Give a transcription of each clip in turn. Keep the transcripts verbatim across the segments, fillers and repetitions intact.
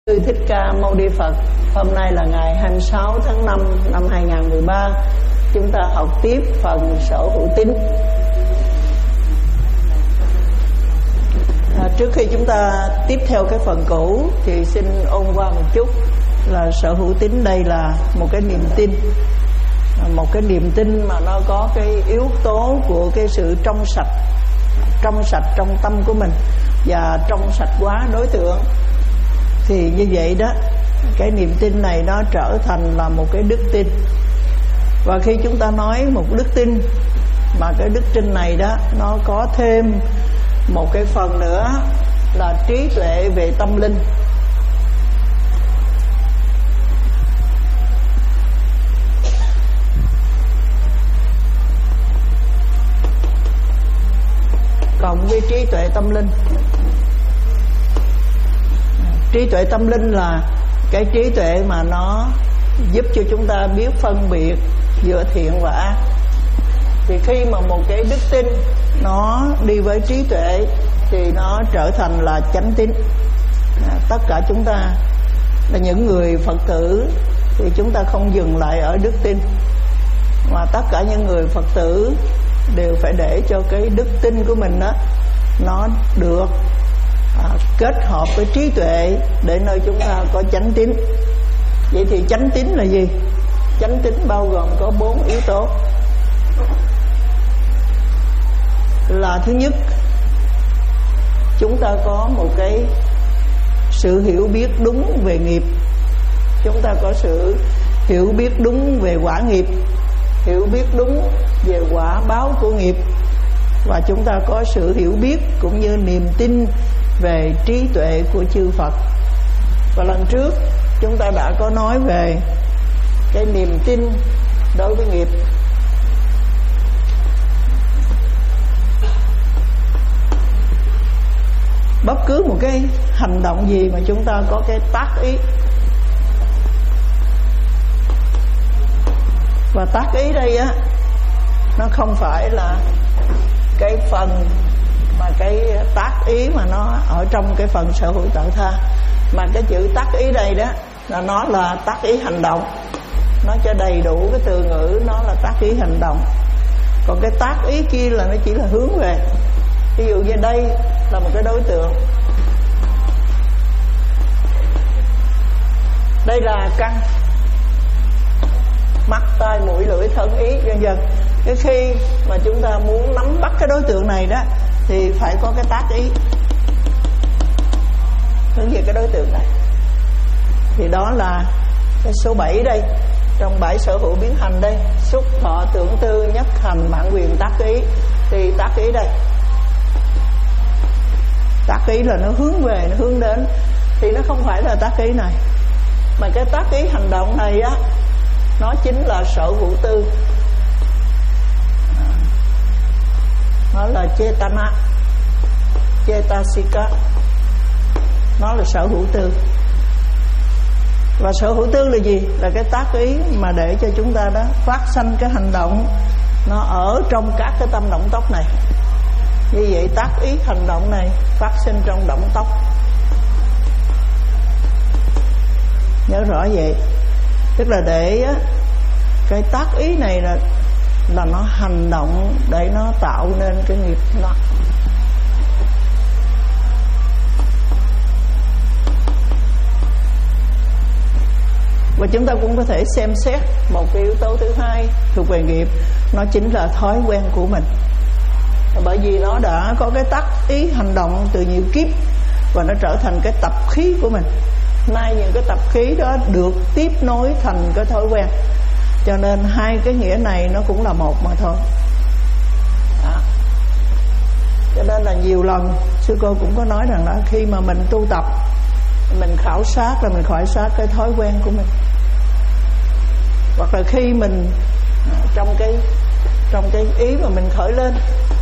Sư Thích Ca Mâu Ni Phật. Hôm nay là ngày hai mươi sáu tháng năm năm hai nghìn không trăm mười ba. Chúng ta học tiếp phần sở hữu tín. à, Trước khi chúng ta tiếp theo cái phần cũ thì xin ôn qua một chút là sở hữu tín đây là một cái niềm tin, một cái niềm tin mà nó có cái yếu tố của cái sự trong sạch, trong sạch trong tâm của mình và trong sạch quá đối tượng. Thì như vậy đó, cái niềm tin này nó trở thành là một cái đức tin. Và khi chúng ta nói một đức tin mà cái đức tin này đó nó có thêm một cái phần nữa là trí tuệ về tâm linh. Cộng với trí tuệ tâm linh. Trí tuệ tâm linh là cái trí tuệ mà nó giúp cho chúng ta biết phân biệt giữa thiện và ác. Thì khi mà một cái đức tin nó đi với trí tuệ thì nó trở thành là chánh tín. à, Tất cả chúng ta là những người Phật tử thì chúng ta không dừng lại ở đức tin, mà tất cả những người Phật tử đều phải để cho cái đức tin của mình đó nó được À, kết hợp với trí tuệ để nơi chúng ta có chánh tín. Vậy thì chánh tín là gì? Chánh tín bao gồm có bốn yếu tố. Là thứ nhất, chúng ta có một cái sự hiểu biết đúng về nghiệp. Chúng ta có sự hiểu biết đúng về quả nghiệp, hiểu biết đúng về quả báo của nghiệp. Và chúng ta có sự hiểu biết cũng như niềm tin về trí tuệ của chư Phật. Và lần trước chúng ta đã có nói về cái niềm tin đối với nghiệp. Bất cứ một cái hành động gì mà chúng ta có cái tác ý. Và tác ý đây á, nó không phải là cái phần mà cái tác ý mà nó ở trong cái phần sở hữu tạo tha, mà cái chữ tác ý đây đó là nó là tác ý hành động. Nó cho đầy đủ cái từ ngữ, nó là tác ý hành động. Còn cái tác ý kia là nó chỉ là hướng về. Ví dụ như đây là một cái đối tượng, đây là căn, mắt, tai, mũi, lưỡi, thân, ý, vân vân. Cái khi mà chúng ta muốn nắm bắt cái đối tượng này đó thì phải có cái tác ý hướng về cái đối tượng này. Thì đó là cái số bảy đây, trong bảy sở hữu biến hành đây. Xúc, thọ, tưởng, tư, nhất, hành, mạng, quyền, tác ý. Thì tác ý đây, tác ý là nó hướng về, nó hướng đến. Thì nó không phải là tác ý này, mà cái tác ý hành động này á, nó chính là sở hữu tư. Nó là Chetana, Chetasika. Nó là sở hữu tư. Và sở hữu tư là gì? Là cái tác ý mà để cho chúng ta đó phát sanh cái hành động nó ở trong các cái tâm động tóc này. Như vậy tác ý hành động này phát sinh trong động tóc. Nhớ rõ vậy. Tức là để cái tác ý này là là nó hành động để nó tạo nên cái nghiệp nó. Và chúng ta cũng có thể xem xét một cái yếu tố thứ hai thuộc về nghiệp, nó chính là thói quen của mình. Bởi vì nó đã có cái tác ý hành động từ nhiều kiếp và nó trở thành cái tập khí của mình. Nay những cái tập khí đó được tiếp nối thành cái thói quen. Cho nên hai cái nghĩa này nó cũng là một mà thôi. à. Cho nên là nhiều lần sư cô cũng có nói rằng là khi mà mình tu tập, mình khảo sát là mình khảo sát cái thói quen của mình. Hoặc là khi mình trong cái trong cái ý mà mình khởi lên,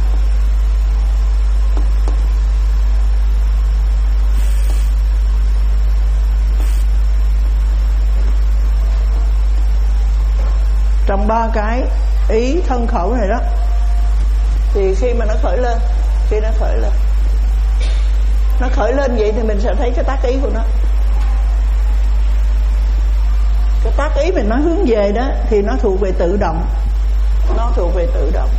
trong ba cái ý thân khẩu này đó, thì khi mà nó khởi lên, khi nó khởi lên nó khởi lên vậy thì mình sẽ thấy cái tác ý của nó. ý mình nói hướng về đó thì nó thuộc về tự động, nó thuộc về tự động.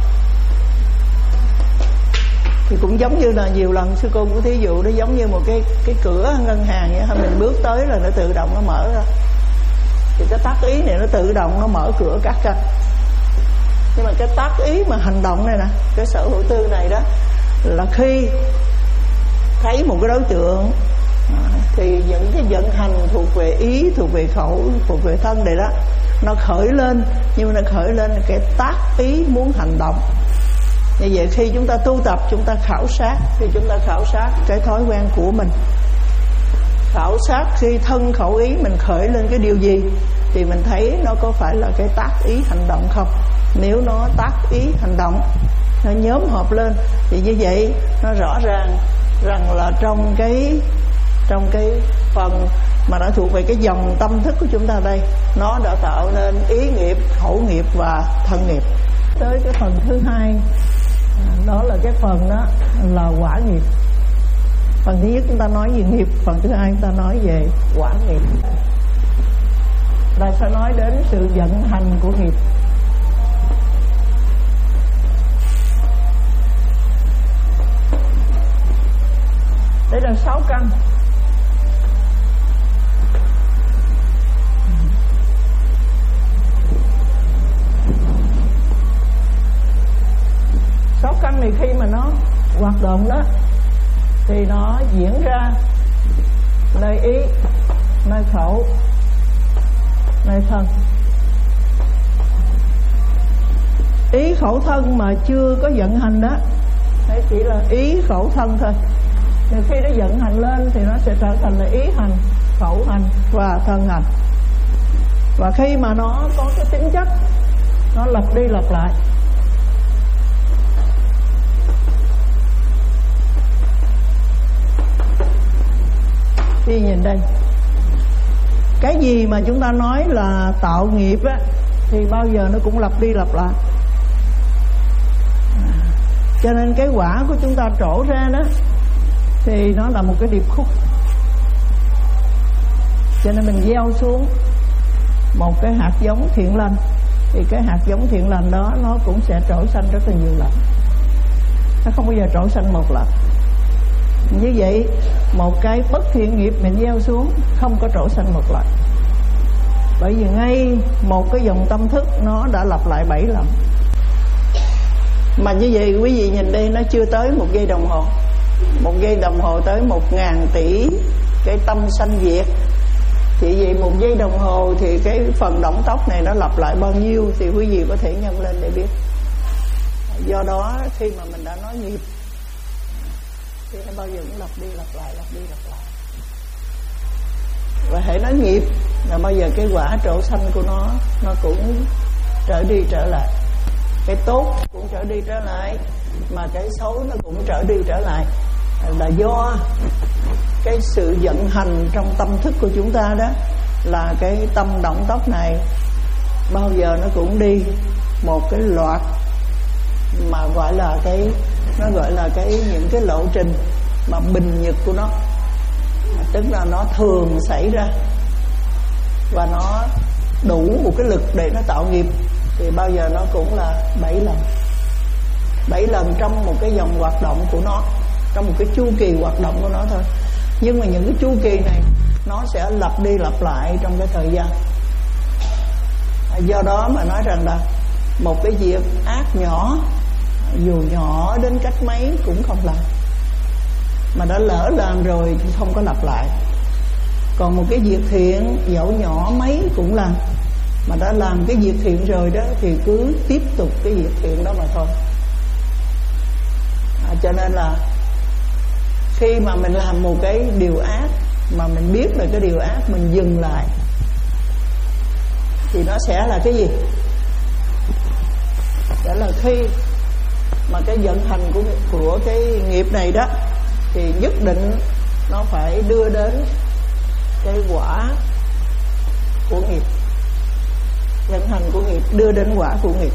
Thì cũng giống như là nhiều lần sư cô cũng thí dụ, nó giống như một cái cái cửa ngân hàng vậy, mình bước tới là nó tự động nó mở ra. Thì cái tác ý này nó tự động nó mở cửa các kênh. Nhưng mà cái tác ý mà hành động này nè, cái sở hữu tư này đó, là khi thấy một cái đối tượng thì những cái vận hành thuộc về ý, thuộc về khẩu, thuộc về thân này đó, nó khởi lên. Nhưng mà nó khởi lên là cái tác ý muốn hành động. Như vậy khi chúng ta tu tập, chúng ta khảo sát, thì chúng ta khảo sát cái thói quen của mình, khảo sát khi thân khẩu ý mình khởi lên cái điều gì, thì mình thấy nó có phải là cái tác ý hành động không. Nếu nó tác ý hành động, nó nhóm họp lên, thì như vậy nó rõ ràng rằng là trong cái trong cái phần mà đã thuộc về cái dòng tâm thức của chúng ta đây, nó đã tạo nên ý nghiệp, khẩu nghiệp và thân nghiệp. Tới cái phần thứ hai, đó là cái phần đó là quả nghiệp. Phần thứ nhất chúng ta nói về nghiệp, phần thứ hai chúng ta nói về quả nghiệp. Đây sẽ nói đến sự vận hành của nghiệp. Đây là sáu căn. Sáu căn này khi mà nó hoạt động đó thì nó diễn ra nơi ý, nơi khẩu, nơi thân. Ý khẩu thân mà chưa có vận hành đó, đấy chỉ là ý khẩu thân thôi. Thì khi nó vận hành lên thì nó sẽ trở thành là ý hành, khẩu hành và thân hành. Và khi mà nó có cái tính chất nó lặp đi lặp lại, thì nhìn đây, cái gì mà chúng ta nói là tạo nghiệp á, thì bao giờ nó cũng lặp đi lặp lại. Cho nên cái quả của chúng ta trổ ra đó thì nó là một cái điệp khúc. Cho nên mình gieo xuống một cái hạt giống thiện lành, thì cái hạt giống thiện lành đó nó cũng sẽ trổ xanh rất là nhiều lần. Nó không bao giờ trổ xanh một lần. Như vậy một cái bất thiện nghiệp mình gieo xuống không có trổ xanh một lần. Bởi vì ngay một cái dòng tâm thức nó đã lặp lại bảy lần. Mà như vậy quý vị nhìn đây, nó chưa tới một giây đồng hồ. Một giây đồng hồ tới một ngàn tỷ cái tâm sanh diệt. Thì vậy một giây đồng hồ thì cái phần động tóc này nó lặp lại bao nhiêu thì quý vị có thể nhân lên để biết. Do đó khi mà mình đã nói nghiệp thì nó bao giờ cũng lặp đi lặp lại, lặp đi lặp lại. Và hãy nói nghiệp là bao giờ cái quả trổ xanh của nó nó cũng trở đi trở lại. Cái tốt cũng trở đi trở lại, mà cái xấu nó cũng trở đi trở lại. Là do cái sự vận hành trong tâm thức của chúng ta đó, là cái tâm động tóc này bao giờ nó cũng đi một cái loạt mà gọi là cái, nó gọi là cái những cái lộ trình mà bình nhật của nó, tức là nó thường xảy ra và nó đủ một cái lực để nó tạo nghiệp, thì bao giờ nó cũng là bảy lần. Bảy lần trong một cái dòng hoạt động của nó, trong một cái chu kỳ hoạt động của nó thôi. Nhưng mà những cái chu kỳ này nó sẽ lặp đi lặp lại trong cái thời gian. Do đó mà nói rằng là một cái việc ác nhỏ, dù nhỏ đến cách mấy cũng không làm, mà đã lỡ làm rồi thì không có lặp lại. Còn một cái việc thiện dẫu nhỏ mấy cũng làm, mà đã làm cái việc thiện rồi đó thì cứ tiếp tục cái việc thiện đó mà thôi. À, cho nên là khi mà mình làm một cái điều ác mà mình biết là cái điều ác mình dừng lại thì nó sẽ là cái gì? Đó là khi mà cái vận hành của, của cái nghiệp này đó thì nhất định nó phải đưa đến cái quả của nghiệp. Vận hành của nghiệp đưa đến quả của nghiệp.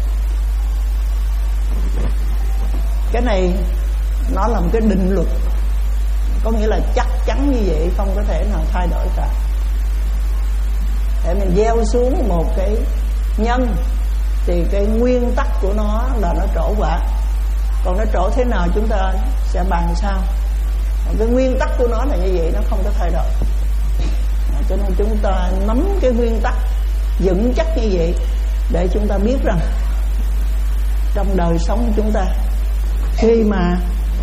Cái này nó là một cái định luật, có nghĩa là chắc chắn như vậy, không có thể nào thay đổi cả. để mình gieo xuống một cái nhân, thì cái nguyên tắc của nó là nó trổ quả. Còn nó trổ thế nào chúng ta sẽ bàn sau. Cái nguyên tắc của nó là như vậy, nó không có thay đổi. Cho nên chúng ta nắm cái nguyên tắc vững chắc như vậy, để chúng ta biết rằng trong đời sống của chúng ta, khi mà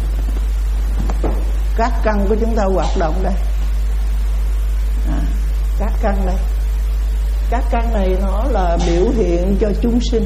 các căn của chúng ta hoạt động đây, à, các căn đây, các căn này nó là biểu hiện cho chúng sinh,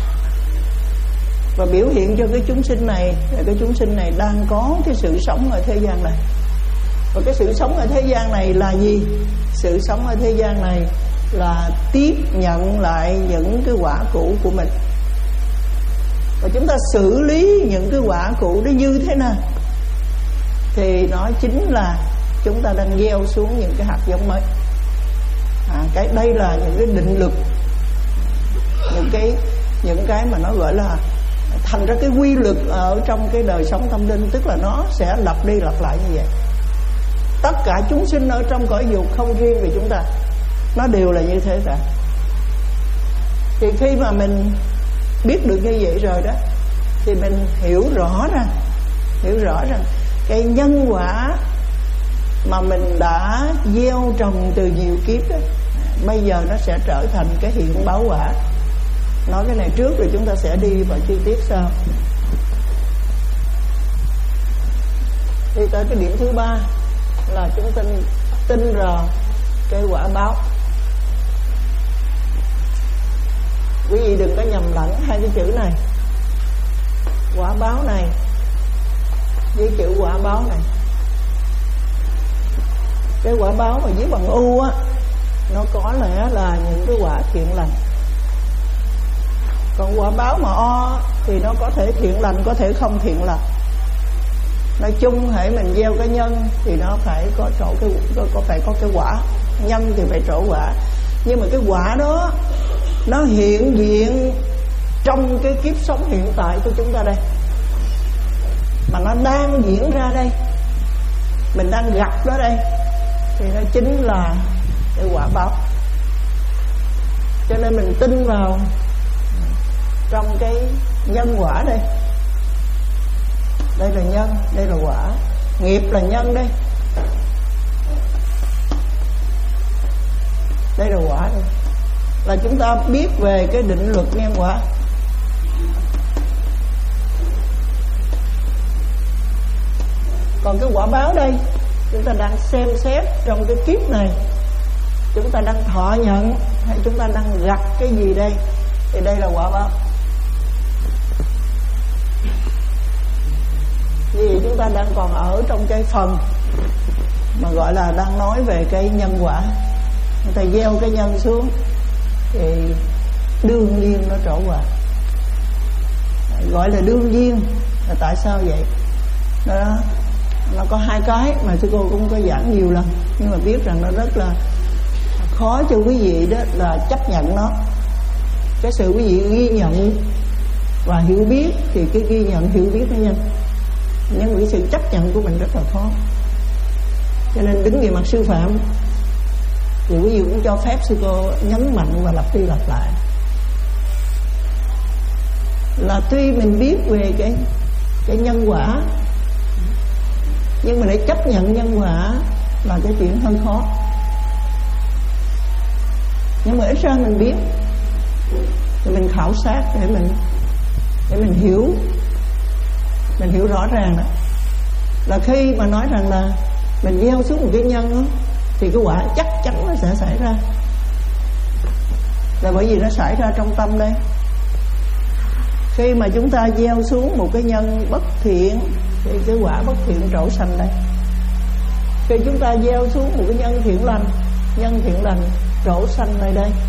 và biểu hiện cho cái chúng sinh này là cái chúng sinh này đang có cái sự sống ở thế gian này. Và cái sự sống ở thế gian này là gì? Sự sống ở thế gian này là tiếp nhận lại những cái quả cũ của mình, và chúng ta xử lý những cái quả cũ đó như thế nào, thì nó chính là chúng ta đang gieo xuống những cái hạt giống mới. À, cái đây là những cái định lực, những cái những cái mà nó gọi là thành ra cái quy luật ở trong cái đời sống tâm linh, tức là nó sẽ lặp đi lặp lại như vậy. Tất cả chúng sinh ở trong cõi dục, không riêng về chúng ta, nó đều là như thế cả. Thì khi mà mình biết được như vậy rồi đó, thì mình hiểu rõ rằng hiểu rõ rằng cái nhân quả mà mình đã gieo trồng từ nhiều kiếp đó, bây giờ nó sẽ trở thành cái hiện báo quả. Nói cái này trước rồi chúng ta sẽ đi vào chi tiết sau. Đi tới cái điểm thứ ba là chúng ta tin, tin vào cái quả báo. Quý vị đừng có nhầm lẫn hai cái chữ này, quả báo này với chữ quả báo này. Cái quả báo mà dưới bằng u á, nó có lẽ là những cái quả thiện lành. Còn quả báo mà o thì nó có thể thiện lành, có thể không thiện lành. Nói chung hễ mình gieo cái nhân thì nó phải có trổ cái có, có phải có cái quả. Nhân thì phải trổ quả. Nhưng mà cái quả đó nó hiện diện trong cái kiếp sống hiện tại của chúng ta đây, mà nó đang diễn ra đây, mình đang gặp đó đây, thì nó chính là cái quả báo. Cho nên mình tin vào trong cái nhân quả đây. Đây là nhân, đây là quả. Nghiệp là nhân đây, đây là quả đây. Là chúng ta biết về cái định luật nhân quả. Còn cái quả báo đây, chúng ta đang xem xét trong cái kiếp này, chúng ta đang thọ nhận hay chúng ta đang gặp cái gì đây, thì đây là quả báo. Vì chúng ta đang còn ở trong cái phần mà gọi là đang nói về cái nhân quả. Người ta gieo cái nhân xuống thì đương nhiên nó trổ quả. Gọi là đương nhiên là tại sao vậy? Đó, nó có hai cái mà sư cô cũng có giảng nhiều lần, nhưng mà biết rằng nó rất là khó cho quý vị đó là chấp nhận nó. Cái sự quý vị ghi nhận và hiểu biết thì cái ghi nhận hiểu biết nó nhanh, nhưng mà cái sự chấp nhận của mình rất là khó. Cho nên đứng về mặt sư phạm thì quý vị cũng cho phép sư cô nhấn mạnh và lặp đi lặp lại là tuy mình biết về cái cái nhân quả, nhưng mà để chấp nhận nhân quả là cái chuyện hơi khó. Nhưng mà ít ra mình biết, thì mình khảo sát để mình để mình hiểu, mình hiểu rõ ràng đó, là khi mà nói rằng là mình gieo xuống một cái nhân đó, thì cái quả chắc chắn nó sẽ xảy ra. Là bởi vì nó xảy ra trong tâm đây. Khi mà chúng ta gieo xuống một cái nhân bất thiện thì cái quả bất thiện trổ sanh đây. Khi chúng ta gieo xuống một cái nhân thiện lành, nhân thiện lành trổ sanh nơi đây,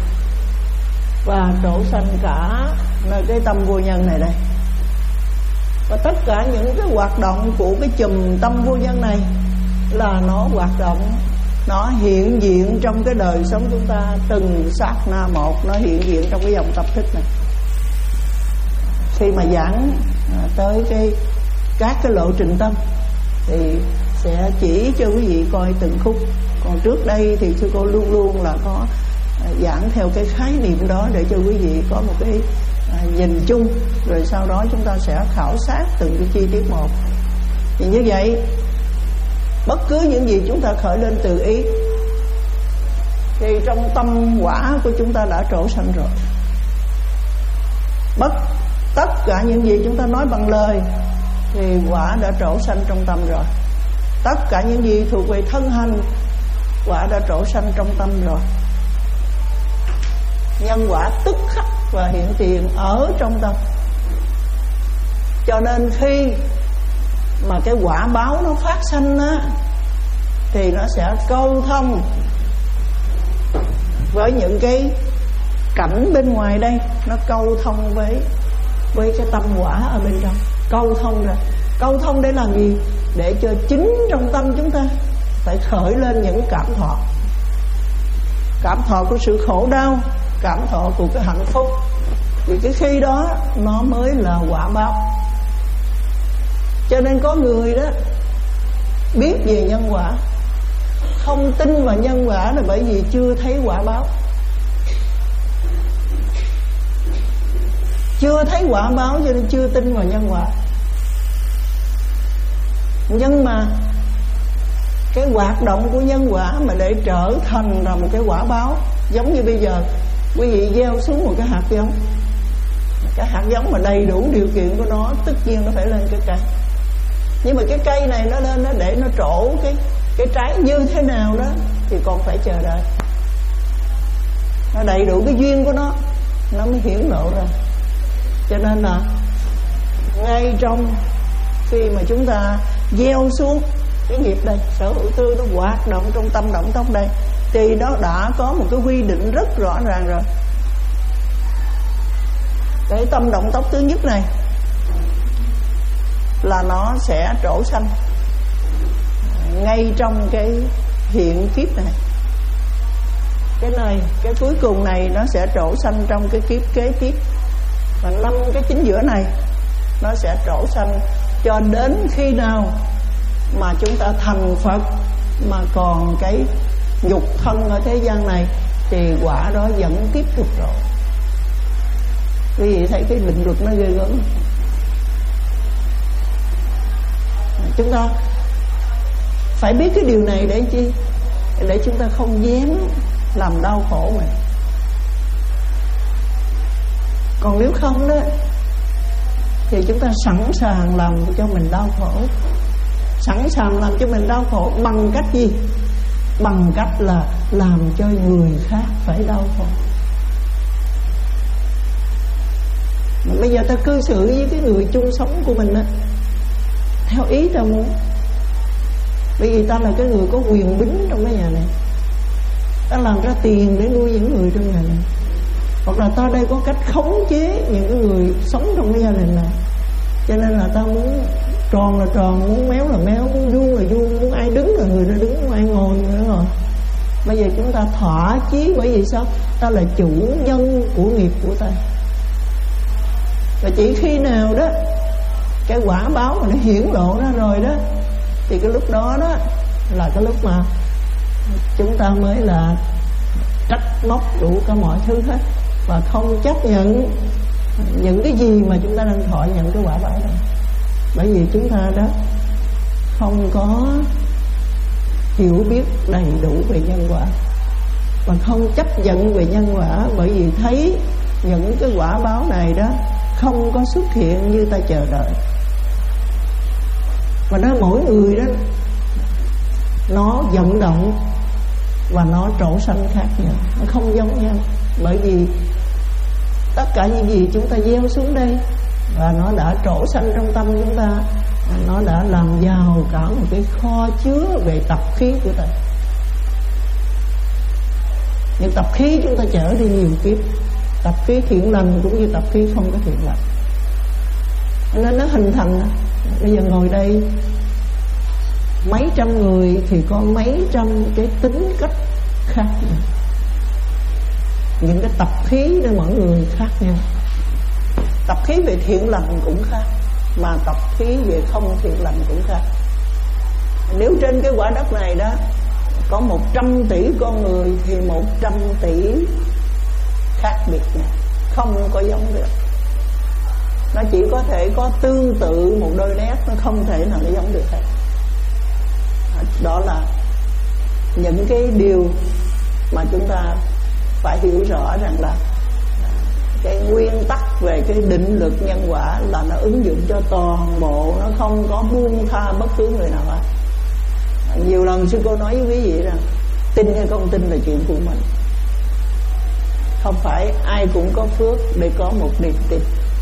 và trổ sanh cả nơi cái tâm vô nhân này đây. Và tất cả những cái hoạt động của cái chùm tâm vô nhân này là nó hoạt động, nó hiện diện trong cái đời sống chúng ta từng sát na một, nó hiện diện trong cái dòng tập thức này. Khi mà giảng à, tới cái các cái lộ trình tâm thì sẽ chỉ cho quý vị coi từng khúc. Còn trước đây thì sư cô luôn luôn là có à, giảng theo cái khái niệm đó để cho quý vị có một cái à, nhìn chung, rồi sau đó chúng ta sẽ khảo sát từng cái chi tiết một. Thì như vậy, bất cứ những gì chúng ta khởi lên từ ý thì trong tâm quả của chúng ta đã trổ sanh rồi. Bất tất cả những gì chúng ta nói bằng lời thì quả đã trổ sanh trong tâm rồi. Tất cả những gì thuộc về thân hành, quả đã trổ sanh trong tâm rồi. Nhân quả tức khắc và hiện tiền ở trong tâm. Cho nên khi mà cái quả báo nó phát sanh á, thì nó sẽ câu thông với những cái cảnh bên ngoài đây, nó câu thông với với cái tâm quả ở bên trong. Câu thông rồi. Câu thông để làm gì? Để cho chính trong tâm chúng ta phải khởi lên những cảm thọ. Cảm thọ của sự khổ đau, cảm thọ của cái hạnh phúc. Vì cái khi đó nó mới là quả báo. Cho nên có người đó biết về nhân quả, không tin vào nhân quả là bởi vì chưa thấy quả báo. Chưa thấy quả báo cho nên chưa tin vào nhân quả. Nhưng mà cái hoạt động của nhân quả mà để trở thành là một cái quả báo, giống như bây giờ quý vị gieo xuống một cái hạt giống, cái hạt giống mà đầy đủ điều kiện của nó, tất nhiên nó phải lên cái cây. Nhưng mà cái cây này nó lên nó để nó trổ cái cái trái như thế nào đó thì còn phải chờ đợi. Nó đầy đủ cái duyên của nó, nó mới hiển lộ ra. Cho nên là ngay trong khi mà chúng ta gieo xuống cái nghiệp đây, sở hữu tư nó hoạt động trong tâm động tốc đây, thì nó đã có một cái quy định rất rõ ràng rồi. Cái tâm động tốc thứ nhất này là nó sẽ trổ sanh ngay trong cái hiện kiếp này. Cái này, cái cuối cùng này nó sẽ trổ sanh trong cái kiếp kế tiếp. Và năm cái chính giữa này nó sẽ trổ sanh cho đến khi nào mà chúng ta thành Phật mà còn cái nhục thân ở thế gian này thì quả đó vẫn tiếp tục rồi. Quý vị thấy cái định luật nó ghê gớm. Chúng ta phải biết cái điều này để chi? Để chúng ta không dám làm đau khổ mình. Còn nếu không đó thì chúng ta sẵn sàng làm cho mình đau khổ. Sẵn sàng làm cho mình đau khổ bằng cách gì? Bằng cách là làm cho người khác phải đau khổ. Mà bây giờ ta cư xử với cái người chung sống của mình đó, theo ý ta muốn. Bởi vì ta là cái người có quyền bính trong cái nhà này, ta làm ra tiền để nuôi những người trong nhà này, hoặc là ta đây có cách khống chế những cái người sống trong cái gia đình này. Cho nên là ta muốn tròn là tròn, muốn méo là méo, muốn vuông là vuông, muốn ai đứng là người ta đứng, muốn ai ngồi nữa rồi. Bây giờ chúng ta thỏa chí, bởi vì sao? Ta là chủ nhân của nghiệp của ta. Và chỉ khi nào đó cái quả báo mà nó hiển lộ ra rồi đó, thì cái lúc đó đó là cái lúc mà chúng ta mới là trách móc đủ cả mọi thứ hết, và không chấp nhận những cái gì mà chúng ta đang thọ nhận cái quả báo đó. Bởi vì chúng ta đó không có hiểu biết đầy đủ về nhân quả, và không chấp nhận về nhân quả, bởi vì thấy những cái quả báo này đó không có xuất hiện như ta chờ đợi. Và nó mỗi người đó nó vận động và nó trổ sanh khác nhau, nó không giống nhau. Bởi vì tất cả những gì chúng ta gieo xuống đây và nó đã trổ sanh trong tâm chúng ta, nó đã làm giàu cả một cái kho chứa về tập khí của ta. Những tập khí chúng ta chở đi nhiều kiếp, tập khí thiện lành cũng như tập khí không có thiện lành, nên nó hình thành. Bây giờ ngồi đây mấy trăm người thì có mấy trăm cái tính cách khác nhau, những cái tập khí để mỗi người khác nhau. Tập khí về thiện lành cũng khác, mà tập khí về không thiện lành cũng khác. Nếu trên cái quả đất này đó Có một trăm tỷ con người thì một trăm tỷ khác biệt này, không có giống được. Nó chỉ có thể có tương tự một đôi nét, nó không thể nào nó giống được hết. Đó là những cái điều mà chúng ta phải hiểu rõ rằng là cái nguyên tắc về cái định luật nhân quả là nó ứng dụng cho toàn bộ, nó không có buông tha bất cứ người nào hết. Nhiều lần sư cô nói với quý vị rằng tin hay không tin là chuyện của mình, không phải ai cũng có phước để có một niềm tin,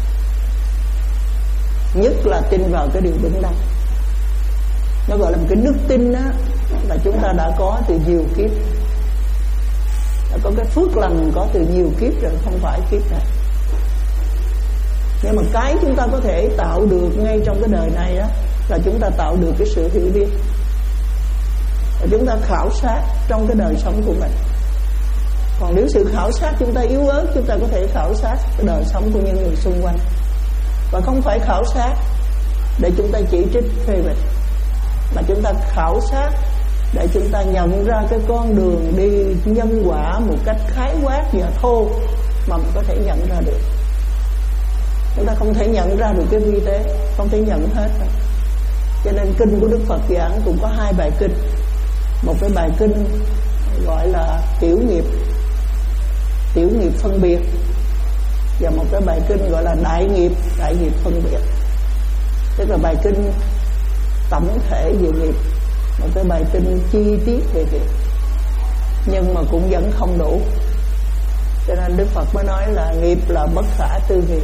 nhất là tin vào cái điều đúng đắn. Nó gọi là một cái đức tin đó, là chúng ta đã có từ nhiều kiếp, đã có cái phước lành có từ nhiều kiếp rồi, không phải kiếp này. Nhưng mà cái chúng ta có thể tạo được ngay trong cái đời này đó là chúng ta tạo được cái sự hiểu biết, và chúng ta khảo sát trong cái đời sống của mình. Còn nếu sự khảo sát chúng ta yếu ớt, chúng ta có thể khảo sát cái đời sống của những người xung quanh, và không phải khảo sát để chúng ta chỉ trích phê bình, mà chúng ta khảo sát để chúng ta nhận ra cái con đường đi nhân quả một cách khái quát và thô mà mình có thể nhận ra được. Chúng ta không thể nhận ra được cái vi tế, không thể nhận hết đâu. Cho nên kinh của Đức Phật giảng cũng có hai bài kinh. Một cái bài kinh gọi là tiểu nghiệp, tiểu nghiệp phân biệt, và một cái bài kinh gọi là đại nghiệp, đại nghiệp phân biệt. Tức là bài kinh tổng thể về nghiệp, một cái bài kinh chi tiết về nghiệp, nhưng mà cũng vẫn không đủ. Cho nên Đức Phật mới nói là nghiệp là bất khả tư nghị.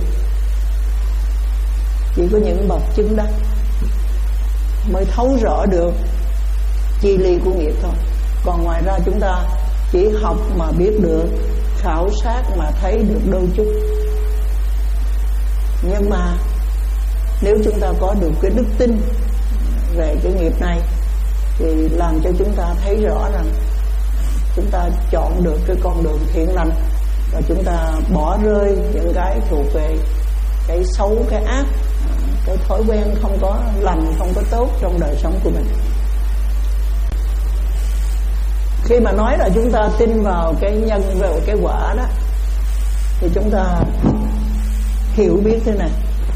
Chỉ có những bậc chứng đắc mới thấu rõ được chi ly của nghiệp thôi. Còn ngoài ra chúng ta chỉ học mà biết được, khảo sát mà thấy được đôi chút. Nhưng mà nếu chúng ta có được cái đức tin về cái nghiệp này thì làm cho chúng ta thấy rõ rằng chúng ta chọn được cái con đường thiện lành, và chúng ta bỏ rơi những cái thuộc về cái xấu, cái ác, cái thói quen không có lành, không có tốt trong đời sống của mình. Khi mà nói là chúng ta tin vào cái nhân, vào cái quả đó, thì chúng ta hiểu biết thế này.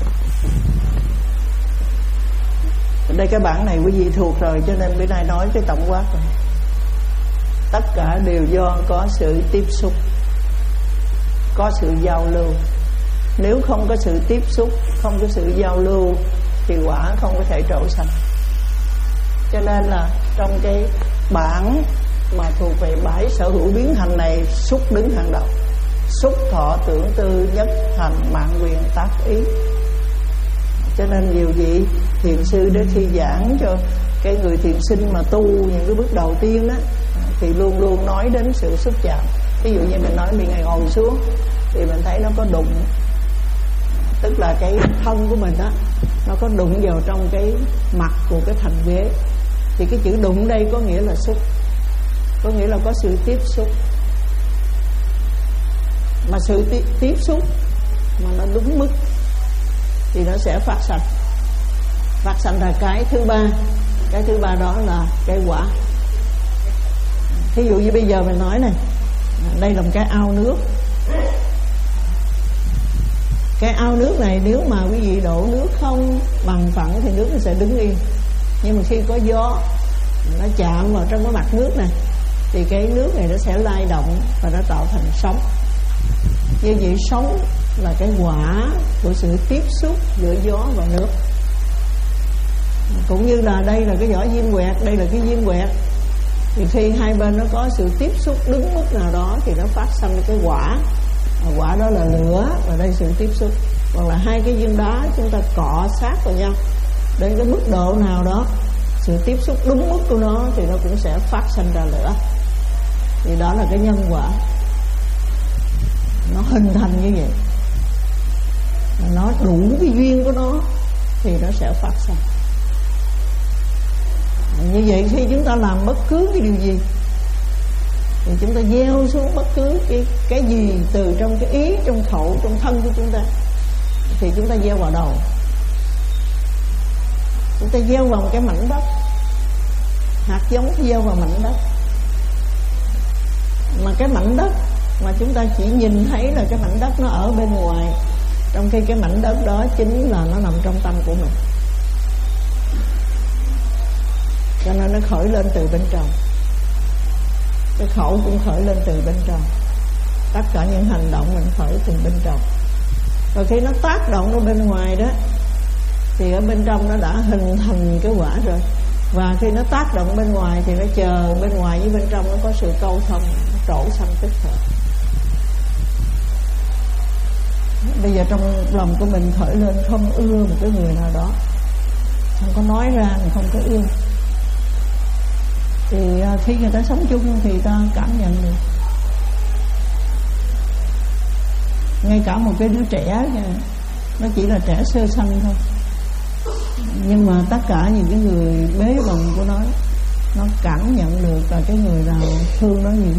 Đây cái bản này quý vị thuộc rồi, cho nên bữa nay nói cái tổng quát rồi. Tất cả đều do có sự tiếp xúc, có sự giao lưu. Nếu không có sự tiếp xúc, không có sự giao lưu thì quả không có thể trổ sanh. Cho nên là trong cái bản mà thuộc về bãi sở hữu biến thành này, xúc đứng hàng đầu. Xúc thọ tưởng tư nhất hành mạng quyền tác ý. Cho nên nhiều vị thiền sư đến khi giảng cho cái người thiền sinh mà tu những cái bước đầu tiên đó, thì luôn luôn nói đến sự xúc chạm. Ví dụ như mình nói mình ngày ngồi xuống thì mình thấy nó có đụng, tức là cái thân của mình đó nó có đụng vào trong cái mặt của cái thành ghế, thì cái chữ đụng đây có nghĩa là xúc, có nghĩa là có sự tiếp xúc. Mà sự tiếp, tiếp xúc mà nó đúng mức thì nó sẽ phát sanh. Phát sanh là cái thứ ba. Cái thứ ba đó là cái quả. Thí dụ như bây giờ mình nói này, đây là một cái ao nước. Cái ao nước này nếu mà quý vị đổ nước không bằng phẳng thì nước nó sẽ đứng yên. Nhưng mà khi có gió nó chạm vào trong cái mặt nước này thì cái nước này nó sẽ lay động và nó tạo thành sóng. Như vậy sóng là cái quả của sự tiếp xúc giữa gió và nước. Cũng như là đây là cái vỏ viên quẹt, đây là cái viên quẹt, thì khi hai bên nó có sự tiếp xúc đúng mức nào đó thì nó phát sinh cái quả. Quả đó là lửa, và đây sự tiếp xúc. Hoặc là hai cái viên đá chúng ta cọ sát vào nhau đến cái mức độ nào đó, sự tiếp xúc đúng mức của nó thì nó cũng sẽ phát sinh ra lửa. Thì đó là cái nhân quả, nó hình thành như vậy. Nó đủ cái duyên của nó thì nó sẽ phát sinh. Như vậy khi chúng ta làm bất cứ cái điều gì thì chúng ta gieo xuống bất cứ cái, cái gì từ trong cái ý, trong khẩu, trong thân của chúng ta, thì chúng ta gieo vào đầu. Chúng ta gieo vào một cái mảnh đất, hạt giống gieo vào mảnh đất, cái mảnh đất mà chúng ta chỉ nhìn thấy là cái mảnh đất nó ở bên ngoài, trong khi cái mảnh đất đó chính là nó nằm trong tâm của mình. Cho nên nó khởi lên từ bên trong. Cái khẩu cũng khởi lên từ bên trong. Tất cả những hành động mình khởi từ bên trong. Rồi khi nó tác động ra bên ngoài đó, thì ở bên trong nó đã hình thành cái quả rồi. Và khi nó tác động bên ngoài thì nó chờ bên ngoài với bên trong nó có sự câu thông, nó trổ sanh tức thời. Bây giờ trong lòng của mình khởi lên không ưa một cái người nào đó, không có nói ra mà không có ưa, thì khi người ta sống chung thì ta cảm nhận được. Ngay cả một cái đứa trẻ nó chỉ là trẻ sơ sanh thôi, nhưng mà tất cả những cái người bế bồng của nó, nó cảm nhận được là cái người nào thương nó nhiều.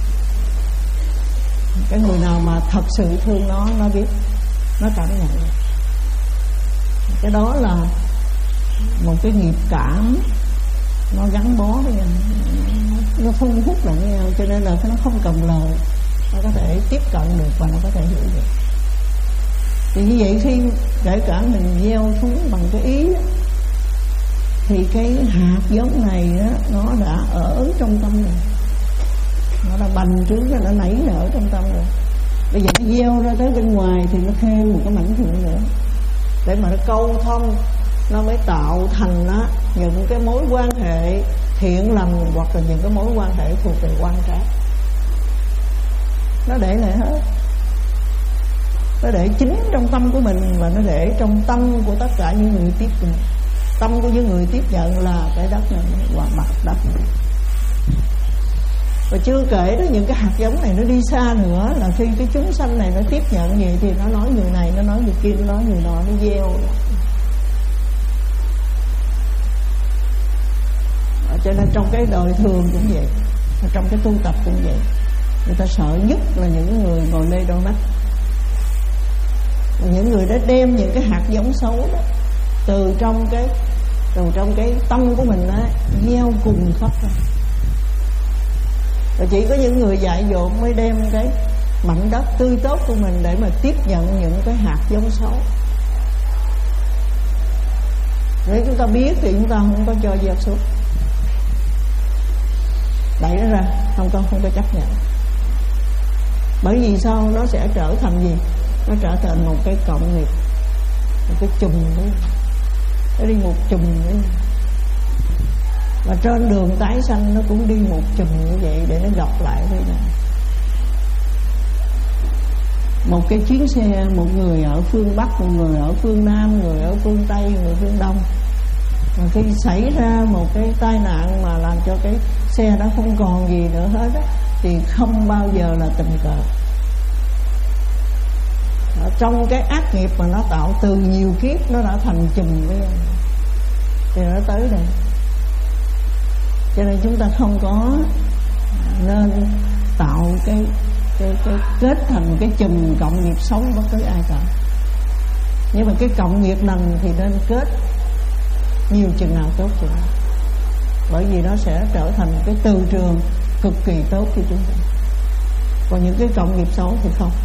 Cái người nào mà thật sự thương nó, nó biết, nó cảm nhận được. Cái đó là một cái nghiệp cảm, nó gắn bó với nhau, nó phun hút lại với nhau, cho nên là nó không cần lời, nó có thể tiếp cận được và nó có thể hiểu được. Thì như vậy khi kể cả mình gieo xuống bằng cái ý đó, thì cái hạt giống này đó, nó đã ở trong tâm rồi, nó đã bành trướng ra, nó nảy nở trong tâm rồi. Bây giờ nó gieo ra tới bên ngoài thì nó thêm một cái mảnh vụn nữa để mà nó câu thông, nó mới tạo thành đó, những cái mối quan hệ thiện lành hoặc là những cái mối quan hệ thuộc về quan trắc. Nó để lại hết, nó để chính trong tâm của mình, và nó để trong tâm của tất cả những người tiếp nhận. Tâm của những người tiếp nhận là cái đất này và mặt đất này. Và chưa kể đó, những cái hạt giống này nó đi xa nữa, là khi cái chúng sanh này nó tiếp nhận gì thì nó nói người này, nó nói người kia, nó nói người nọ, nó gieo. Cho nên trong cái đời thường cũng vậy, trong cái tu tập cũng vậy. Người ta sợ nhất là những người ngồi lê đôi mắt, những người đã đem những cái hạt giống xấu đó từ trong cái từ trong cái tâm của mình á, gieo cùng khắp ra. Và chỉ có những người dại dột mới đem cái mảnh đất tươi tốt của mình để mà tiếp nhận những cái hạt giống xấu. Nếu chúng ta biết thì chúng ta không có cho gieo xuống, đẩy nó ra, không có không có chấp nhận. Bởi vì sao? Nó sẽ trở thành gì? Nó trở thành một cái cộng nghiệp, một cái chùm đấy, nó đi một chùm đấy. Và trên đường tái sanh nó cũng đi một chùm như vậy để nó gặp lại với nhau. Một cái chuyến xe, một người ở phương Bắc, một người ở phương Nam, người ở phương Tây, người phương Đông. Và khi xảy ra một cái tai nạn mà làm cho cái xe đó không còn gì nữa hết á, thì không bao giờ là tình cờ. Ở trong cái ác nghiệp mà nó tạo từ nhiều kiếp, nó đã thành chùm với nhau, thì nó tới đây. Cho nên chúng ta không có nên tạo cái, cái, cái kết thành cái chùm cộng nghiệp xấu bất cứ ai cả. Nhưng mà cái cộng nghiệp lành thì nên kết nhiều chừng nào tốt chừng nào, bởi vì nó sẽ trở thành một cái từ trường cực kỳ tốt cho chúng ta. Còn những cái cộng nghiệp xấu thì không.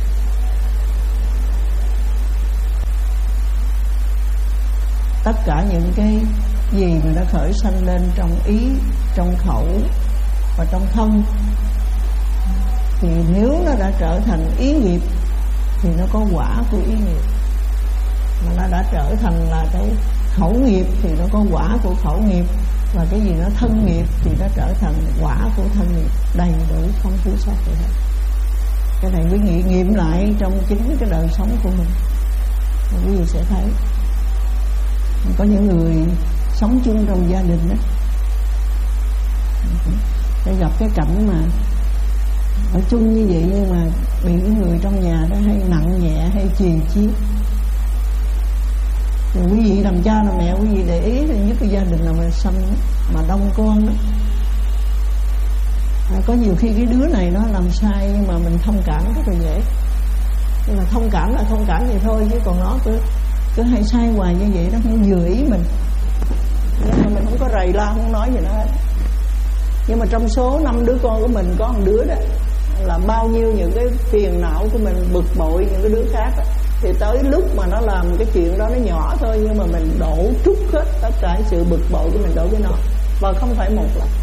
Tất cả những cái gì mà nó khởi sanh lên trong ý, trong khẩu và trong thân, thì nếu nó đã trở thành ý nghiệp thì nó có quả của ý nghiệp. Mà nó đã trở thành là cái khẩu nghiệp thì nó có quả của khẩu nghiệp. Và cái gì nó thân nghiệp thì nó trở thành quả của thân nghiệp, đầy đủ không thiếu sót gì hết. Cái này quý vị nghiệm lại trong chính cái đời sống của mình, quý vị sẽ thấy. Có những người sống chung trong gia đình đó, để gặp cái cảnh mà ở chung như vậy, nhưng mà bị những người trong nhà đó hay nặng nhẹ hay chì chiết. Rồi quý vị làm cha làm mẹ, quý vị để ý thì nhất cái gia đình nào mà xăm mà đông con đó, à, có nhiều khi cái đứa này nó làm sai nhưng mà mình thông cảm rất là dễ. Nhưng mà thông cảm là thông cảm vậy thôi, chứ còn nó cứ cứ hay sai hoài như vậy, nó không vừa ý mình, nên mà mình không có rầy la, không nói gì nữa hết. Nhưng mà trong số năm đứa con của mình có một đứa đó là bao nhiêu những cái phiền não của mình, bực bội những cái đứa khác đó. Thì tới lúc mà nó làm cái chuyện đó nó nhỏ thôi, nhưng mà mình đổ trút hết tất cả sự bực bội của mình đổ với nó. Và không phải một lần.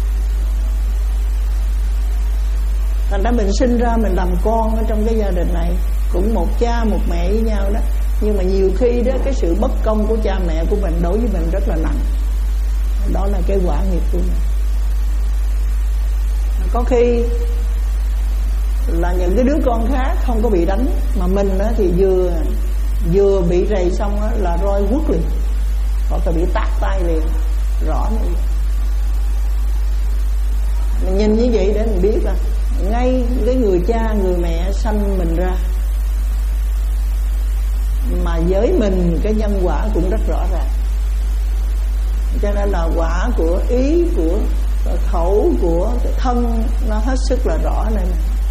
Thành ra mình sinh ra mình làm con ở trong cái gia đình này, cũng một cha một mẹ với nhau đó. Nhưng mà nhiều khi đó cái sự bất công của cha mẹ của mình đối với mình rất là nặng. Đó là cái quả nghiệp của mình. Có khi là những cái đứa con khác không có bị đánh, mà mình đó thì vừa vừa bị rầy xong đó là roi quất liền, hoặc là bị tát tay liền, rõ như vậy. Mình nhìn như vậy để mình biết là ngay cái người cha người mẹ sanh mình ra, mà với mình cái nhân quả cũng rất rõ ràng. Cho nên là quả của ý, của khẩu, của cái thân nó hết sức là rõ này.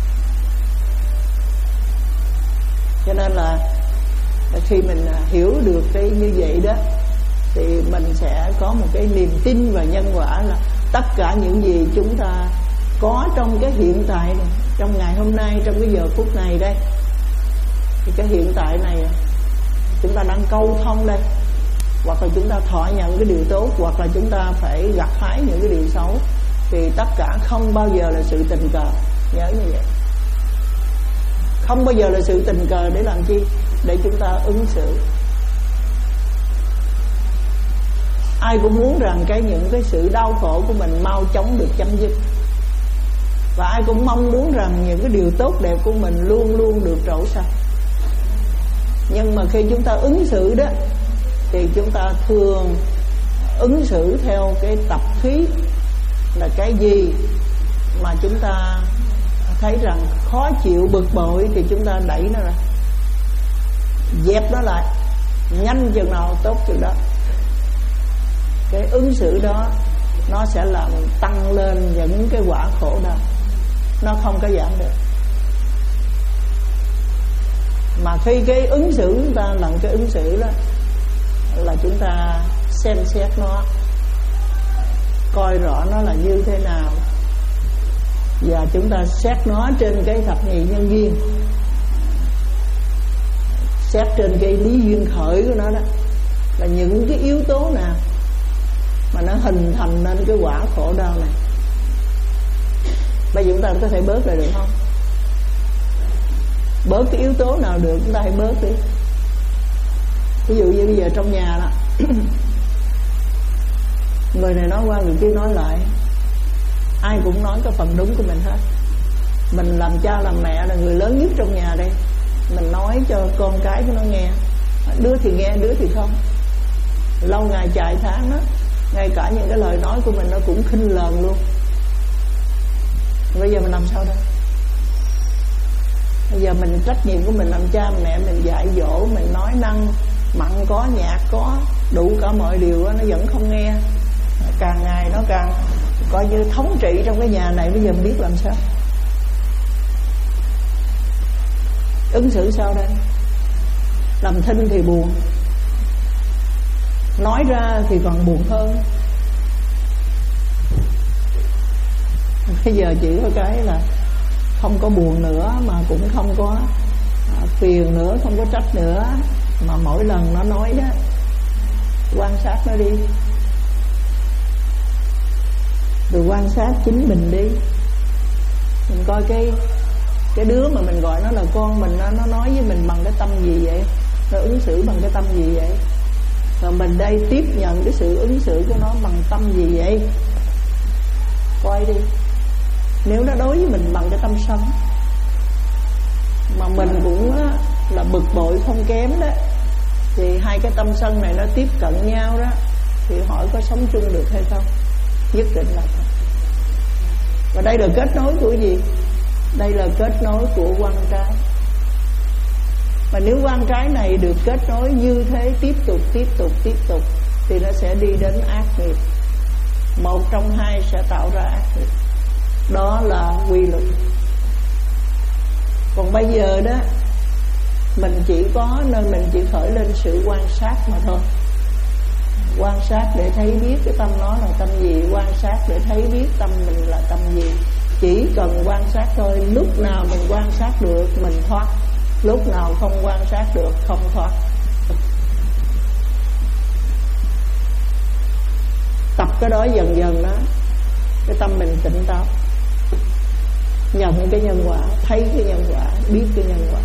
Cho nên là khi mình hiểu được cái như vậy đó, thì mình sẽ có một cái niềm tin vào nhân quả, là tất cả những gì chúng ta có trong cái hiện tại này, trong ngày hôm nay, trong cái giờ phút này đây, thì cái hiện tại này chúng ta đang câu thông đây, hoặc là chúng ta thọ nhận cái điều tốt, hoặc là chúng ta phải gặt hái những cái điều xấu, thì tất cả không bao giờ là sự tình cờ. Nhớ như vậy. Không bao giờ là sự tình cờ. Để làm chi? Để chúng ta ứng xử. Ai cũng muốn rằng cái những cái sự đau khổ của mình mau chóng được chấm dứt, và ai cũng mong muốn rằng những cái điều tốt đẹp của mình luôn luôn được trổ xanh. Nhưng mà khi chúng ta ứng xử đó, thì chúng ta thường ứng xử theo cái tập khí là cái gì mà chúng ta thấy rằng khó chịu, bực bội, thì chúng ta đẩy nó ra, dẹp nó lại, nhanh chừng nào tốt chừng đó. Cái ứng xử đó nó sẽ làm tăng lên những cái quả khổ đau, nó không có giảm được. Mà khi cái ứng xử chúng ta làm cái ứng xử đó, là chúng ta xem xét nó, coi rõ nó là như thế nào, và chúng ta xét nó trên cái thập nhị nhân duyên, xét trên cái lý duyên khởi của nó đó, là những cái yếu tố nào mà nó hình thành nên cái quả khổ đau này. Bây giờ chúng ta có thể bớt lại được không? Bớt cái yếu tố nào được chúng ta hãy bớt đi. Ví dụ như bây giờ trong nhà đó, người này nói qua người kia nói lại, ai cũng nói cái phần đúng của mình hết. Mình làm cha làm mẹ là người lớn nhất trong nhà đây, mình nói cho con cái của nó nghe, đứa thì nghe, đứa thì không. Lâu ngày chạy tháng đó, ngay cả những cái lời nói của mình nó cũng khinh lờn luôn. Bây giờ mình làm sao đây? Bây giờ mình trách nhiệm của mình làm cha mẹ, mình dạy dỗ, mình nói năng mặn có, nhạt có, đủ cả mọi điều đó, nó vẫn không nghe. Càng ngày nó càng coi như thống trị trong cái nhà này. Bây giờ mình biết làm sao? Ứng xử sao đây? Làm thinh thì buồn, nói ra thì còn buồn hơn. Bây giờ chỉ có cái là không có buồn nữa, mà cũng không có phiền nữa, không có trách nữa, mà mỗi lần nó nói đó, quan sát nó đi, rồi quan sát chính mình đi. Mình coi cái cái đứa mà mình gọi nó là con mình, nó, nó nói với mình bằng cái tâm gì vậy, nó ứng xử bằng cái tâm gì vậy, rồi mình đây tiếp nhận cái sự ứng xử của nó bằng tâm gì vậy. Coi đi, nếu nó đối với mình bằng cái tâm sân, mà mình cũng là bực bội không kém đó, thì hai cái tâm sân này nó tiếp cận nhau đó, thì hỏi có sống chung được hay không? Nhất định là không. Và đây là kết nối của gì? Đây là kết nối của quan trái. Và nếu quan trái này được kết nối như thế, tiếp tục, tiếp tục, tiếp tục, thì nó sẽ đi đến ác nghiệp. Một trong hai sẽ tạo ra ác nghiệp. Đó là quy luật. Còn bây giờ đó, mình chỉ có nên mình chỉ khởi lên sự quan sát mà thôi. Quan sát để thấy biết cái tâm nó là tâm gì, quan sát để thấy biết tâm mình là tâm gì. Chỉ cần quan sát thôi. Lúc nào mình quan sát được mình thoát, lúc nào không quan sát được không thoát. Tập cái đó dần dần đó, cái tâm mình tỉnh táo, nhận cái nhân quả, thấy cái nhân quả, biết cái nhân quả,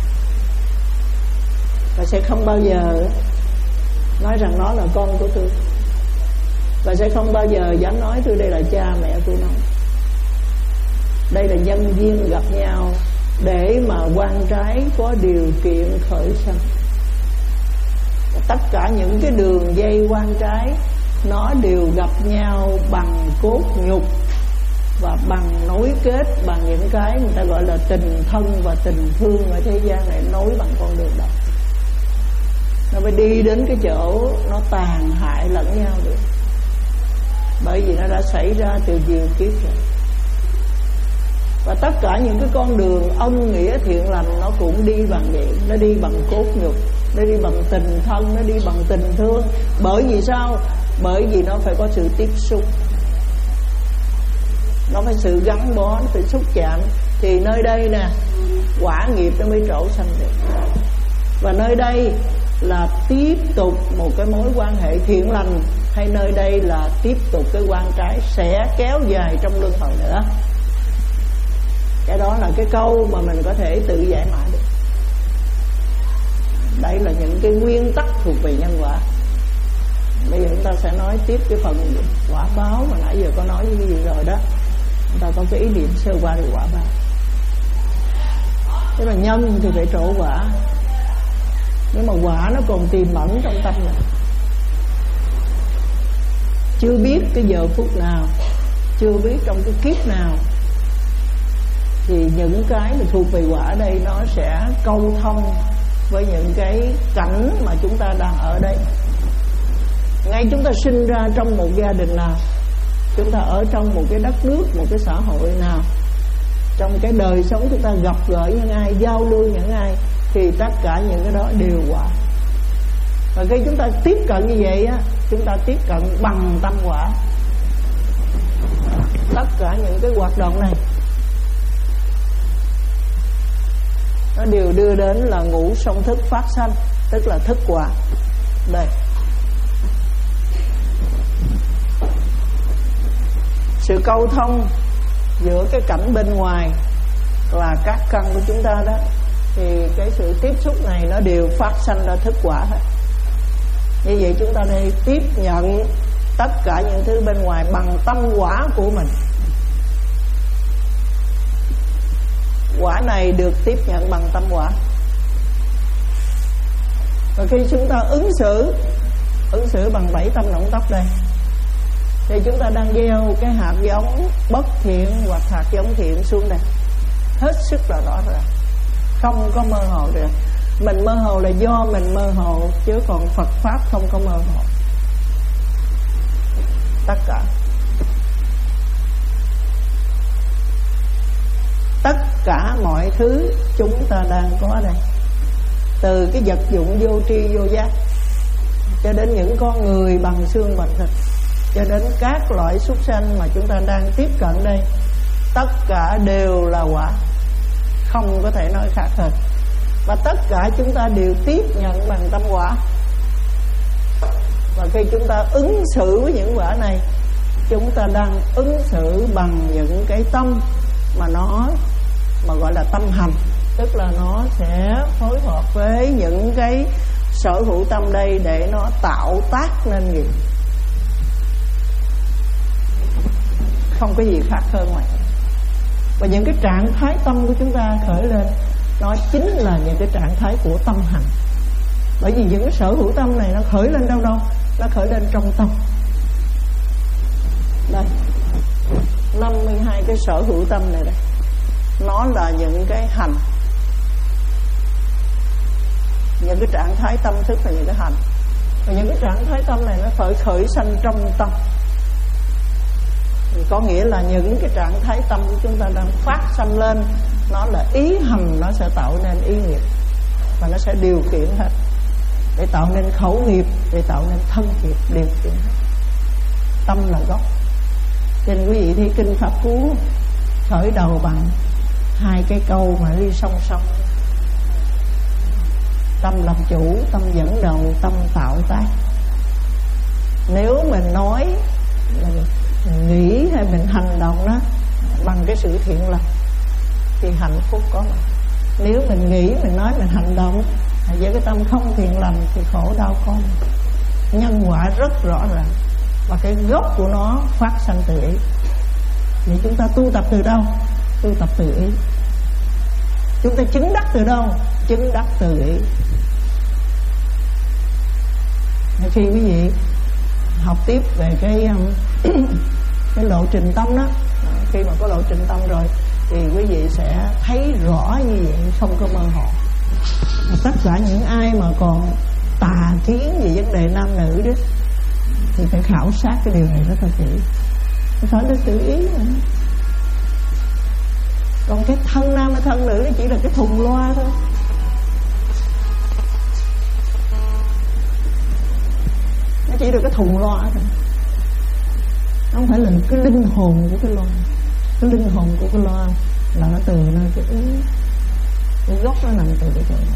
và sẽ không bao giờ nói rằng nó là con của tôi, và sẽ không bao giờ dám nói tôi đây là cha mẹ của nó. Đây là nhân duyên gặp nhau để mà quan trái có điều kiện khởi sanh. Tất cả những cái đường dây quan trái nó đều gặp nhau bằng cốt nhục và bằng nối kết, bằng những cái người ta gọi là tình thân và tình thương ở thế gian này, nối bằng con đường đó. Nó mới đi đến cái chỗ nó tàn hại lẫn nhau được, bởi vì nó đã xảy ra từ nhiều kiếp rồi. Và tất cả những cái con đường ân nghĩa thiện lành nó cũng đi bằng vậy. Nó đi bằng cốt nhục, nó đi bằng tình thân, nó đi bằng tình thương. Bởi vì sao? Bởi vì nó phải có sự tiếp xúc, nó phải sự gắn bó, nó phải xúc chạm. Thì nơi đây nè, quả nghiệp nó mới trổ sanh được. Và nơi đây là tiếp tục một cái mối quan hệ thiện lành, hay nơi đây là tiếp tục cái quan trái sẽ kéo dài trong luân hồi nữa. Cái đó là cái câu mà mình có thể tự giải mã được. Đây là những cái nguyên tắc thuộc về nhân quả. Bây giờ chúng ta sẽ nói tiếp cái phần quả báo mà nãy giờ có nói cái gì rồi đó. Chúng ta có cái ý niệm sơ qua về quả báo. Thế mà nhân thì phải trổ quả, nhưng mà quả nó còn tiềm ẩn trong tâm mình, chưa biết cái giờ phút nào, chưa biết trong cái kiếp nào, thì những cái mà thuộc về quả đây nó sẽ câu thông với những cái cảnh mà chúng ta đang ở đây. Ngay chúng ta sinh ra trong một gia đình nào, chúng ta ở trong một cái đất nước, một cái xã hội nào, trong cái đời sống chúng ta gặp gỡ những ai, giao lưu những ai, thì tất cả những cái đó đều quả. Và khi chúng ta tiếp cận như vậy á, chúng ta tiếp cận bằng tâm quả. Tất cả những cái hoạt động này nó đều đưa đến là ngũ song thức phát sanh, tức là thức quả. Đây, sự câu thông giữa cái cảnh bên ngoài và các căn của chúng ta đó, thì cái sự tiếp xúc này nó đều phát sanh ra thức quả hết. Như vậy chúng ta đây tiếp nhận tất cả những thứ bên ngoài bằng tâm quả của mình. Quả này được tiếp nhận bằng tâm quả. Và khi chúng ta ứng xử Ứng xử bằng bảy tâm động tác đây, thì chúng ta đang gieo cái hạt giống bất thiện hoặc hạt giống thiện xuống đây. Hết sức là rõ ràng, không có mơ hồ được. Mình mơ hồ là do mình mơ hồ, chứ còn Phật Pháp không có mơ hồ. Tất cả Tất cả mọi thứ chúng ta đang có đây, từ cái vật dụng vô tri vô giác, cho đến những con người bằng xương bằng thịt, cho đến các loại súc sanh mà chúng ta đang tiếp cận đây, tất cả đều là quả, không có thể nói khác hơn. Và tất cả chúng ta đều tiếp nhận bằng tâm quả. Và khi chúng ta ứng xử với những quả này, chúng ta đang ứng xử bằng những cái tâm mà nó mà gọi là tâm hành, tức là nó sẽ phối hợp với những cái sở hữu tâm đây để nó tạo tác nên nghiệp. Không có gì khác hơn ngoài. Và những cái trạng thái tâm của chúng ta khởi lên, nó chính là những cái trạng thái của tâm hành. Bởi vì những cái sở hữu tâm này nó khởi lên đâu đâu, nó khởi lên trong tâm. Đây, năm mươi hai cái sở hữu tâm này đây, nó là những cái hành, những cái trạng thái tâm thức là những cái hành. Và những cái trạng thái tâm này nó khởi khởi sanh trong tâm, thì có nghĩa là những cái trạng thái tâm của chúng ta đang phát sanh lên, nó là ý hành, nó sẽ tạo nên ý nghiệp, và nó sẽ điều khiển hết, để tạo nên khẩu nghiệp, để tạo nên thân nghiệp, điều khiển hết. Tâm là gốc. Cho nên quý vị thi kinh Pháp Cú, khởi đầu bằng hai cái câu mà đi song song: tâm làm chủ, tâm dẫn đầu, tâm tạo tác. Nếu mình nói, mình nghĩ hay mình hành động đó bằng cái sự thiện lành thì hạnh phúc có mặt. Nếu mình nghĩ, mình nói, mình hành động với cái tâm không thiện lành thì khổ đau có mặt. Nhân quả rất rõ ràng, và cái gốc của nó phát sanh từ ý. Vậy chúng ta tu tập từ đâu? Tu tập từ ý. Chúng ta chứng đắc từ đâu? Chứng đắc từ ý. Khi quý vị học tiếp về cái cái lộ trình tâm đó, khi mà có lộ trình tâm rồi thì quý vị sẽ thấy rõ như vậy, không có mơ hồ. Tất cả những ai mà còn tà kiến về vấn đề nam nữ đó thì phải khảo sát cái điều này rất là kỹ. Phải là tự ý mà. Còn cái thân nam hay thân nữ nó chỉ là cái thùng loa thôi. Nó chỉ là cái thùng loa thôi, không phải là cái linh hồn của cái loa. Cái linh hồn của cái loa là nó từ nơi cái ý, cái gốc nó nằm từ cái chỗ đó.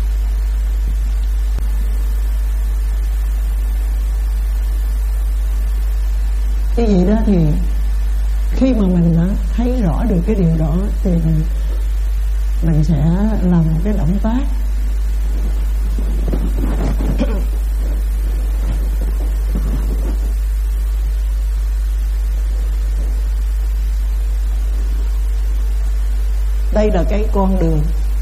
Cái gì đó thì khi mà mình đã thấy rõ được cái điều đó thì mình mình sẽ làm một cái động tác. Đây là cái con đường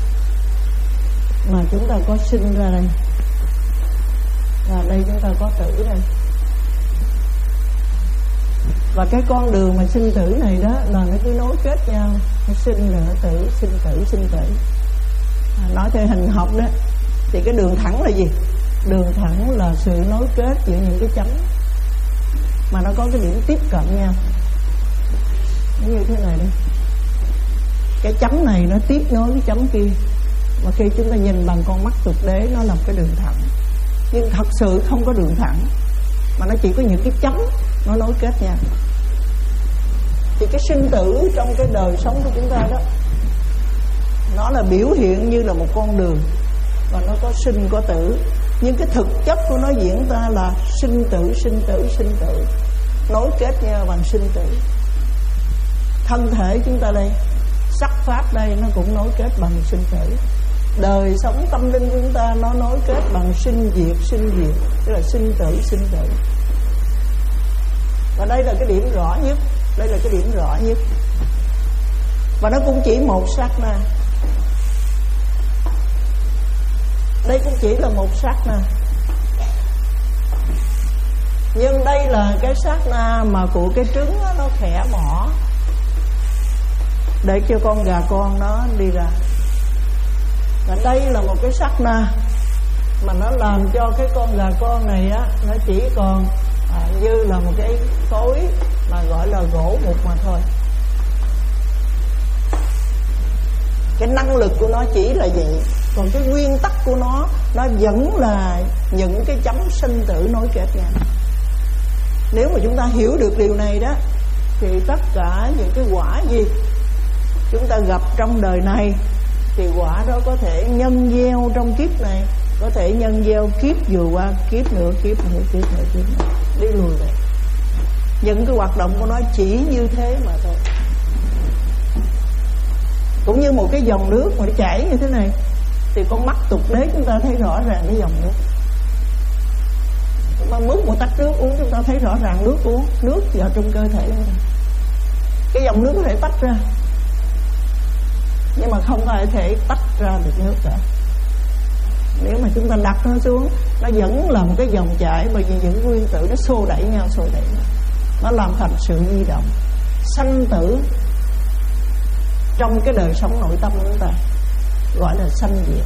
mà chúng ta có sinh ra đây, và đây chúng ta có tử đây. Và cái con đường mà sinh tử này đó là nó cứ nối kết nhau, nó sinh rồi nó tử, sinh tử, sinh tử. À, nói theo hình học đó thì cái đường thẳng là gì? Đường thẳng là sự nối kết giữa những cái chấm mà nó có cái điểm tiếp cận nhau, như thế này đây. Cái chấm này nó tiếp nối cái chấm kia, và khi chúng ta nhìn bằng con mắt tục đế nó là một cái đường thẳng, nhưng thật sự không có đường thẳng, mà nó chỉ có những cái chấm nó nối kết nhau. Thì cái sinh tử trong cái đời sống của chúng ta đó, nó là biểu hiện như là một con đường, và nó có sinh có tử, nhưng cái thực chất của nó diễn ra là sinh tử, sinh tử, sinh tử, nối kết nhau bằng sinh tử. Thân thể chúng ta đây, sắc pháp đây, nó cũng nối kết bằng sinh tử. Đời sống tâm linh của chúng ta nó nối kết bằng sinh diệt, sinh diệt, tức là sinh tử, sinh tử. Và đây là cái điểm rõ nhất, đây là cái điểm rõ nhất. Và nó cũng chỉ một sát na. Đây cũng chỉ là một sát na. Nhưng đây là cái sát na mà của cái trứng đó, nó khẽ mỏ để cho con gà con nó đi ra. Và đây là một cái sát na mà nó làm cho cái con gà con này á, nó chỉ còn à, như là một cái khối mà gọi là gỗ mục mà thôi. Cái năng lực của nó chỉ là vậy, còn cái nguyên tắc của nó nó vẫn là những cái chấm sinh tử nối kết nhau. Nếu mà chúng ta hiểu được điều này đó thì tất cả những cái quả gì chúng ta gặp trong đời này thì quả đó có thể nhân gieo trong kiếp này, có thể nhân gieo kiếp vừa qua, kiếp nữa, kiếp nữa, kiếp nữa, kiếp nữa, đi lùi về. Những cái hoạt động của nó chỉ như thế mà thôi. Cũng như một cái dòng nước mà nó chảy như thế này thì con mắt tục đế chúng ta thấy rõ ràng cái dòng nước. Chúng ta múc một tách nước uống, chúng ta thấy rõ ràng nước uống, nước vào trong cơ thể chúng ta. Cái dòng nước có thể tách ra, nhưng mà không có thể tách ra được nước cả. Nếu mà chúng ta đặt nó xuống, nó vẫn là một cái dòng chảy, bởi vì những nguyên tử nó xô đẩy nhau, xô đẩy nhau, nó làm thành sự di động. Sanh tử trong cái đời sống nội tâm của chúng ta gọi là sanh diệt.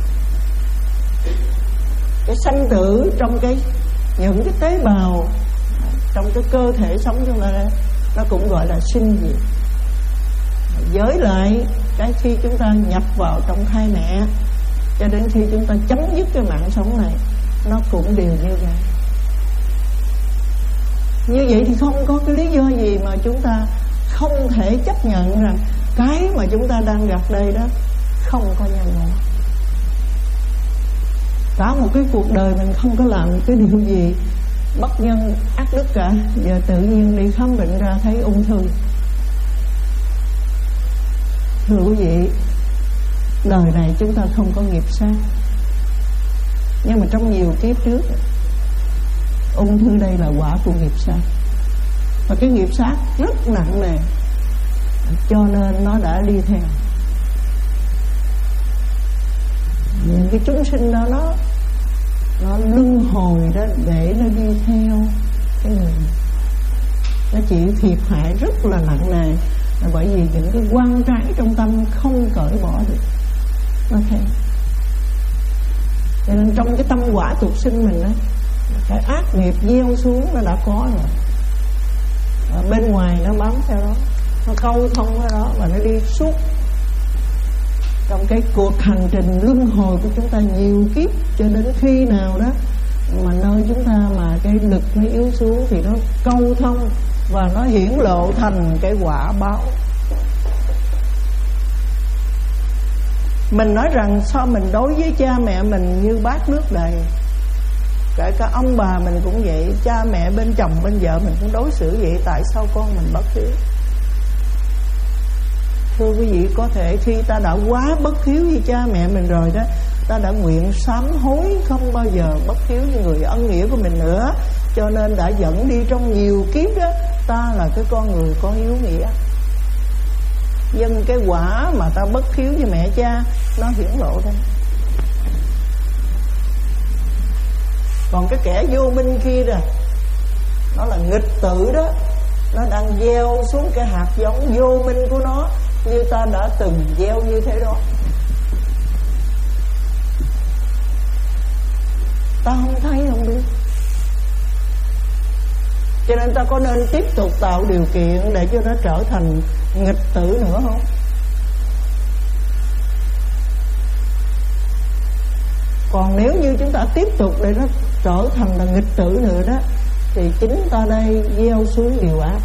Cái sanh tử trong cái những cái tế bào trong cái cơ thể sống chúng ta nó cũng gọi là sinh diệt. Với lại cái khi chúng ta nhập vào trong thai mẹ cho đến khi chúng ta chấm dứt cái mạng sống này, nó cũng đều như vậy. Như vậy thì không có cái lý do gì mà chúng ta không thể chấp nhận rằng Cái mà chúng ta đang gặp đây đó không có nhân quả. Cả một cái cuộc đời mình không có làm cái điều gì bất nhân ác đức cả, giờ tự nhiên đi khám bệnh ra thấy ung thư. Thưa quý vị, đời này chúng ta không có nghiệp sát, nhưng mà trong nhiều kiếp trước ung thư đây là quả của nghiệp sát. Và cái nghiệp sát rất nặng nề, cho nên nó đã đi theo. Những cái chúng sinh đó nó nó luân hồi đó để nó đi theo cái người này. Nó chịu thiệt hại rất là nặng nề, là bởi vì những cái quan trái trong tâm không cởi bỏ được, nó theo. Cho nên trong cái tâm quả tục sinh mình đó, cái ác nghiệp gieo xuống nó đã có rồi. Ở bên ngoài nó bám theo đó, nó câu thông cái đó và nó đi suốt trong cái cuộc hành trình luân hồi của chúng ta nhiều kiếp, cho đến khi nào đó mà nơi chúng ta mà cái lực nó yếu xuống thì nó câu thông và nó hiển lộ thành cái quả báo. Mình nói rằng sao mình đối với cha mẹ mình như bát nước đầy, kể cả ông bà mình cũng vậy, cha mẹ bên chồng bên vợ mình cũng đối xử vậy, tại sao con mình bất hiếu? Thưa quý vị, có thể khi ta đã quá bất hiếu với cha mẹ mình rồi đó, ta đã nguyện sám hối không bao giờ bất hiếu với người ân nghĩa của mình nữa, cho nên đã dẫn đi trong nhiều kiếp đó, ta là cái con người có hiếu nghĩa. Nhưng cái quả mà ta bất hiếu với mẹ cha nó hiển lộ đây. Còn cái kẻ vô minh kia rồi, nó là nghịch tử đó, nó đang gieo xuống cái hạt giống vô minh của nó, như ta đã từng gieo như thế đó. Ta không thấy không biết. Cho nên ta có nên tiếp tục tạo điều kiện để cho nó trở thành nghịch tử nữa không? Còn nếu như chúng ta tiếp tục để nó trở thành là nghịch tử nữa đó, thì chính ta đây gieo xuống điều ác.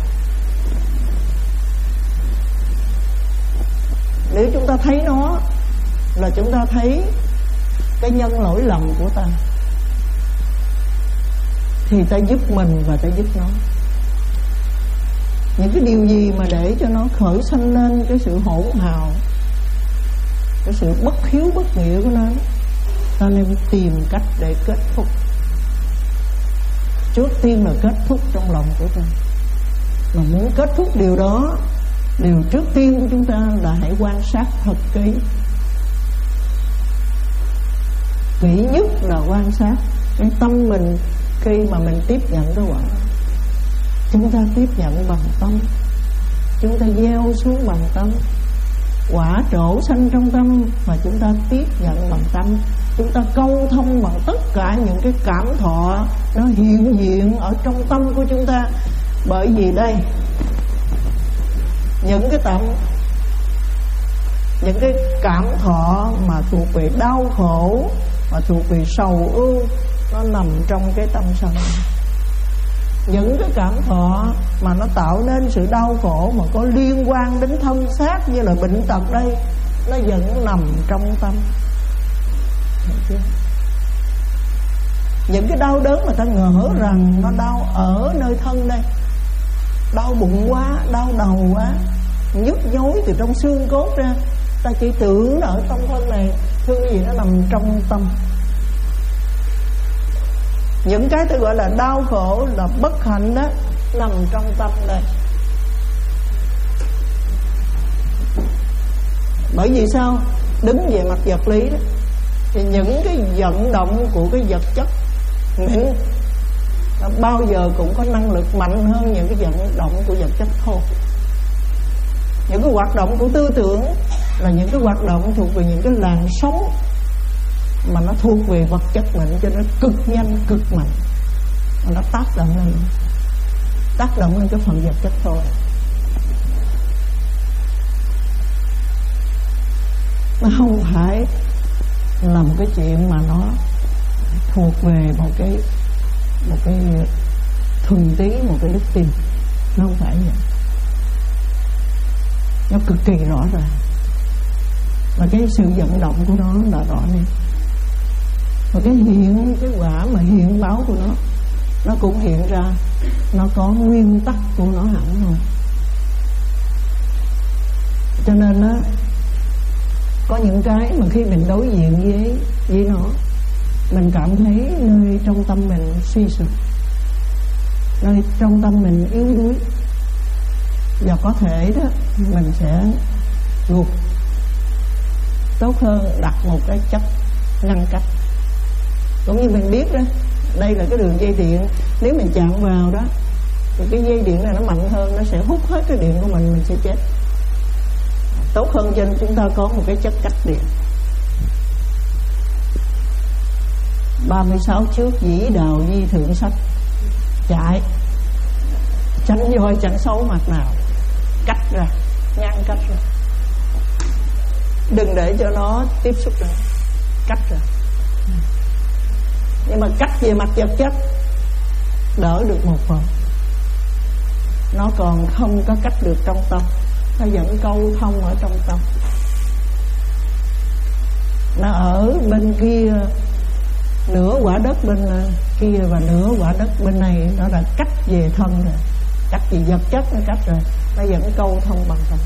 Nếu chúng ta thấy nó là chúng ta thấy cái nhân lỗi lầm của ta, thì ta giúp mình và ta giúp nó. Những cái điều gì mà để cho nó khởi sanh lên cái sự hỗn hào, cái sự bất hiếu bất nghĩa của nó, ta nên tìm cách để kết thúc. Trước tiên là kết thúc trong lòng của ta. Mà muốn kết thúc điều đó, điều trước tiên của chúng ta là hãy quan sát thật kỹ. Kỹ nhất là quan sát cái tâm mình khi mà mình tiếp nhận cái quả. Chúng ta tiếp nhận bằng tâm, chúng ta gieo xuống bằng tâm, quả trổ sanh trong tâm, và chúng ta tiếp nhận bằng tâm. Chúng ta câu thông bằng tất cả những cái cảm thọ nó hiện diện ở trong tâm của chúng ta. Bởi vì đây, những cái tâm, những cái cảm thọ mà thuộc về đau khổ, mà thuộc về sầu ưu, nó nằm trong cái tâm sân. Những cái cảm thọ mà nó tạo nên sự đau khổ mà có liên quan đến thân xác như là bệnh tật đây, nó vẫn nằm trong tâm. Những cái đau đớn mà ta ngờ rằng nó đau ở nơi thân đây, đau bụng quá, đau đầu quá, nhức nhối từ trong xương cốt ra, ta chỉ tưởng ở trong thân này, thương gì nó nằm trong tâm. Những cái tôi gọi là đau khổ, là bất hạnh đó, nằm trong tâm đây. Bởi vì sao? Đứng về mặt vật lý đó, thì những cái vận động của cái vật chất mịn bao giờ cũng có năng lực mạnh hơn những cái vận động của vật chất thô. Những cái hoạt động của tư tưởng là những cái hoạt động thuộc về những cái làn sóng mà nó thuộc về vật chất mạnh, cho nó cực nhanh, cực mạnh, mà nó tác động lên tác động lên cái phần vật chất thôi. Nó không phải là một cái chuyện mà nó thuộc về một cái một cái thuần tí, một cái đức tin. Nó không phải vậy. nó cực kỳ rõ ràng, và cái sự vận động của nó là rõ nét. Và cái hiện, cái quả mà hiện báo của nó, nó cũng hiện ra, nó có nguyên tắc của nó hẳn rồi. Cho nên đó, có những cái mà khi mình đối diện với với nó, mình cảm thấy nơi trong tâm mình suy sụp, nơi trong tâm mình yếu đuối, và có thể đó mình sẽ gục. Tốt hơn đặt một cái chất ngăn cách. Cũng như mình biết đó, đây là cái đường dây điện, nếu mình chạm vào đó thì cái dây điện này nó mạnh hơn, nó sẽ hút hết cái điện của mình, mình sẽ chết. Tốt hơn cho nên chúng ta có một cái chất cách điện. Ba mươi sáu trước dĩ đào di thượng sách, chạy tránh voi tránh xấu mặt nào, cách ra, ngăn cách ra, đừng để cho nó tiếp xúc nữa, cách ra. Nhưng mà cách về mặt vật chất đỡ được một phần, nó còn không có cách được trong tâm, nó vẫn câu thông ở trong tâm. Nó ở bên kia, nửa quả đất bên kia và nửa quả đất bên này, nó đã cách về thân rồi, cách về vật chất nó cách rồi, nó vẫn câu thông bằng tâm.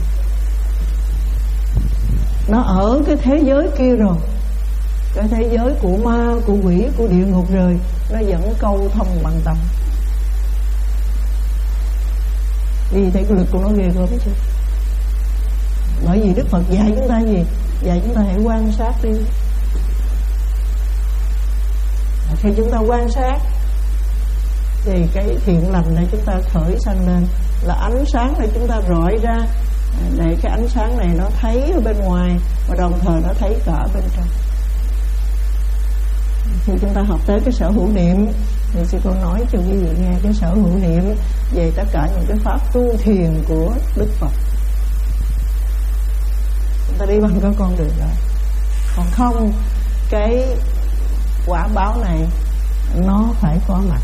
Nó ở cái thế giới kia rồi, cái thế giới của ma, của quỷ, của địa ngục rồi, nó vẫn câu thông bằng tâm. Vì thấy cái lực của nó ghê gớm chứ. Bởi vì Đức Phật dạy chúng ta gì? Dạy chúng ta hãy quan sát đi. Khi chúng ta quan sát thì cái thiện lành này chúng ta khởi sanh lên, là ánh sáng này chúng ta rọi ra, để cái ánh sáng này nó thấy ở bên ngoài, và đồng thời nó thấy cả bên trong. Khi chúng ta học tới cái sở hữu niệm thì sư cô nói cho quý vị nghe cái sở hữu niệm về tất cả những cái pháp tu thiền của Đức Phật. Chúng ta đi bằng cái con đường đó. Còn không, cái quả báo này nó phải có mặt.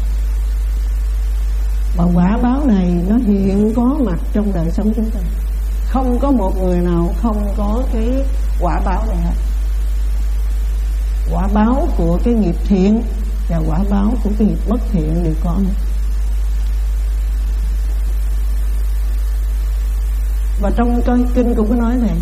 Mà quả báo này nó hiện có mặt trong đời sống chúng ta. Không có một người nào không có cái quả báo này hết. Quả báo của cái nghiệp thiện và quả báo của cái nghiệp bất thiện đều có. Và trong cái kinh cũng có nói này,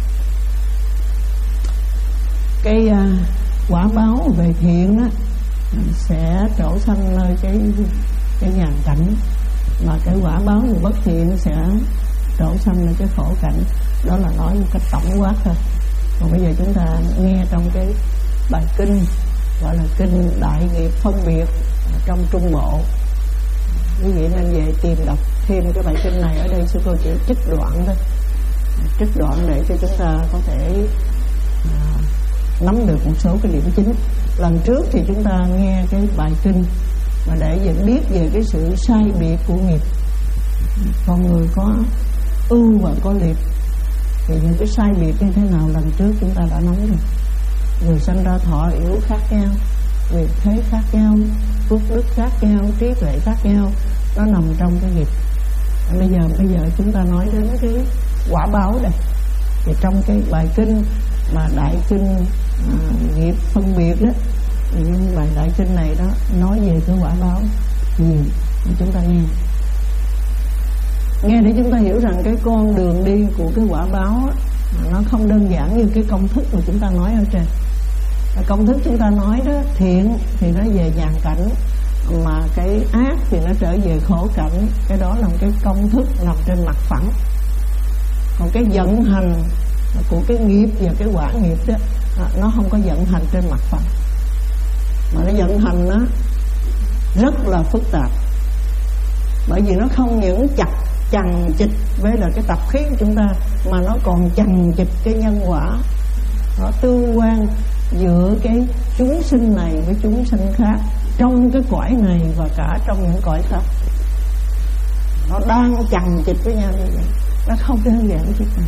cái uh, quả báo về thiện đó sẽ trổ sanh nơi cái cái nhàn cảnh, mà cái quả báo về bất thiện sẽ trổ sanh nơi cái khổ cảnh. Đó là nói một cách tổng quát thôi. Còn bây giờ chúng ta nghe trong cái bài kinh gọi là kinh Đại Nghiệp Phân Biệt trong Trung Bộ. Quý vị nên về tìm đọc thêm cái bài kinh này. Ở đây sư cô chỉ trích đoạn thôi, trích đoạn để cho chúng ta có thể à, nắm được một số cái điểm chính. Lần trước thì chúng ta nghe cái bài kinh mà để nhận biết về cái sự sai biệt của nghiệp. Con người có ưu và có liệt, thì những cái sai biệt như thế nào lần trước chúng ta đã nói rồi. Người sanh ra thọ yếu khác nhau, nghiệp thế khác nhau, phước đức khác nhau, trí tuệ khác nhau, nó nằm trong cái nghiệp. Bây giờ bây giờ chúng ta nói đến cái quả báo đây. Thì trong cái bài kinh mà đại kinh à, nghiệp phân biệt đó, thì bài đại kinh này đó nói về cái quả báo nhiều. Chúng ta nghe nghe để chúng ta hiểu rằng cái con đường đi của cái quả báo á, nó không đơn giản như cái công thức mà chúng ta nói ở trên. Công thức chúng ta nói đó, thiện thì nó về nhàn cảnh, mà cái ác thì nó trở về khổ cảnh. Cái đó là một cái công thức nằm trên mặt phẳng. Còn cái vận hành của cái nghiệp và cái quả nghiệp đó, nó không có vận hành trên mặt phẳng, mà nó vận hành nó rất là phức tạp. Bởi vì nó không những chặt chằng chịch với là cái tập khí của chúng ta, mà nó còn chằng chịch cái nhân quả. Nó tương quan giữa cái chúng sinh này với chúng sinh khác, trong cái cõi này và cả trong những cõi khác. Nó đang chằng chịch với nhau như vậy, nó không đơn giản chút nào.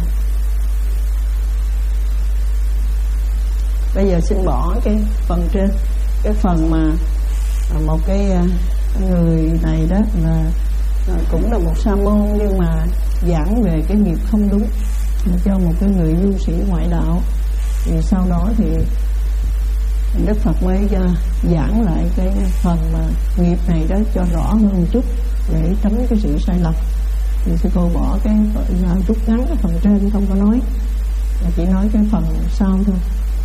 Bây giờ xin bỏ cái phần trên, cái phần mà một cái người này đó là cũng là một sa môn, nhưng mà giảng về cái nghiệp không đúng. cho một cái người du sĩ ngoại đạo. Thì sau đó thì Đức Phật mới giảng lại cái phần mà nghiệp này đó cho rõ hơn một chút để tránh cái sự sai lầm. Thì sư cô bỏ cái rút ngắn cái phần trên không có nói, chỉ nói cái phần sau thôi.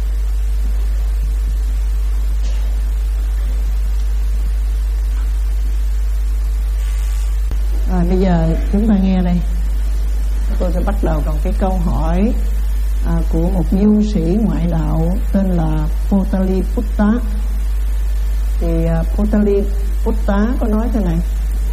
À, bây giờ chúng ta nghe đây. Tôi sẽ bắt đầu bằng cái câu hỏi à, của một du sĩ ngoại đạo tên là Potaliputta. Thì à, Potaliputta có nói thế này: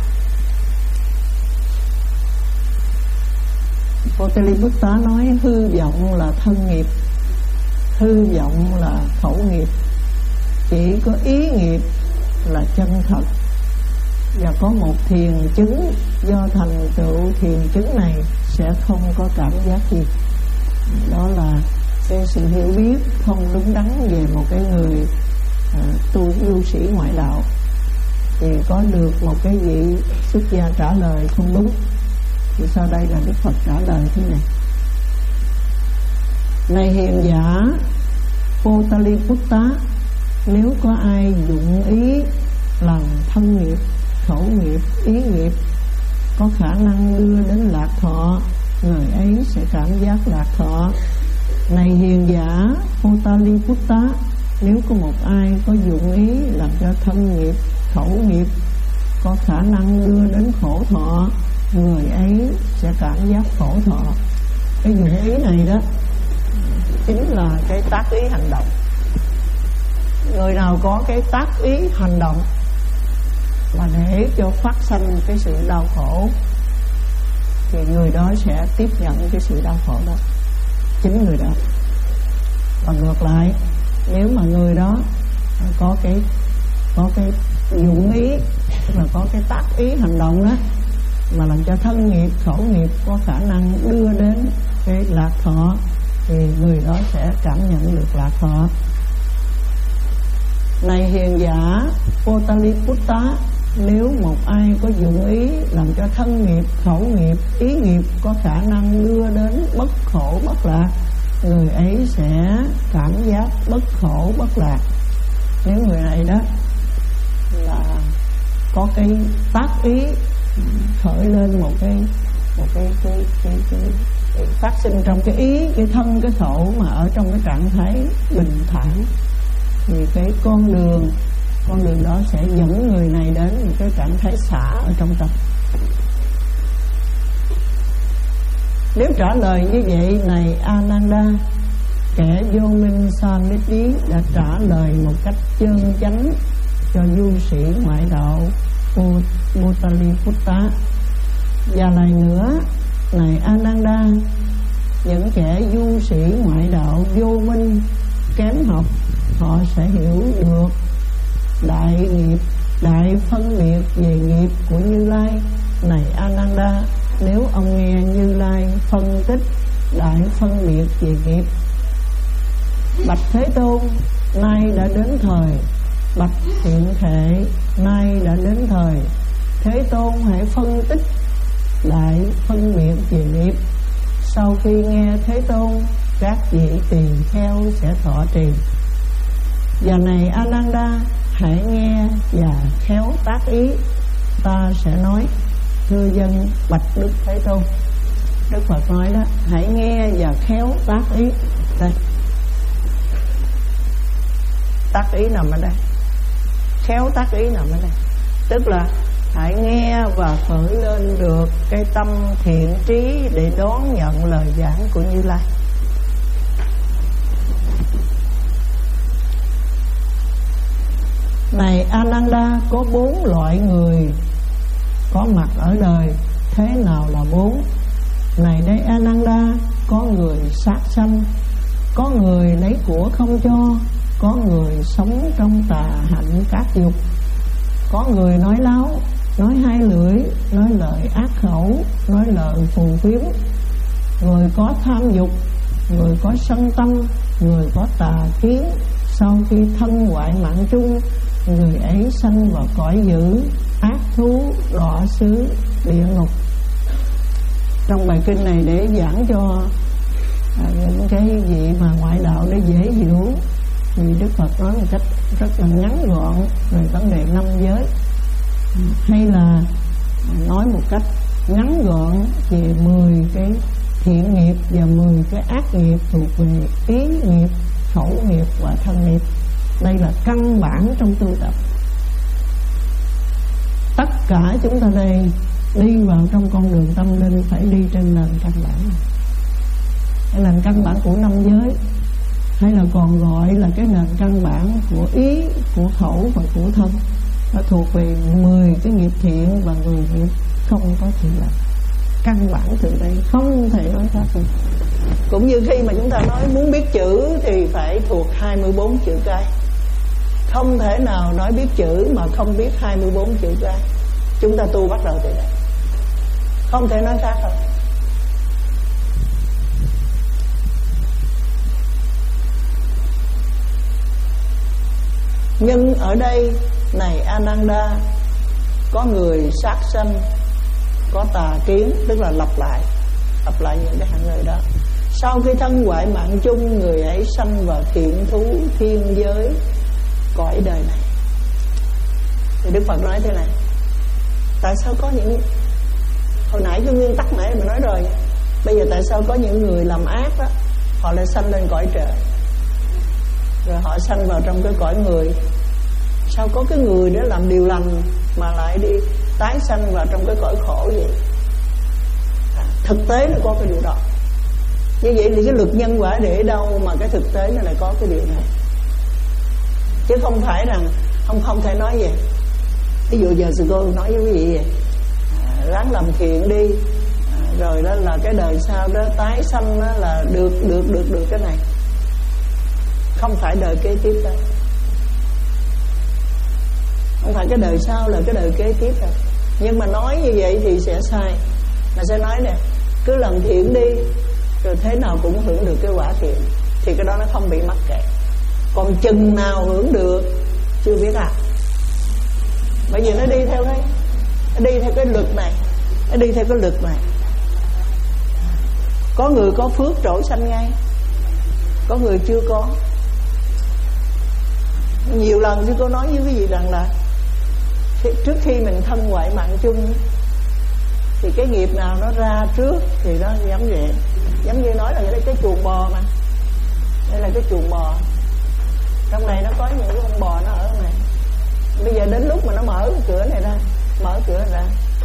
Potaliputta nói hư vọng là thân nghiệp, hư vọng là khẩu nghiệp, chỉ có ý nghiệp là chân thật. Và có một thiền chứng, do thành tựu thiền chứng này sẽ không có cảm giác gì. Đó là cái sự hiểu biết không đúng đắn về một cái người à, tu du sĩ ngoại đạo. Thì có được một cái vị xuất gia trả lời không đúng. Thì sau đây là Đức Phật trả lời thế này: này hiền giả Potaliputta, nếu có ai dụng ý làm thân nghiệp, khẩu nghiệp, ý nghiệp có khả năng đưa đến lạc thọ, người ấy sẽ cảm giác lạc thọ. Này hiền giả Potaliputta, nếu có một ai có dụng ý làm cho thân nghiệp, khẩu nghiệp có khả năng đưa đến khổ thọ, người ấy sẽ cảm giác khổ thọ. Cái dụng ý này đó chính là cái tác ý hành động. Người nào có cái tác ý hành động mà để cho phát sanh cái sự đau khổ thì người đó sẽ tiếp nhận cái sự đau khổ đó, chính người đó. Và ngược lại, nếu mà người đó có cái có cái dụng ý, tức là có cái tác ý hành động đó mà làm cho thân nghiệp, khẩu nghiệp có khả năng đưa đến cái lạc thọ thì người đó sẽ cảm nhận được lạc thọ. Này hiền giả Potaliputta, nếu một ai có dụng ý làm cho thân nghiệp, khẩu nghiệp, ý nghiệp có khả năng đưa đến bất khổ bất lạc, người ấy sẽ cảm giác bất khổ bất lạc. Nếu người này đó là có cái tác ý khởi lên một cái một cái cái, cái, cái, cái phát sinh trong cái ý, cái thân, cái khẩu mà ở trong cái trạng thái bình thản, thì cái con đường con đường đó sẽ dẫn người này đến một cái trạng thái xả ở trong tâm. Nếu trả lời như vậy, này Ananda, kẻ vô minh Samiti đã trả lời một cách chân chánh cho du sĩ ngoại đạo Potaliputta. Và lại nữa, này Ananda, những kẻ du sĩ ngoại đạo vô minh kém học, họ sẽ hiểu được đại nghiệp, đại phân biệt về nghiệp của Như Lai. Này Ananda, nếu ông nghe Như Lai phân tích đại phân biệt về nghiệp. Bạch Thế Tôn, nay đã đến thời. Bạch Thiện Thệ, nay đã đến thời. Thế Tôn hãy phân tích đại phân biệt về nghiệp. Sau khi nghe Thế Tôn, các vị tỳ kheo sẽ thọ trì. Và này Ananda, hãy nghe và khéo tác ý. Ta sẽ nói: thưa dân bạch Đức Thế Tôn. Đức Phật nói đó, hãy nghe và khéo tác ý. Đây, tác ý nằm ở đây, khéo tác ý nằm ở đây. Tức là hãy nghe và khởi lên được cái tâm thiện trí để đón nhận lời giảng của Như Lai. Này Ananda, có bốn loại người có mặt ở đời. Thế nào là bốn? Này đây Ananda, có người sát sanh, có người lấy của không cho, có người sống trong tà hạnh các dục, có người nói láo, nói hai lưỡi, nói lời ác khẩu, nói lời phù phiếm, người có tham dục, người có sân tâm, người có tà kiến. Sau khi thân hoại mạng chung, người ấy sanh vào cõi dữ, ác thú, đọa xứ, địa ngục. Trong bài kinh này để giảng cho à, những cái gì mà ngoại đạo để dễ hiểu thì Đức Phật nói một cách rất là ngắn gọn về vấn đề năm giới, hay là nói một cách ngắn gọn về mười cái thiện nghiệp và mười cái ác nghiệp thuộc về ý nghiệp, khẩu nghiệp và thân nghiệp. Đây là căn bản trong tu tập. Tất cả chúng ta đây đi vào trong con đường tâm linh phải đi trên nền căn bản này. Cái nền căn bản của năm giới, hay là còn gọi là cái nền căn bản của ý, của khẩu và của thân. Nó thuộc về mười cái nghiệp thiện và mười nghiệp không có thiện lành. Căn bản từ đây không thể nói khác được. Cũng như khi mà chúng ta nói muốn biết chữ thì phải thuộc hai mươi bốn chữ cái. Không thể nào nói biết chữ mà không biết hai mươi bốn chữ cái. Chúng ta tu bắt đầu từ đây, không thể nói khác đâu. Nhưng ở đây này Ananda, có người sát sanh, có tà kiến, tức là lặp lại lặp lại những cái hạng người đó. Sau khi thân hoại mạng chung, người ấy sanh vào thiện thú thiên giới, cõi đời này. Thì Đức Phật nói thế này: tại sao có những, hồi nãy cái nguyên tắc nãy mà nói rồi, bây giờ tại sao có những người làm ác đó, họ lại sanh lên cõi trời, rồi họ sanh vào trong cái cõi người? Sao có cái người đó làm điều lành mà lại đi tái sanh vào trong cái cõi khổ vậy? À, thực tế nó có cái điều đó. Như vậy thì cái luật nhân quả để đâu mà cái thực tế nó lại có cái điều này? Chứ không phải rằng không không thể nói vậy. Ví dụ giờ sư cô nói với quý vị vậy, à, ráng làm thiện đi, à, rồi đó là cái đời sau đó tái sanh đó là được được được được cái này. Không phải đời kế tiếp đâu. Không phải cái đời sau là cái đời kế tiếp đâu. Nhưng mà nói như vậy thì sẽ sai. Mà sẽ nói nè, cứ làm thiện đi, rồi thế nào cũng hưởng được cái quả thiện, thì cái đó nó không bị mắc kẹt. Còn chừng nào hưởng được chưa biết à. Bởi vì nó đi theo cái Nó đi theo cái luật này Nó đi theo cái luật này. Có người có phước trổ sanh ngay, có người chưa có. Nhiều lần chứ cô nói với quý vị rằng là trước khi mình thân ngoại mạng chung thì cái nghiệp nào nó ra trước thì nó giống vậy. Giống như nói là đây cái chuồng bò mà. Đây là cái chuồng bò. Trong này nó có những cái con bò nó ở trong này. Bây giờ đến lúc mà nó mở cái cửa này ra, mở cửa này ra,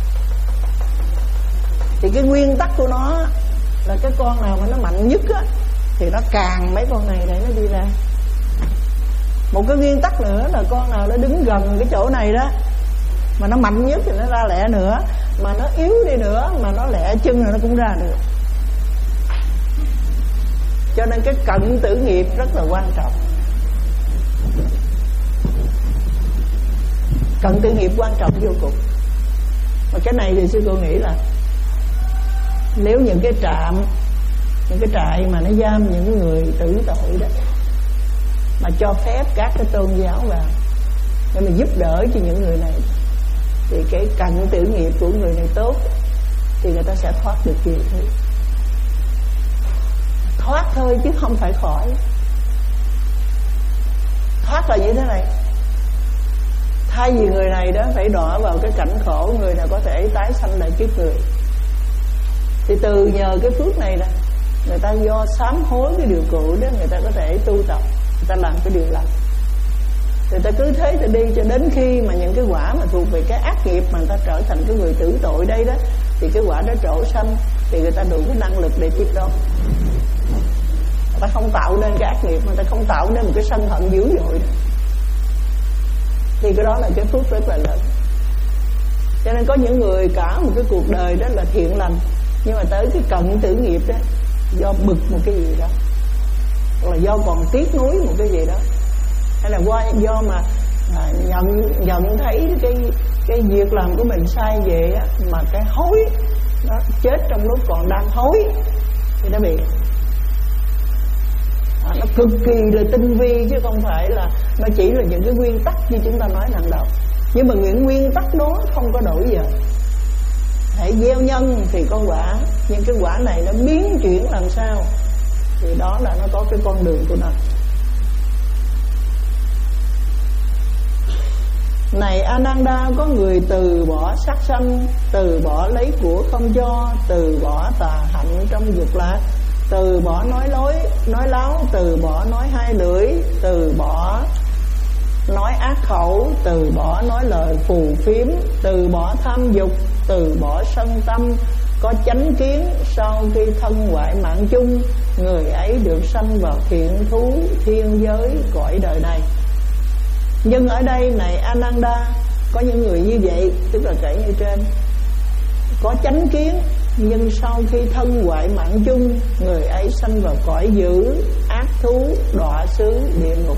thì cái nguyên tắc của nó là cái con nào mà nó mạnh nhất á, thì nó càng mấy con này để nó đi ra. Một cái nguyên tắc nữa là con nào nó đứng gần cái chỗ này đó mà nó mạnh nhất thì nó ra lẹ nữa, mà nó yếu đi nữa mà nó lẹ chân rồi nó cũng ra được. Cho nên cái cận tử nghiệp rất là quan trọng. Cận tử nghiệp quan trọng vô cùng. Mà cái này thì sư cô nghĩ là nếu những cái trạm, những cái trại mà nó giam những người tử tội đó, mà cho phép các cái tôn giáo vào để mà giúp đỡ cho những người này, thì cái cận tử nghiệp của người này tốt, thì người ta sẽ thoát được nhiều thứ. Thoát thôi chứ không phải khỏi. Thoát là như thế này: thay vì người này đó phải đọa vào cái cảnh khổ, người nào có thể tái sanh lại kiếp người, thì từ nhờ cái phước này nè, người ta do sám hối cái điều cũ đó, người ta có thể tu tập, người ta làm cái điều lành. Người ta cứ thế ta đi cho đến khi mà những cái quả mà thuộc về cái ác nghiệp mà người ta trở thành cái người tử tội đây đó, thì cái quả đó trổ sanh, thì người ta đủ cái năng lực để tiếp đó. Người ta không tạo nên cái ác nghiệp, người ta không tạo nên một cái sân hận dữ dội đó. Thì cái đó là cái phước rất là lớn. Cho nên có những người cả một cái cuộc đời đó là thiện lành, nhưng mà tới cái cận tử nghiệp đó, do bực một cái gì đó, hoặc là do còn tiếc nuối một cái gì đó, hay là qua do mà à, nhận nhận thấy cái cái việc làm của mình sai về á, mà cái hối nó chết trong lúc còn đang hối thì nó bị à, nó cực kỳ là tinh vi, chứ không phải là nó chỉ là những cái nguyên tắc như chúng ta nói lần đầu. Nhưng mà những nguyên tắc đó không có đổi giờ. Hãy gieo nhân thì có quả, nhưng cái quả này nó biến chuyển làm sao thì đó là nó có cái con đường của nó. Này Ananda, có người từ bỏ sát sanh, từ bỏ lấy của không cho, từ bỏ tà hạnh trong dục lạc, từ bỏ nói lối nói láo, từ bỏ nói hai lưỡi, từ bỏ nói ác khẩu, từ bỏ nói lời phù phiếm, từ bỏ tham dục, từ bỏ sân tâm, có chánh kiến, sau khi thân hoại mạng chung, người ấy được sanh vào thiện thú thiên giới cõi đời này. Nhưng ở đây này Ananda, có những người như vậy, tức là kể như trên, có chánh kiến, nhưng sau khi thân hoại mạng chung, người ấy sanh vào cõi dữ, ác thú, đọa xứ, địa ngục.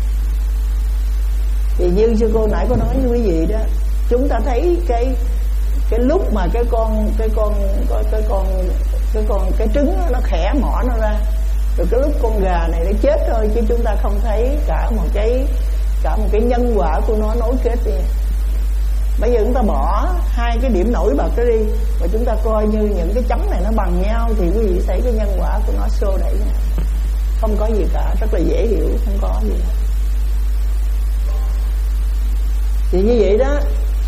Thì như sư cô nãy có nói với quý vị đó, chúng ta thấy cái cái lúc mà cái con cái con cái, cái con cái con cái trứng đó, nó khẽ mỏ nó ra, rồi cái lúc con gà này nó chết thôi, chứ chúng ta không thấy cả một cái cả một cái nhân quả của nó nối kết đi. Bây giờ chúng ta bỏ hai cái điểm nổi bật đó đi, và chúng ta coi như những cái chấm này nó bằng nhau, thì quý vị thấy cái nhân quả của nó xô đẩy nhau, không có gì cả, rất là dễ hiểu, không có gì hết. Thì như vậy đó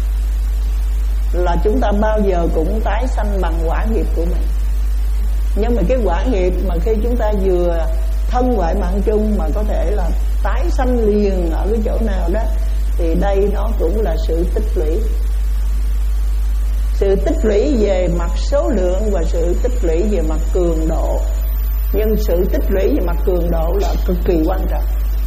là chúng ta bao giờ cũng tái sanh bằng quả nghiệp của mình. Nhưng mà cái quả nghiệp mà khi chúng ta vừa thân hoại mạng chung mà có thể là tái sanh liền ở cái chỗ nào đó, thì đây nó cũng là sự tích lũy. Sự tích lũy về mặt số lượng và sự tích lũy về mặt cường độ. Nhưng sự tích lũy về mặt cường độ là cực kỳ quan trọng.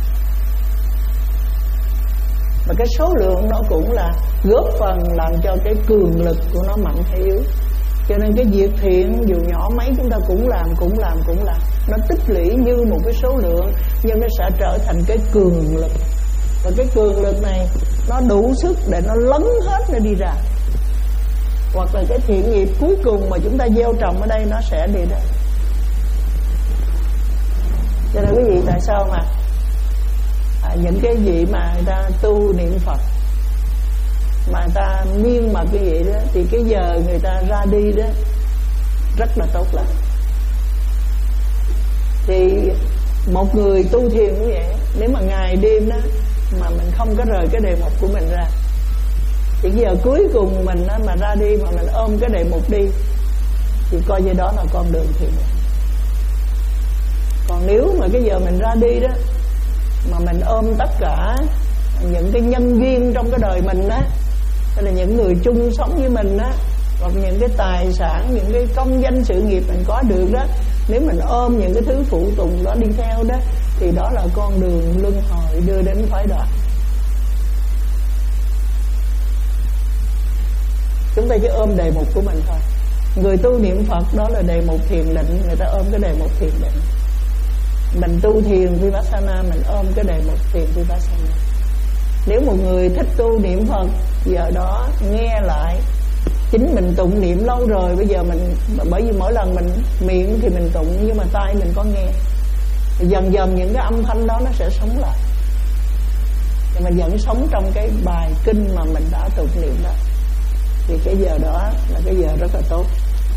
Và cái số lượng nó cũng là góp phần làm cho cái cường lực của nó mạnh hay yếu. Cho nên cái việc thiện dù nhỏ mấy chúng ta cũng làm, cũng làm, cũng làm. Nó tích lũy như một cái số lượng, nhưng nó sẽ trở thành cái cường lực. Và cái cường lực này nó đủ sức để nó lấn hết nó đi ra. Hoặc là cái thiện nghiệp cuối cùng mà chúng ta gieo trồng ở đây nó sẽ đi ra. Cho nên quý vị, tại sao mà à, những cái vị mà người ta tu niệm Phật mà người ta miên mật như vậy đó, thì cái giờ người ta ra đi đó rất là tốt lành. Thì một người tu thiền như vậy, nếu mà ngày đêm đó mà mình không có rời cái đề mục của mình ra, thì giờ cuối cùng mình đó, mà ra đi mà mình ôm cái đề mục đi, thì coi như đó là con đường thiền. Còn nếu mà cái giờ mình ra đi đó mà mình ôm tất cả những cái nhân duyên trong cái đời mình đó, hay là những người chung sống với mình đó, hoặc những cái tài sản, những cái công danh sự nghiệp mình có được đó, nếu mình ôm những cái thứ phụ tùng đó đi theo đó, thì đó là con đường luân hồi đưa đến thoái đoạn. Chúng ta chỉ ôm đề mục của mình thôi. Người tu niệm Phật đó là đề mục thiền định, người ta ôm cái đề mục thiền định. Mình tu thiền Vipassana, mình ôm cái đề mục thiền Vipassana. Nếu một người thích tu niệm Phật, giờ đó nghe lại, chính mình tụng niệm lâu rồi, bây giờ mình, bởi vì mỗi lần mình miệng thì mình tụng, nhưng mà tai mình có nghe, thì dần dần những cái âm thanh đó nó sẽ sống lại, thì mình vẫn sống trong cái bài kinh mà mình đã tụng niệm đó. Thì cái giờ đó là cái giờ rất là tốt.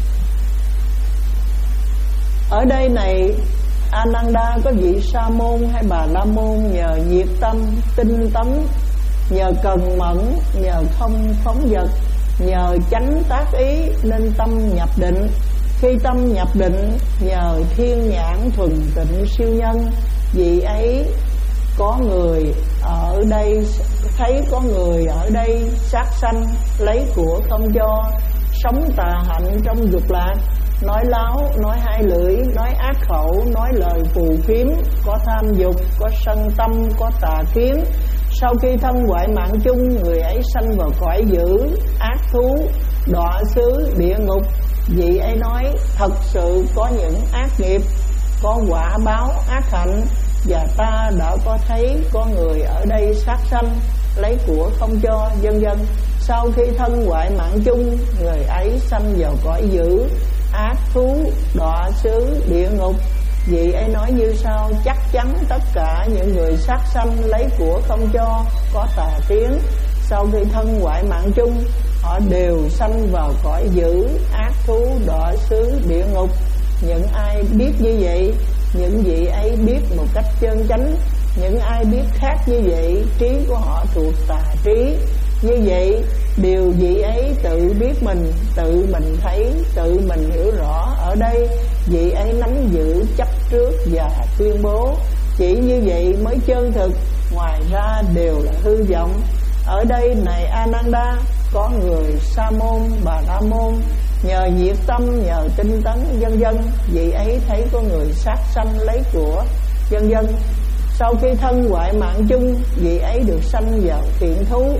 Ở đây này Ananda, có vị sa môn hay bà la môn nhờ nhiệt tâm, tinh tấn, nhờ cần mẫn, nhờ không phóng dật, nhờ chánh tác ý nên tâm nhập định. Khi tâm nhập định, nhờ thiên nhãn thuần tịnh siêu nhân, vị ấy có người ở đây, thấy có người ở đây sát sanh, lấy của không cho, sống tà hạnh trong dục lạc, nói láo, nói hai lưỡi, nói ác khẩu, nói lời phù phiếm, có tham dục, có sân tâm, có tà kiến. Sau khi thân hoại mạng chung, người ấy sanh vào cõi dữ, ác thú, đọa xứ, địa ngục. Vị ấy nói thật sự có những ác nghiệp, có quả báo ác hạnh, và ta đã có thấy có người ở đây sát sanh, lấy của không cho, vân vân. Sau khi thân hoại mạng chung, người ấy sanh vào cõi dữ, ác thú, đọa xứ, địa ngục. Vị ấy nói như sau: chắc chắn tất cả những người sát sanh, lấy của không cho, có tà kiến, sau khi thân hoại mạng chung, họ đều sanh vào cõi dữ, ác thú, đọa xứ, địa ngục. Những ai biết như vậy những vị ấy biết một cách chân chánh. Những ai biết khác như vậy, trí của họ thuộc tà trí. Như vậy điều vị ấy tự biết mình, tự mình thấy, tự mình hiểu rõ. Ở đây vị ấy nắm giữ, chấp trước và tuyên bố. Chỉ như vậy mới chân thực, ngoài ra đều là hư vọng. Ở đây này Ananda, có người Sa môn, Bà La môn, nhờ nhiệt tâm, nhờ tinh tấn, vân vân. Vị ấy thấy có người sát sanh lấy của, vân vân. Sau khi thân hoại mạng chung, vị ấy được sanh vào thiện thú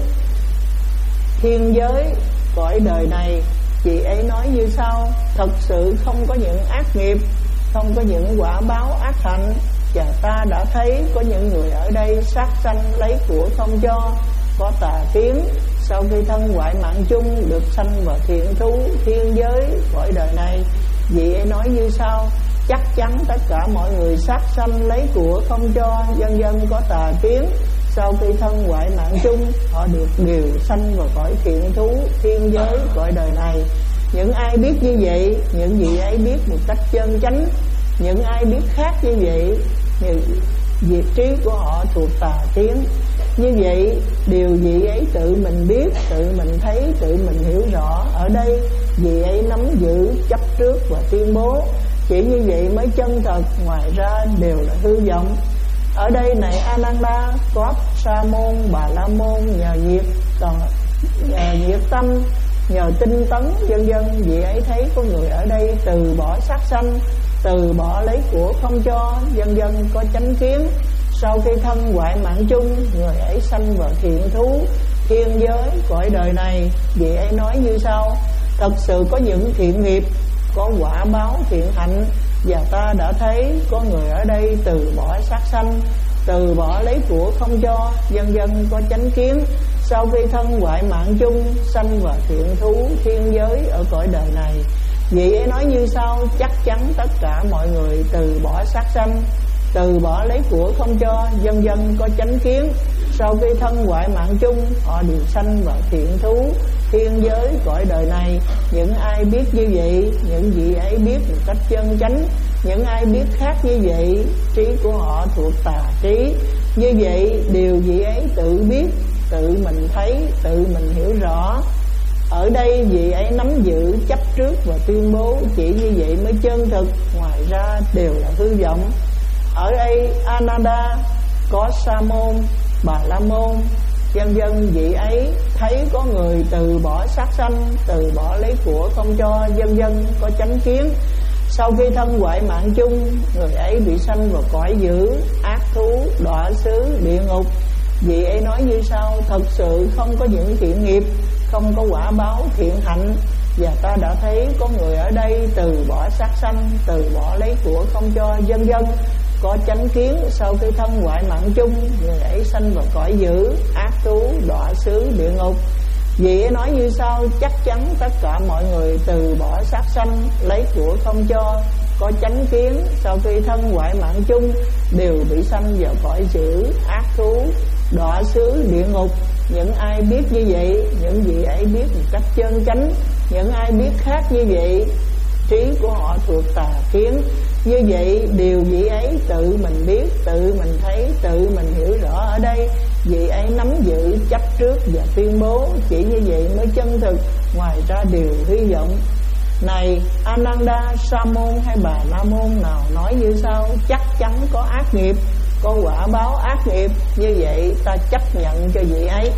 thiên giới cõi đời này. Vị ấy nói như sau: thật sự không có những ác nghiệp, không có những quả báo ác hạnh. Và ta đã thấy có những người ở đây sát sanh lấy của không cho, có tà kiến. Sau khi thân hoại mạng chung, được sanh vào thiện thú thiên giới cõi đời này. Vị ấy nói như sau: chắc chắn tất cả mọi người sát sanh lấy của không cho, vân vân, có tà kiến. Sau khi thân hoại mạng chung, họ được đều sanh vào cõi thiện thú thiên giới cõi đời này. Những ai biết như vậy, những vị ấy biết một cách chân chánh. Những ai biết khác như vậy, như việc trí của họ thuộc tà kiến. Như vậy điều vị ấy tự mình biết, tự mình thấy, tự mình hiểu rõ. Ở đây vị ấy nắm giữ, chấp trước và tuyên bố. Chỉ như vậy mới chân thật, ngoài ra đều là hư vọng. Ở đây này Ananda, có Sa môn, Bà La môn, nhờ nhiệt còn nhờ nhiệt tâm, nhờ tinh tấn, vân vân. Vị ấy thấy có người ở đây từ bỏ sát sanh, từ bỏ lấy của không cho, vân vân, có chánh kiến. Sau khi thân hoại mạng chung, người ấy sanh vào thiện thú thiên giới cõi đời này. Vị ấy nói như sau: thật sự có những thiện nghiệp, có quả báo thiện hạnh. Và ta đã thấy có người ở đây từ bỏ sát sanh, từ bỏ lấy của không cho, vân vân, có chánh kiến. Sau khi thân hoại mạng chung, sanh vào thiện thú thiên giới ở cõi đời này. Vị ấy nói như sau: chắc chắn tất cả mọi người từ bỏ sát sanh, từ bỏ lấy của không cho, vân vân, có chánh kiến. Sau khi thân hoại mạng chung, họ đều sanh vào thiện thú thiên giới cõi đời này. Những ai biết như vậy, những vị ấy biết một cách chân chánh. Những ai biết khác như vậy, trí của họ thuộc tà trí. Như vậy điều vị ấy tự biết, tự mình thấy, tự mình hiểu rõ. Ở đây vị ấy nắm giữ, chấp trước và tuyên bố. Chỉ như vậy mới chân thực, ngoài ra đều là hư vọng. Ở đây Ananda, có Sa môn, Bà La môn, vân vân. Vị ấy thấy có người từ bỏ sát sanh, từ bỏ lấy của không cho, vân vân, có chánh kiến. Sau khi thân hoại mạng chung, người ấy bị sanh vào cõi dữ, ác thú, đọa xứ, địa ngục. Vị ấy nói như sau: thật sự không có những thiện nghiệp, không có quả báo thiện hạnh. Và ta đã thấy có người ở đây từ bỏ sát sanh, từ bỏ lấy của không cho, vân vân, có chánh kiến. Sau khi thân hoại mạng chung, người ấy sanh vào cõi dữ, ác thú, đọa xứ, địa ngục. Vị ấy nói như sau: chắc chắn tất cả mọi người từ bỏ sát sanh, lấy của không cho, có chánh kiến. Sau khi thân hoại mạng chung, đều bị sanh vào cõi dữ, ác thú, đọa xứ, địa ngục. Những ai biết như vậy, những vị ấy biết một cách chân chánh. Những ai biết khác như vậy, trí của họ thuộc tà kiến. Như vậy điều vị ấy tự mình biết, tự mình thấy, tự mình hiểu rõ. Ở đây vị ấy nắm giữ, chấp trước và tuyên bố. Chỉ như vậy mới chân thực, ngoài ra đều hy vọng. Này Ananda, Sa môn hay Bà La môn nào nói như sau: chắc chắn có ác nghiệp, có quả báo ác nghiệp. Như vậy ta chấp nhận cho vị ấy.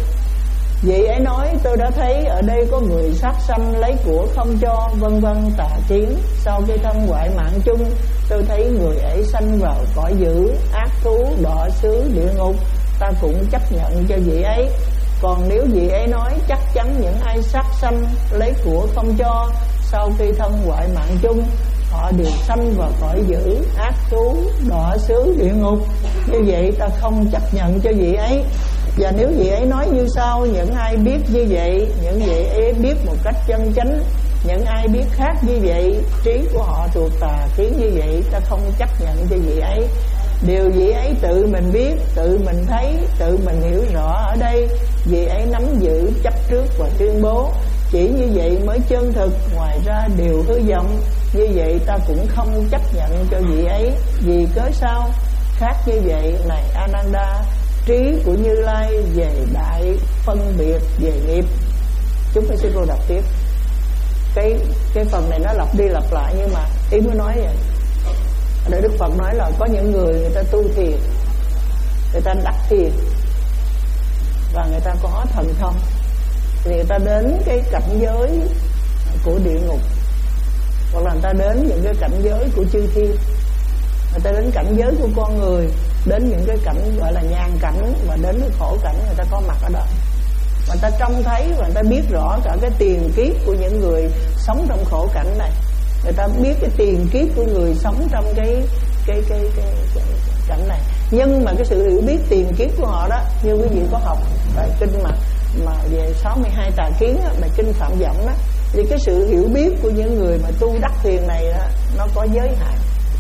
Vị ấy nói: tôi đã thấy ở đây có người sát sanh lấy của không cho, vân vân, tà kiến. Sau khi thân hoại mạng chung, tôi thấy người ấy sanh vào cõi dữ, ác thú, đọa xứ, địa ngục. Ta cũng chấp nhận cho vị ấy. Còn nếu vị ấy nói chắc chắn những ai sát sanh lấy của không cho, sau khi thân hoại mạng chung, họ đều sanh vào cõi dữ, ác thú, đọa xứ, địa ngục. Như vậy ta không chấp nhận cho vị ấy. Và nếu vị ấy nói như sau: những ai biết như vậy, những vị ấy biết một cách chân chánh. Những ai biết khác như vậy, trí của họ thuộc tà kiến. Như vậy ta không chấp nhận cho vị ấy. Điều vị ấy tự mình biết, tự mình thấy, tự mình hiểu rõ. Ở đây vị ấy nắm giữ, chấp trước và tuyên bố. Chỉ như vậy mới chân thực, ngoài ra đều hư vọng. như vậy ta cũng không chấp nhận cho vị ấy. Vì cớ sao khác như vậy? Này Ananda, trí của Như Lai về đại phân biệt về nghiệp. Chúng ta sư cô đọc tiếp. Cái cái phần này nó lặp đi lặp lại, nhưng mà ý mới nói vậy. Để Đức Phật nói là có những người người ta tu thiền, người ta đắc thiền và người ta có thần thông, thì người ta đến cái cảnh giới của địa ngục, hoặc là người ta đến những cái cảnh giới của chư thiên, người ta đến cảnh giới của con người, đến những cái cảnh gọi là nhàn cảnh, và đến cái khổ cảnh, người ta có mặt ở đó. Và người ta trông thấy và người ta biết rõ cả cái tiền kiếp của những người sống trong khổ cảnh này. Người ta biết cái tiền kiếp của người sống trong cái cái cái, cái, cái cảnh này. Nhưng mà cái sự hiểu biết tiền kiếp của họ đó, như quý vị có học bài kinh mà mà về sáu mươi hai tà kiến đó, bài kinh Phạm Vọng đó, thì cái sự hiểu biết của những người mà tu đắc thiền này đó, nó có giới hạn.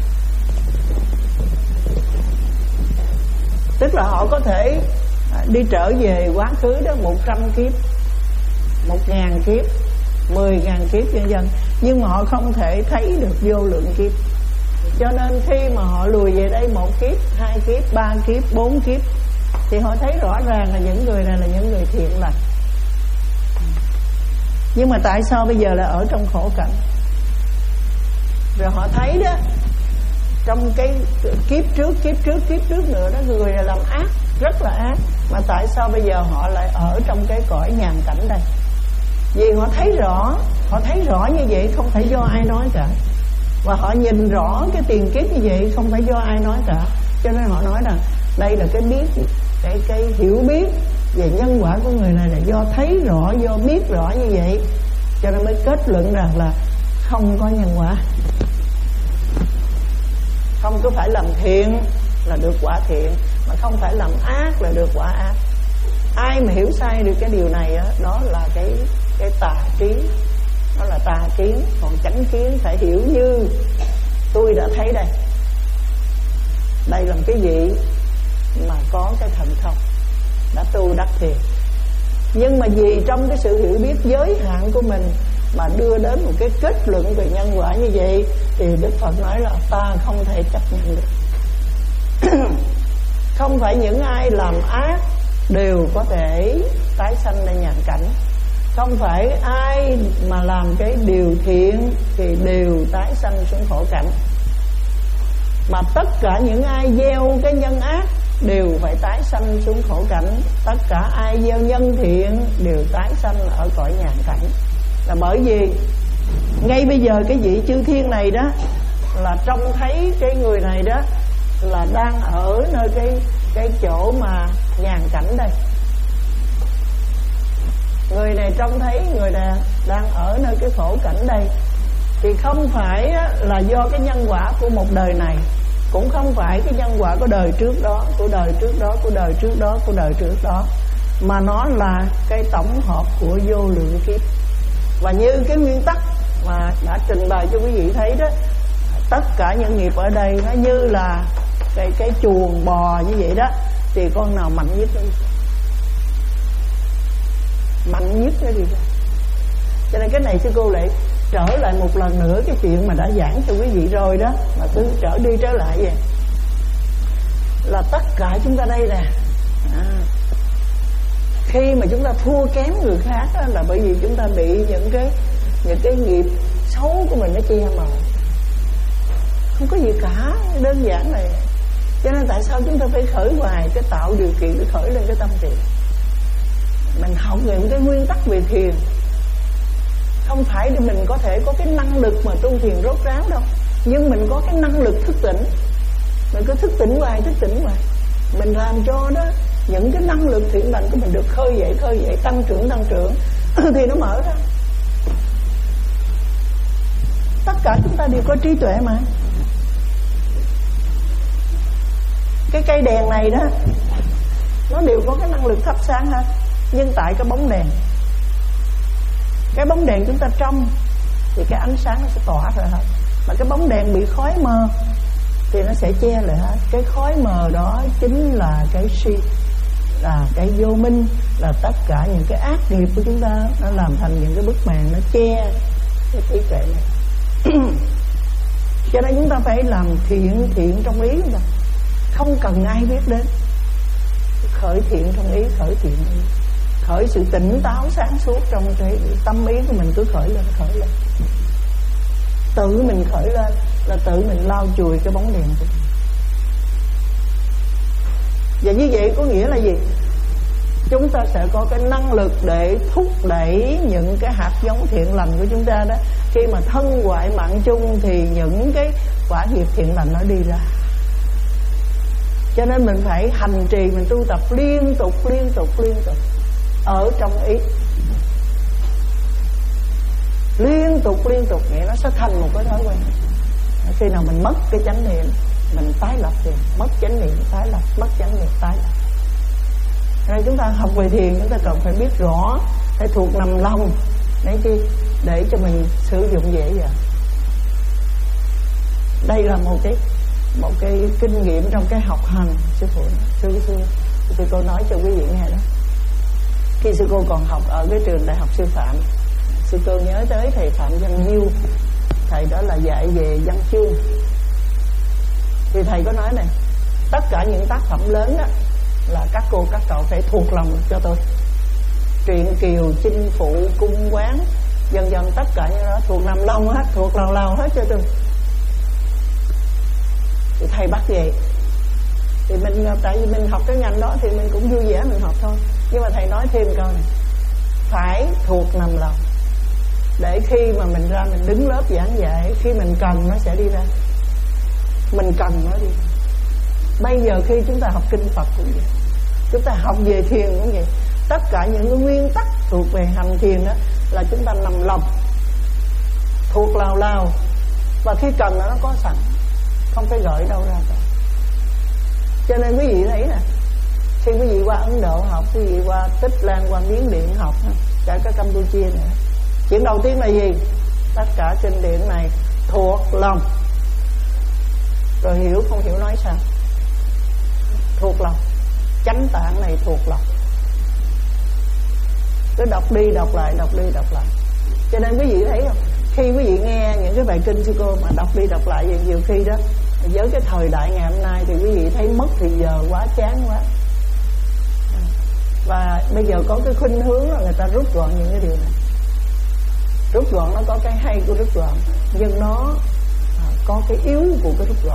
Tức là họ có thể đi trở về quá khứ đó một trăm kiếp, một ngàn kiếp, mười ngàn kiếp vân vân, nhưng mà họ không thể thấy được vô lượng kiếp. Cho nên khi mà họ lùi về đây một kiếp, hai kiếp, ba kiếp, bốn kiếp, thì họ thấy rõ ràng là những người này là những người thiện lành. Nhưng mà tại sao bây giờ lại ở trong khổ cảnh? Rồi họ thấy đó, trong cái kiếp trước, kiếp trước, kiếp trước nữa đó, người này làm ác, rất là ác. Mà tại sao bây giờ họ lại ở trong cái cõi nhàn cảnh đây? Vì họ thấy rõ, họ thấy rõ như vậy không phải do ai nói cả. Và họ nhìn rõ cái tiền kiếp như vậy không phải do ai nói cả. Cho nên họ nói rằng đây là cái biết, cái, cái hiểu biết về nhân quả của người này là do thấy rõ, do biết rõ như vậy, cho nên mới kết luận rằng là không có nhân quả. Không có phải làm thiện là được quả thiện, mà không phải làm ác là được quả ác. Ai mà hiểu sai được cái điều này đó, đó là cái cái tà trí, đó là tà kiến. Còn chánh kiến phải hiểu như tôi đã thấy đây, đây là cái vị mà có cái thần thông, đã tu đắc thiền. Nhưng mà vì trong cái sự hiểu biết giới hạn của mình mà đưa đến một cái kết luận về nhân quả như vậy, thì Đức Phật nói là ta không thể chấp nhận được. Không phải những ai làm ác đều có thể tái sanh lên nhàn cảnh, không phải ai mà làm cái điều thiện thì đều tái sanh xuống khổ cảnh, mà tất cả những ai gieo cái nhân ác đều phải tái sanh xuống khổ cảnh. Tất cả ai gieo nhân thiện đều tái sanh ở cõi nhàn cảnh. Là bởi vì ngay bây giờ cái vị chư thiên này đó là trông thấy cái người này đó là đang ở nơi cái cái chỗ mà nhàn cảnh đây. Người này trông thấy người này đang ở nơi cái khổ cảnh đây, thì không phải là do cái nhân quả của một đời này, cũng không phải cái nhân quả của đời trước đó, của đời trước đó, của đời trước đó, của đời trước đó, mà nó là cái tổng hợp của vô lượng kiếp. Và như cái nguyên tắc mà đã trình bày cho quý vị thấy đó, tất cả những nghiệp ở đây nó như là cái, cái chuồng bò như vậy đó, thì con nào mạnh nhất nó đi, mạnh nhất nó đi ra. Cho nên cái này sư cô lại trở lại một lần nữa cái chuyện mà đã giảng cho quý vị rồi đó, mà cứ trở đi trở lại vậy. Là tất cả chúng ta đây nè, à, khi mà chúng ta thua kém người khác đó, là bởi vì chúng ta bị những cái những cái nghiệp xấu của mình nó che mờ. Không có gì cả, đơn giản này. Cho nên tại sao chúng ta phải khởi hoài, cái tạo điều kiện để khởi lên cái tâm thiện. Mình học những cái nguyên tắc về thiền, không phải để mình có thể có cái năng lực mà tu thiền rốt ráo đâu, nhưng mình có cái năng lực thức tỉnh. Mình cứ thức tỉnh hoài, thức tỉnh hoài, mình làm cho đó những cái năng lực thiện lành của mình được khơi dậy, khơi dậy, tăng trưởng, tăng trưởng thì nó mở ra. Tất cả chúng ta đều có trí tuệ mà. Cái cây đèn này đó, nó đều có cái năng lực thắp sáng hết. Nhưng tại cái bóng đèn, cái bóng đèn chúng ta trong thì cái ánh sáng nó sẽ tỏa ra hết. Mà cái bóng đèn bị khói mờ thì nó sẽ che lại hết. Cái khói mờ đó chính là cái si, là cái vô minh, là tất cả những cái ác nghiệp của chúng ta. Nó làm thành những cái bức màn, nó che cái trí tuệ này. Cho nên chúng ta phải làm thiện thiện trong ý chúng ta, không cần ai biết đến. Khởi thiện trong ý, khởi thiện ý, khởi sự tỉnh táo sáng suốt trong cái tâm ý của mình, cứ khởi lên, khởi lên. Tự mình khởi lên là tự mình lau chùi cái bóng đèn của mình. Và như vậy có nghĩa là gì? Chúng ta sẽ có cái năng lực để thúc đẩy những cái hạt giống thiện lành của chúng ta đó. Khi mà thân hoại mạng chung thì những cái quả nghiệp thiện lành nó đi ra. Cho nên mình phải hành trì, mình tu tập liên tục, liên tục, liên tục ở trong ý. Liên tục, liên tục nghĩa nó sẽ thành một cái thói quen. Khi nào mình mất cái chánh niệm, mình tái lập thiền, mất chánh niệm tái lập, mất chánh niệm tái lập. Nên chúng ta học về thiền, chúng ta cần phải biết rõ, phải thuộc nằm lòng để chi, để cho mình sử dụng dễ dàng. Đây là một cái một cái kinh nghiệm trong cái học hành. Sư phụ sư sư sư cô nói cho quý vị nghe đó. Khi sư cô còn học ở cái trường Đại học Sư phạm, sư cô nhớ tới thầy Phạm Văn Diêu. Thầy đó là dạy về văn chương. Thì thầy có nói này, tất cả những tác phẩm lớn đó là các cô các cậu phải thuộc lòng cho tôi. Truyện Kiều, Chinh Phụ, Cung Quán, dần dần tất cả những đó thuộc nằm lòng hết, thuộc lòng lòng hết cho tôi. Thì thầy bắt vậy. Thì mình, tại vì mình học cái ngành đó thì mình cũng vui vẻ mình học thôi. Nhưng mà thầy nói thêm câu này, phải thuộc nằm lòng, để khi mà mình ra mình đứng lớp giảng dạy, khi mình cần nó sẽ đi ra. Mình cần nó đi ra. Bây giờ khi chúng ta học kinh Phật cũng vậy, chúng ta học về thiền cũng vậy. Tất cả những cái nguyên tắc thuộc về hành thiền đó là chúng ta nằm lòng, thuộc lào lào, và khi cần nó có sẵn, không phải gợi đâu ra cả. Cho nên quý vị thấy nè, khi quý vị qua Ấn Độ học, quý vị qua Tích Lan, qua Miến Điện học, cả cái Campuchia nữa, chuyện đầu tiên là gì? Tất cả kinh điển này thuộc lòng. Rồi hiểu không hiểu nói sao? Thuộc lòng. Chánh tạng này thuộc lòng. Cứ đọc đi đọc lại, đọc đi đọc lại. Cho nên quý vị thấy không, khi quý vị nghe những cái bài kinh sư cô mà đọc đi đọc lại, nhiều khi đó với cái thời đại ngày hôm nay thì quý vị thấy mất thì giờ quá, chán quá. Và bây giờ có cái khuynh hướng là người ta rút gọn những cái điều này. Rút gọn nó có cái hay của rút gọn, nhưng nó có cái yếu của cái rút gọn.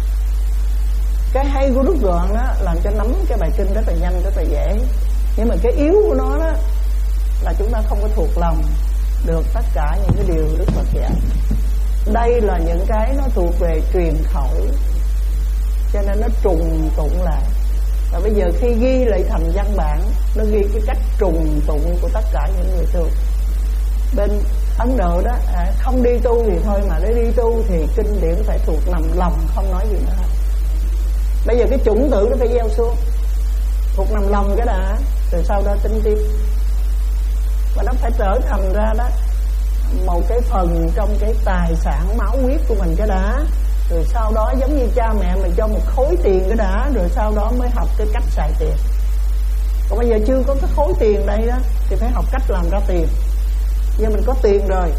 Cái hay của rút gọn đó làm cho nắm cái bài kinh rất là nhanh, rất là dễ. Nhưng mà cái yếu của nó đó là chúng ta không có thuộc lòng được tất cả những cái điều Đức Phật dạy. Đây là những cái nó thuộc về truyền khẩu, cho nên nó trùng tụng lại. Và bây giờ khi ghi lại thành văn bản, nó ghi cái cách trùng tụng của tất cả những người tu. Bên Ấn Độ đó à, không đi tu thì thôi, mà để đi tu thì kinh điển phải thuộc nằm lòng, không nói gì nữa hết. Bây giờ cái chủng tử nó phải gieo xuống, thuộc nằm lòng cái đã, rồi sau đó tính tiếp. Và nó phải trở thành ra đó một cái phần trong cái tài sản máu huyết của mình cái đã. Rồi sau đó giống như cha mẹ mình cho một khối tiền cái đã, rồi sau đó mới học cái cách xài tiền. Còn bây giờ chưa có cái khối tiền đây đó thì phải học cách làm ra tiền. Giờ mình có tiền rồi,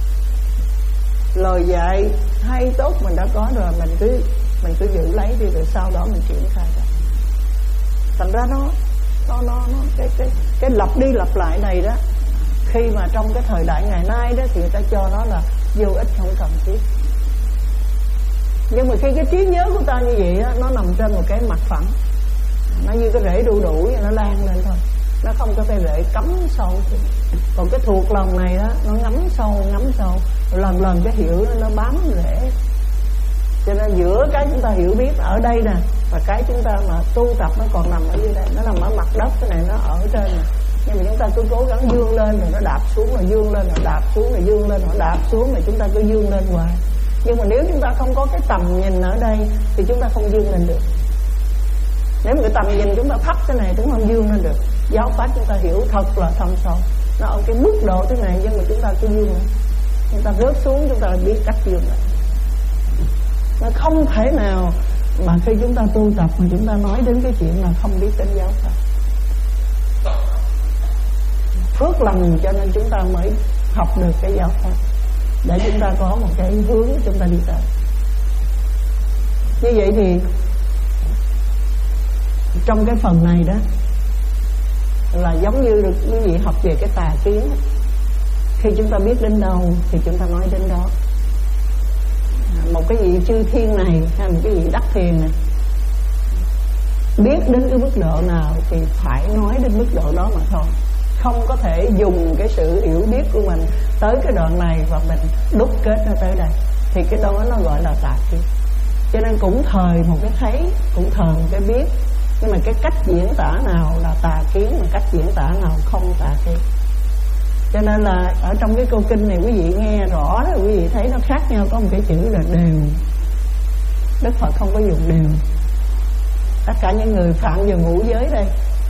lời dạy hay tốt mình đã có rồi, mình cứ mình cứ giữ lấy đi, rồi sau đó mình triển khai ra. Thành ra nó nó nó, nó cái cái cái lặp đi lặp lại này đó, khi mà trong cái thời đại ngày nay đó thì người ta cho nó là vô ích, không cần thiết. Nhưng mà khi cái trí nhớ của ta như vậy đó, nó nằm trên một cái mặt phẳng, nó như cái rễ đu đủ, nó lan lên thôi, nó không có cái rễ cắm sâu. Còn cái thuộc lòng này đó, nó ngắm sâu ngắm sâu, lần lần cái hiểu nó, nó bám rễ. Cho nên giữa cái chúng ta hiểu biết ở đây nè, và cái chúng ta mà tu tập nó còn nằm ở dưới đây, nó nằm ở mặt đất, cái này nó ở trên nè. Nhưng mà chúng ta cứ cố gắng dương lên rồi nó đạp xuống, rồi dương lên rồi đạp xuống, rồi dương lên rồi đạp xuống, rồi chúng ta cứ dương lên hoài. Nhưng mà nếu chúng ta không có cái tầm nhìn ở đây thì chúng ta không dương lên được. Nếu mà cái tầm nhìn chúng ta thấp thế này, chúng ta không dương lên được. Giáo pháp chúng ta hiểu thật là thâm sâu, nó ở cái mức độ thế này, nhưng mà chúng ta cứ dương lên. Chúng ta rớt xuống, chúng ta biết cách dương lại. Nó không thể nào mà khi chúng ta tu tập mà chúng ta nói đến cái chuyện là không biết đến giáo pháp. Phước lành cho nên chúng ta mới học được cái giáo pháp, để chúng ta có một cái hướng chúng ta đi tới. Như vậy thì trong cái phần này đó là giống như được quý vị học về cái tà kiến. Khi chúng ta biết đến đâu thì chúng ta nói đến đó. Một cái vị chư thiên này hay một cái vị đắc thiền này, biết đến cái mức độ nào thì phải nói đến mức độ đó mà thôi. Không có thể dùng cái sự hiểu biết của mình tới cái đoạn này và mình đúc kết nó tới đây, thì cái đó nó gọi là tà kiến. Cho nên cũng thời một cái thấy, cũng thời một cái biết, nhưng mà cái cách diễn tả nào là tà kiến, mà cách diễn tả nào không tà kiến. Cho nên là ở trong cái câu kinh này quý vị nghe rõ đó, quý vị thấy nó khác nhau. Có một cái chữ là đều. Đức Phật không có dùng đều. Tất cả những người phạm vào ngũ giới đây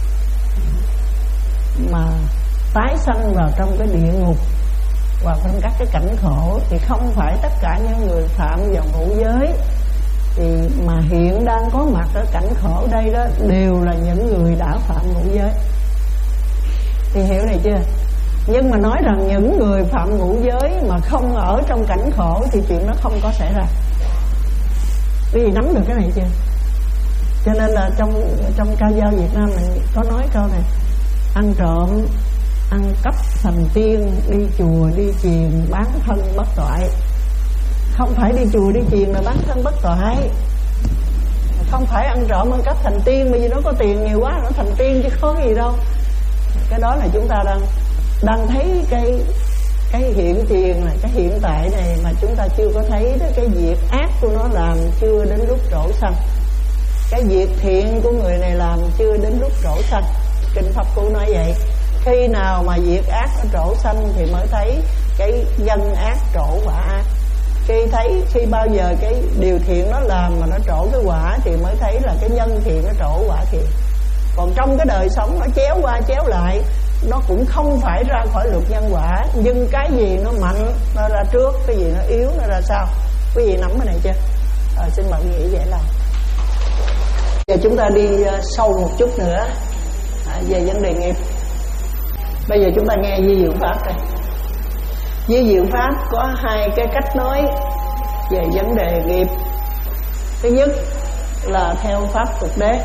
mà tái sanh vào trong cái địa ngục và trong các cái cảnh khổ, thì không phải tất cả những người phạm vào ngũ giới thì mà hiện đang có mặt ở cảnh khổ đây đó đều là những người đã phạm ngũ giới. Thì hiểu này chưa? Nhưng mà nói rằng những người phạm ngũ giới mà không ở trong cảnh khổ thì chuyện đó không có xảy ra. Quý vị nắm được cái này chưa? Cho nên là trong trong ca dao Việt Nam này có nói câu này: ăn trộm, ăn cắp thành tiên, đi chùa đi chiền, bán thân bất toại. Không phải đi chùa đi chiền là bán thân bất toại. Không phải ăn trộm ăn cắp thành tiên, bởi vì nó có tiền nhiều quá nó thành tiên chứ có gì đâu. Cái đó là chúng ta đang đang thấy cái cái hiện tiền này, cái hiện tại này mà chúng ta chưa có thấy đó. Cái việc ác của nó làm chưa đến lúc trổ xanh, cái việc thiện của người này làm chưa đến lúc trổ xanh. Kinh Pháp Cú nói vậy. Khi nào mà việc ác nó trổ xanh thì mới thấy cái nhân ác trổ quả ác. Khi thấy khi bao giờ cái điều thiện nó làm mà nó trổ cái quả thì mới thấy là cái nhân thiện nó trổ quả thiện. Còn trong cái đời sống nó chéo qua chéo lại, nó cũng không phải ra khỏi luật nhân quả. Nhưng cái gì nó mạnh nó ra trước, cái gì nó yếu nó ra sau. Quý vị nắm cái này chưa? À, xin mời quý vị dễ làm. Giờ chúng ta đi sâu một chút nữa à, về vấn đề nghiệp. Bây giờ chúng ta nghe Di Diệu Pháp đây. Di Diệu Pháp có hai cái cách nói về vấn đề nghiệp. Thứ nhất là theo pháp tục đế,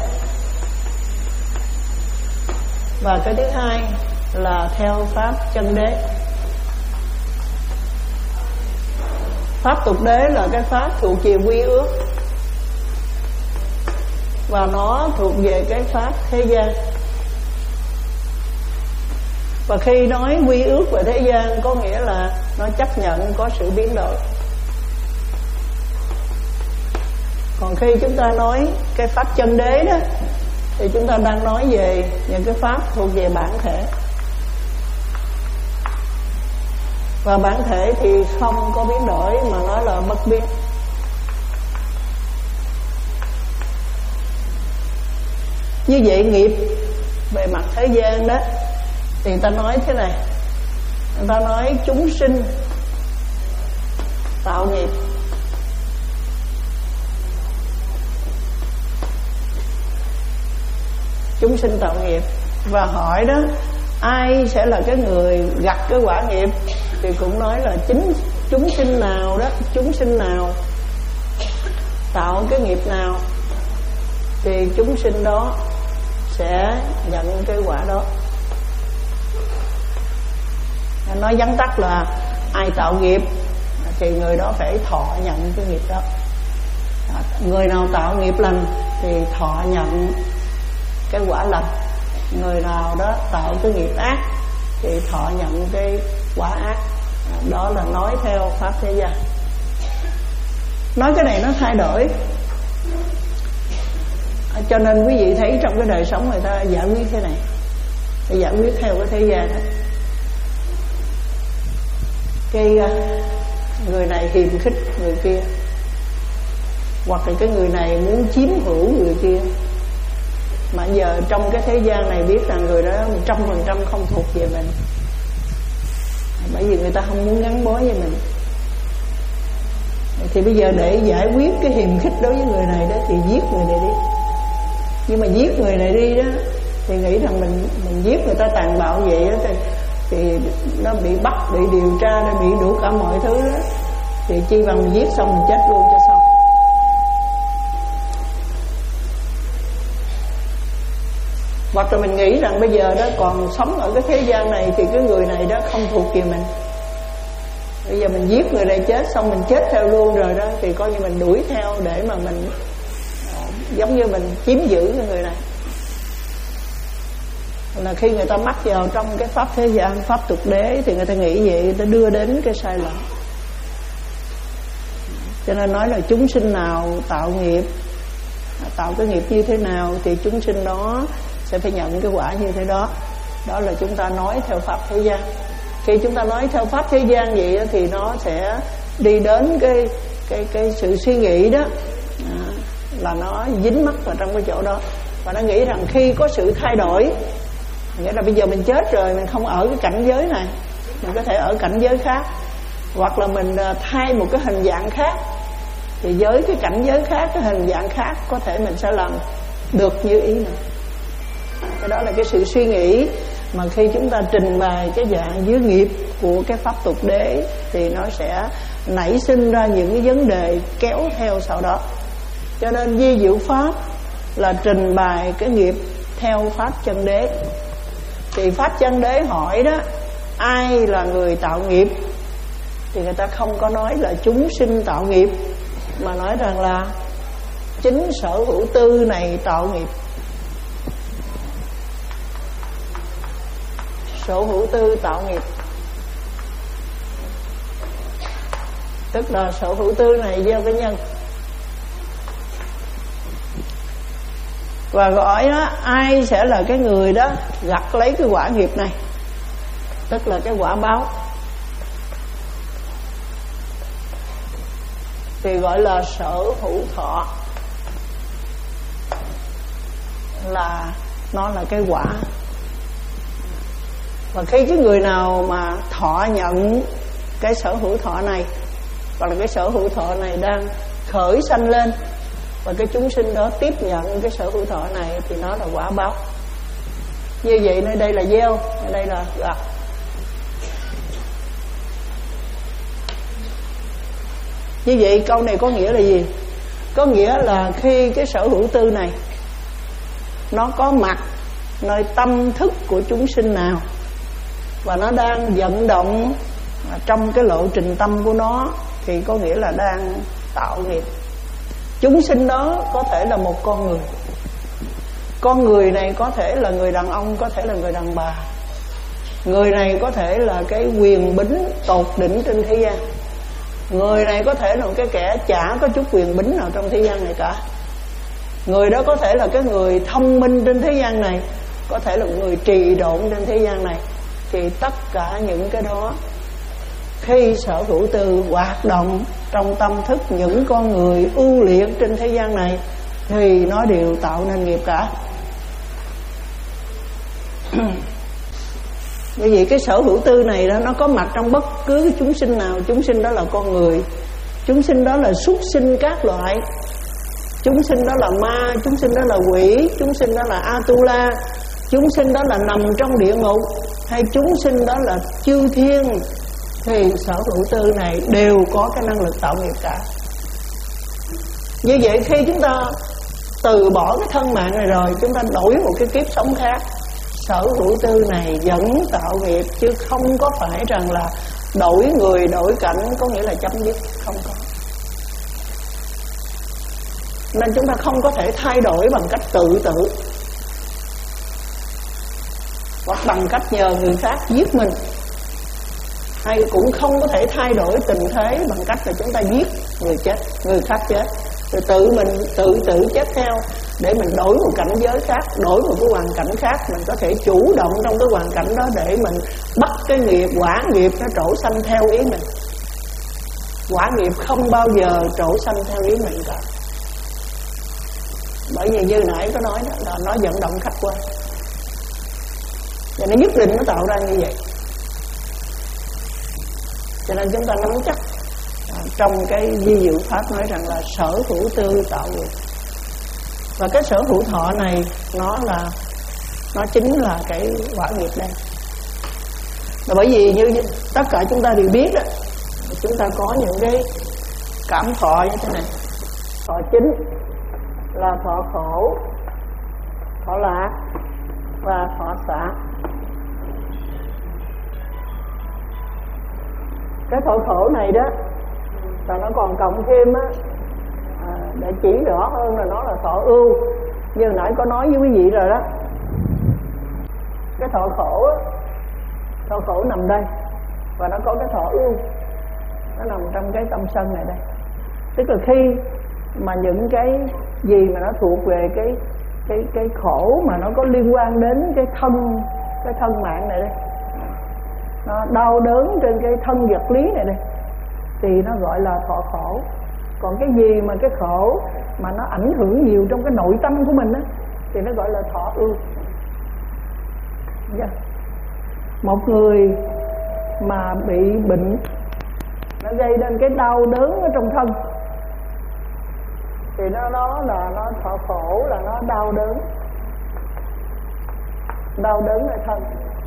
và cái thứ hai là theo pháp chân đế. Pháp tục đế là cái pháp thuộc về quy ước, và nó thuộc về cái pháp thế gian. Và khi nói quy ước về thế gian có nghĩa là nó chấp nhận có sự biến đổi. Còn khi chúng ta nói cái pháp chân đế đó thì chúng ta đang nói về những cái pháp thuộc về bản thể. Và bản thể thì không có biến đổi, mà nó là bất biến. Như vậy nghiệp về mặt thế gian đó thì người ta nói thế này, người ta nói chúng sinh tạo nghiệp. Chúng sinh tạo nghiệp. Và hỏi đó, ai sẽ là cái người gặt cái quả nghiệp, thì cũng nói là chính chúng sinh nào đó, chúng sinh nào tạo cái nghiệp nào thì chúng sinh đó sẽ nhận cái quả đó. Nói vắn tắt là ai tạo nghiệp thì người đó phải thọ nhận cái nghiệp đó. Người nào tạo nghiệp lành thì thọ nhận cái quả lành. Người nào đó tạo cái nghiệp ác thì thọ nhận cái quả ác. Đó là nói theo pháp thế gian. Nói cái này nó thay đổi, cho nên quý vị thấy trong cái đời sống người ta giải quyết thế này, để giải quyết theo cái thế gian đó. Cái người này hiềm khích người kia, hoặc là cái người này muốn chiếm hữu người kia. Mà giờ trong cái thế gian này biết rằng người đó một trăm phần trăm không thuộc về mình, bởi vì người ta không muốn gắn bó với mình. Thì bây giờ để giải quyết cái hiềm khích đối với người này đó thì giết người này đi. Nhưng mà giết người này đi đó thì nghĩ rằng mình mình giết người ta tàn bạo vậy đó, thì, thì nó bị bắt, bị điều tra, nó bị đủ cả mọi thứ đó. Thì chi bằng mình giết xong mình chết luôn cho xong. Hoặc là mình nghĩ rằng bây giờ đó còn sống ở cái thế gian này thì cái người này đó không thuộc về mình. Bây giờ mình giết người này chết xong mình chết theo luôn rồi đó, thì coi như mình đuổi theo để mà mình giống như mình chiếm giữ cái người này. Là khi người ta mắc vào trong cái pháp thế gian, pháp tục đế, thì người ta nghĩ vậy, người ta đưa đến cái sai lầm. Cho nên nói là chúng sinh nào tạo nghiệp, tạo cái nghiệp như thế nào thì chúng sinh đó sẽ phải nhận cái quả như thế đó. Đó là chúng ta nói theo pháp thế gian. Khi chúng ta nói theo pháp thế gian vậy thì nó sẽ đi đến cái cái cái sự suy nghĩ đó, à, là nó dính mắc vào trong cái chỗ đó. Và nó nghĩ rằng khi có sự thay đổi, nghĩa là bây giờ mình chết rồi, mình không ở cái cảnh giới này, mình có thể ở cảnh giới khác, hoặc là mình thay một cái hình dạng khác, thì với cái cảnh giới khác, cái hình dạng khác, có thể mình sẽ làm được như ý mình. Cái đó là cái sự suy nghĩ mà khi chúng ta trình bày cái dạng dưới nghiệp của cái pháp tục đế thì nó sẽ nảy sinh ra những cái vấn đề kéo theo sau đó. Cho nên vi diệu pháp là trình bày cái nghiệp theo pháp chân đế. Thì pháp chân đế hỏi đó, ai là người tạo nghiệp, thì người ta không có nói là chúng sinh tạo nghiệp, mà nói rằng là chính sở hữu tư này tạo nghiệp. Sở hữu tư tạo nghiệp, tức là sở hữu tư này gieo cái nhân. Và gọi đó, ai sẽ là cái người đó gặt lấy cái quả nghiệp này, tức là cái quả báo, thì gọi là sở hữu thọ, là nó là cái quả. Và khi cái người nào mà thọ nhận cái sở hữu thọ này, hoặc là cái sở hữu thọ này đang khởi sanh lên, và cái chúng sinh đó tiếp nhận cái sở hữu thọ này, thì nó là quả báo. Như vậy nơi đây là gieo, nơi đây là gặt. Như vậy câu này có nghĩa là gì? Có nghĩa là khi cái sở hữu tư này nó có mặt nơi tâm thức của chúng sinh nào, và nó đang vận động trong cái lộ trình tâm của nó, thì có nghĩa là đang tạo nghiệp. Chúng sinh đó có thể là một con người. Con người này có thể là người đàn ông, có thể là người đàn bà. Người này có thể là cái quyền bính tột đỉnh trên thế gian. Người này có thể là một cái kẻ chả có chút quyền bính nào trong thế gian này cả. Người đó có thể là cái người thông minh trên thế gian này, có thể là một người trì độn trên thế gian này. Thì tất cả những cái đó, khi sở hữu tư hoạt động trong tâm thức những con người ưu liệt trên thế gian này, thì nó đều tạo nên nghiệp cả. Bởi vì cái sở hữu tư này đó, nó có mặt trong bất cứ cái chúng sinh nào. Chúng sinh đó là con người, chúng sinh đó là súc sinh các loại, chúng sinh đó là ma, chúng sinh đó là quỷ, chúng sinh đó là Atula, chúng sinh đó là nằm trong địa ngục, hay chúng sinh đó là chư thiên, thì sở hữu tư này đều có cái năng lực tạo nghiệp cả. Như vậy khi chúng ta từ bỏ cái thân mạng này rồi, chúng ta đổi một cái kiếp sống khác, sở hữu tư này vẫn tạo nghiệp, chứ không có phải rằng là đổi người đổi cảnh có nghĩa là chấm dứt, không có. Nên chúng ta không có thể thay đổi bằng cách tự tử, hoặc bằng cách nhờ người khác giết mình, hay cũng không có thể thay đổi tình thế bằng cách là chúng ta giết người chết, người khác chết, rồi tự mình tự tử chết theo, để mình đổi một cảnh giới khác, đổi một cái hoàn cảnh khác. Mình có thể chủ động trong cái hoàn cảnh đó để mình bắt cái nghiệp, quả nghiệp nó trổ sanh theo ý mình. Quả nghiệp không bao giờ trổ sanh theo ý mình cả. Bởi vì như nãy có nói đó, là nó vận động khách quan, và nó nhất định nó tạo ra như vậy. Cho nên chúng ta nắm chắc à, trong cái vi diệu pháp nói rằng là sở hữu tư tạo nghiệp. Và cái sở hữu thọ này nó là nó chính là cái quả nghiệp đây. Là bởi vì như tất cả chúng ta đều biết đó, chúng ta có những cái cảm thọ như thế này. Thọ chính là thọ khổ, thọ lạc, và thọ xả. Cái thọ khổ này đó là nó còn cộng thêm á, à, để chỉ rõ hơn là nó là thọ ưu. Như hồi nãy có nói với quý vị rồi đó, cái thọ khổ á, thọ khổ nằm đây và nó có cái thọ ưu, nó nằm trong cái tâm sân này đây. Tức là khi mà những cái gì mà nó thuộc về cái cái cái khổ mà nó có liên quan đến cái thân cái thân mạng này đây, nó đau đớn trên cái thân vật lý này đây, thì nó gọi là thọ khổ. Còn cái gì mà cái khổ mà nó ảnh hưởng nhiều trong cái nội tâm của mình á, thì nó gọi là thọ ưu. Yeah. Một người mà bị bệnh, nó gây nên cái đau đớn ở trong thân, thì nó đó là nó thọ khổ, là nó đau đớn, đau đớn ở thân.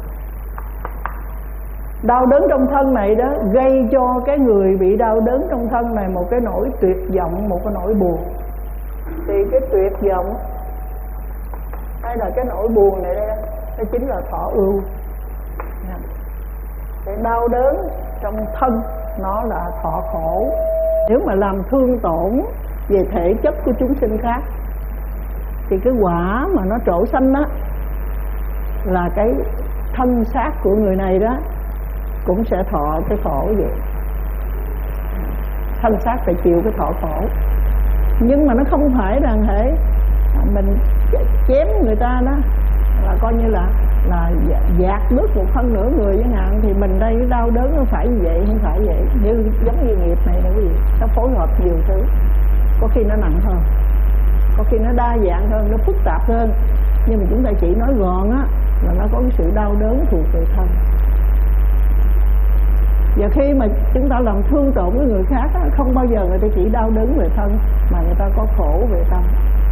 Đau đớn trong thân này đó gây cho cái người bị đau đớn trong thân này một cái nỗi tuyệt vọng, một cái nỗi buồn. Thì cái tuyệt vọng hay là cái nỗi buồn này đây, nó chính là thọ ưu. Cái đau đớn trong thân nó là thọ khổ. Nếu mà làm thương tổn về thể chất của chúng sinh khác, thì cái quả mà nó trổ sanh đó là cái thân xác của người này đó cũng sẽ thọ cái khổ vậy. Thân xác phải chịu cái thọ khổ. Nhưng mà nó không phải rằng hệ mình chém người ta đó là coi như là là dạt nước một phân nửa người chẳng hạn, thì mình đây cái đau đớn nó phải như vậy, không phải vậy. Như giống như nghiệp này nè quý vị, nó phối hợp nhiều thứ, có khi nó nặng hơn, có khi nó đa dạng hơn, nó phức tạp hơn. Nhưng mà chúng ta chỉ nói gọn á là nó có cái sự đau đớn thuộc về thân. Và khi mà chúng ta làm thương tổn với người khác á, không bao giờ người ta chỉ đau đớn về thân, mà người ta có khổ về tâm.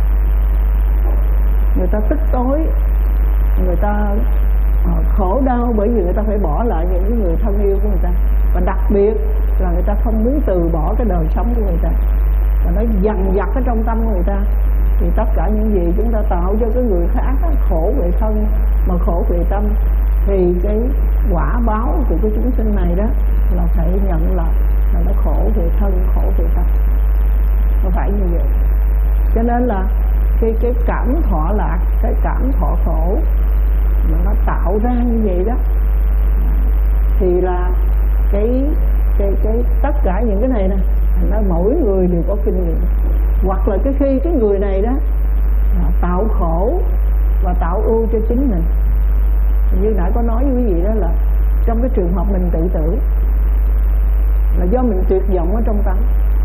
Người ta tức tối, người ta uh, khổ đau bởi vì người ta phải bỏ lại những cái người thân yêu của người ta. Và đặc biệt là người ta không muốn từ bỏ cái đời sống của người ta, và nó dằn vặt ở trong tâm của người ta. Thì tất cả những gì chúng ta tạo cho cái người khác á, khổ về thân mà khổ về tâm, thì cái quả báo của cái chúng sinh này đó là phải nhận là là nó khổ về thân, khổ về tâm. Nó phải như vậy. Cho nên là cái cái cảm thọ lạc, cái cảm thọ khổ mà nó tạo ra như vậy đó, thì là cái cái cái tất cả những cái này nè, nó mỗi người đều có kinh nghiệm. Hoặc là cái khi cái người này đó tạo khổ và tạo ưu cho chính mình. Như nãy có nói với quý vị đó, là trong cái trường hợp mình tự tử là do mình tuyệt vọng ở trong tâm.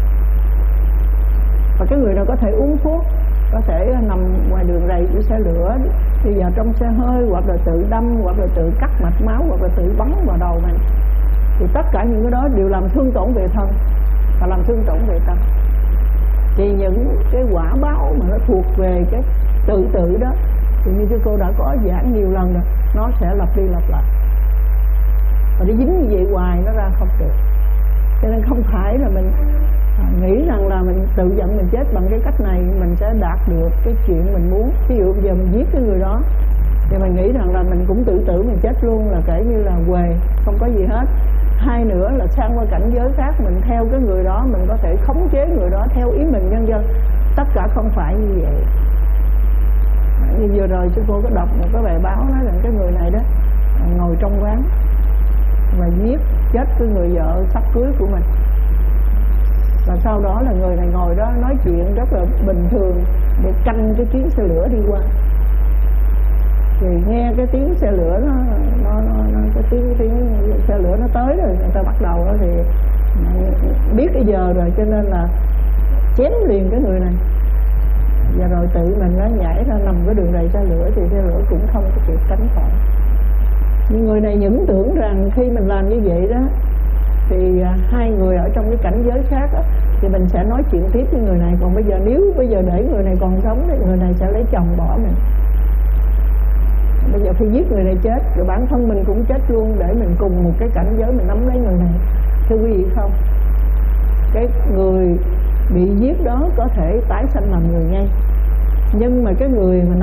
Và cái người nào có thể uống thuốc, có thể nằm ngoài đường rầy của xe lửa, đi vào trong xe hơi, hoặc là tự đâm, hoặc là tự cắt mạch máu, hoặc là tự bắn vào đầu mình, thì tất cả những cái đó đều làm thương tổn về thân và làm thương tổn về tâm. Thì những cái quả báo mà nó thuộc về cái tự tử đó, thì như cái cô đã có giảng nhiều lần rồi, nó sẽ lặp đi lặp lại, và nó dính như vậy hoài nó ra không được. Cho nên không phải là mình à, nghĩ rằng là mình tự giận mình chết bằng cái cách này mình sẽ đạt được cái chuyện mình muốn. Ví dụ bây giờ mình giết cái người đó, thì mình nghĩ rằng là mình cũng tự tử mình chết luôn, là kể như là huề, không có gì hết. Hai nữa là sang qua cảnh giới khác, mình theo cái người đó, mình có thể khống chế người đó theo ý mình, nhân dân. Tất cả không phải như vậy. Như vừa rồi chúng cô có đọc một cái bài báo nói rằng cái người này đó ngồi trong quán và giết chết cái người vợ sắp cưới của mình. Và sau đó là người này ngồi đó nói chuyện rất là bình thường để canh cái chuyến xe lửa đi qua. Thì nghe cái tiếng xe lửa nó, nó, nó, nó cái tiếng, tiếng xe lửa nó tới rồi, người ta bắt đầu đó thì biết cái giờ rồi, cho nên là chém liền cái người này. Và rồi tự mình nó nhảy ra nằm cái đường rầy xe lửa, thì xe lửa cũng không có kịp tránh khỏi. Nhưng người này những tưởng rằng khi mình làm như vậy đó, thì hai người ở trong cái cảnh giới khác đó, thì mình sẽ nói chuyện tiếp với người này. Còn bây giờ nếu bây giờ để người này còn sống thì người này sẽ lấy chồng bỏ mình. Bây giờ khi giết người này chết, rồi bản thân mình cũng chết luôn, để mình cùng một cái cảnh giới mình nắm lấy người này. Thưa quý vị không, cái người bị giết đó có thể tái sanh làm người ngay, nhưng mà cái người mà nằm cái đường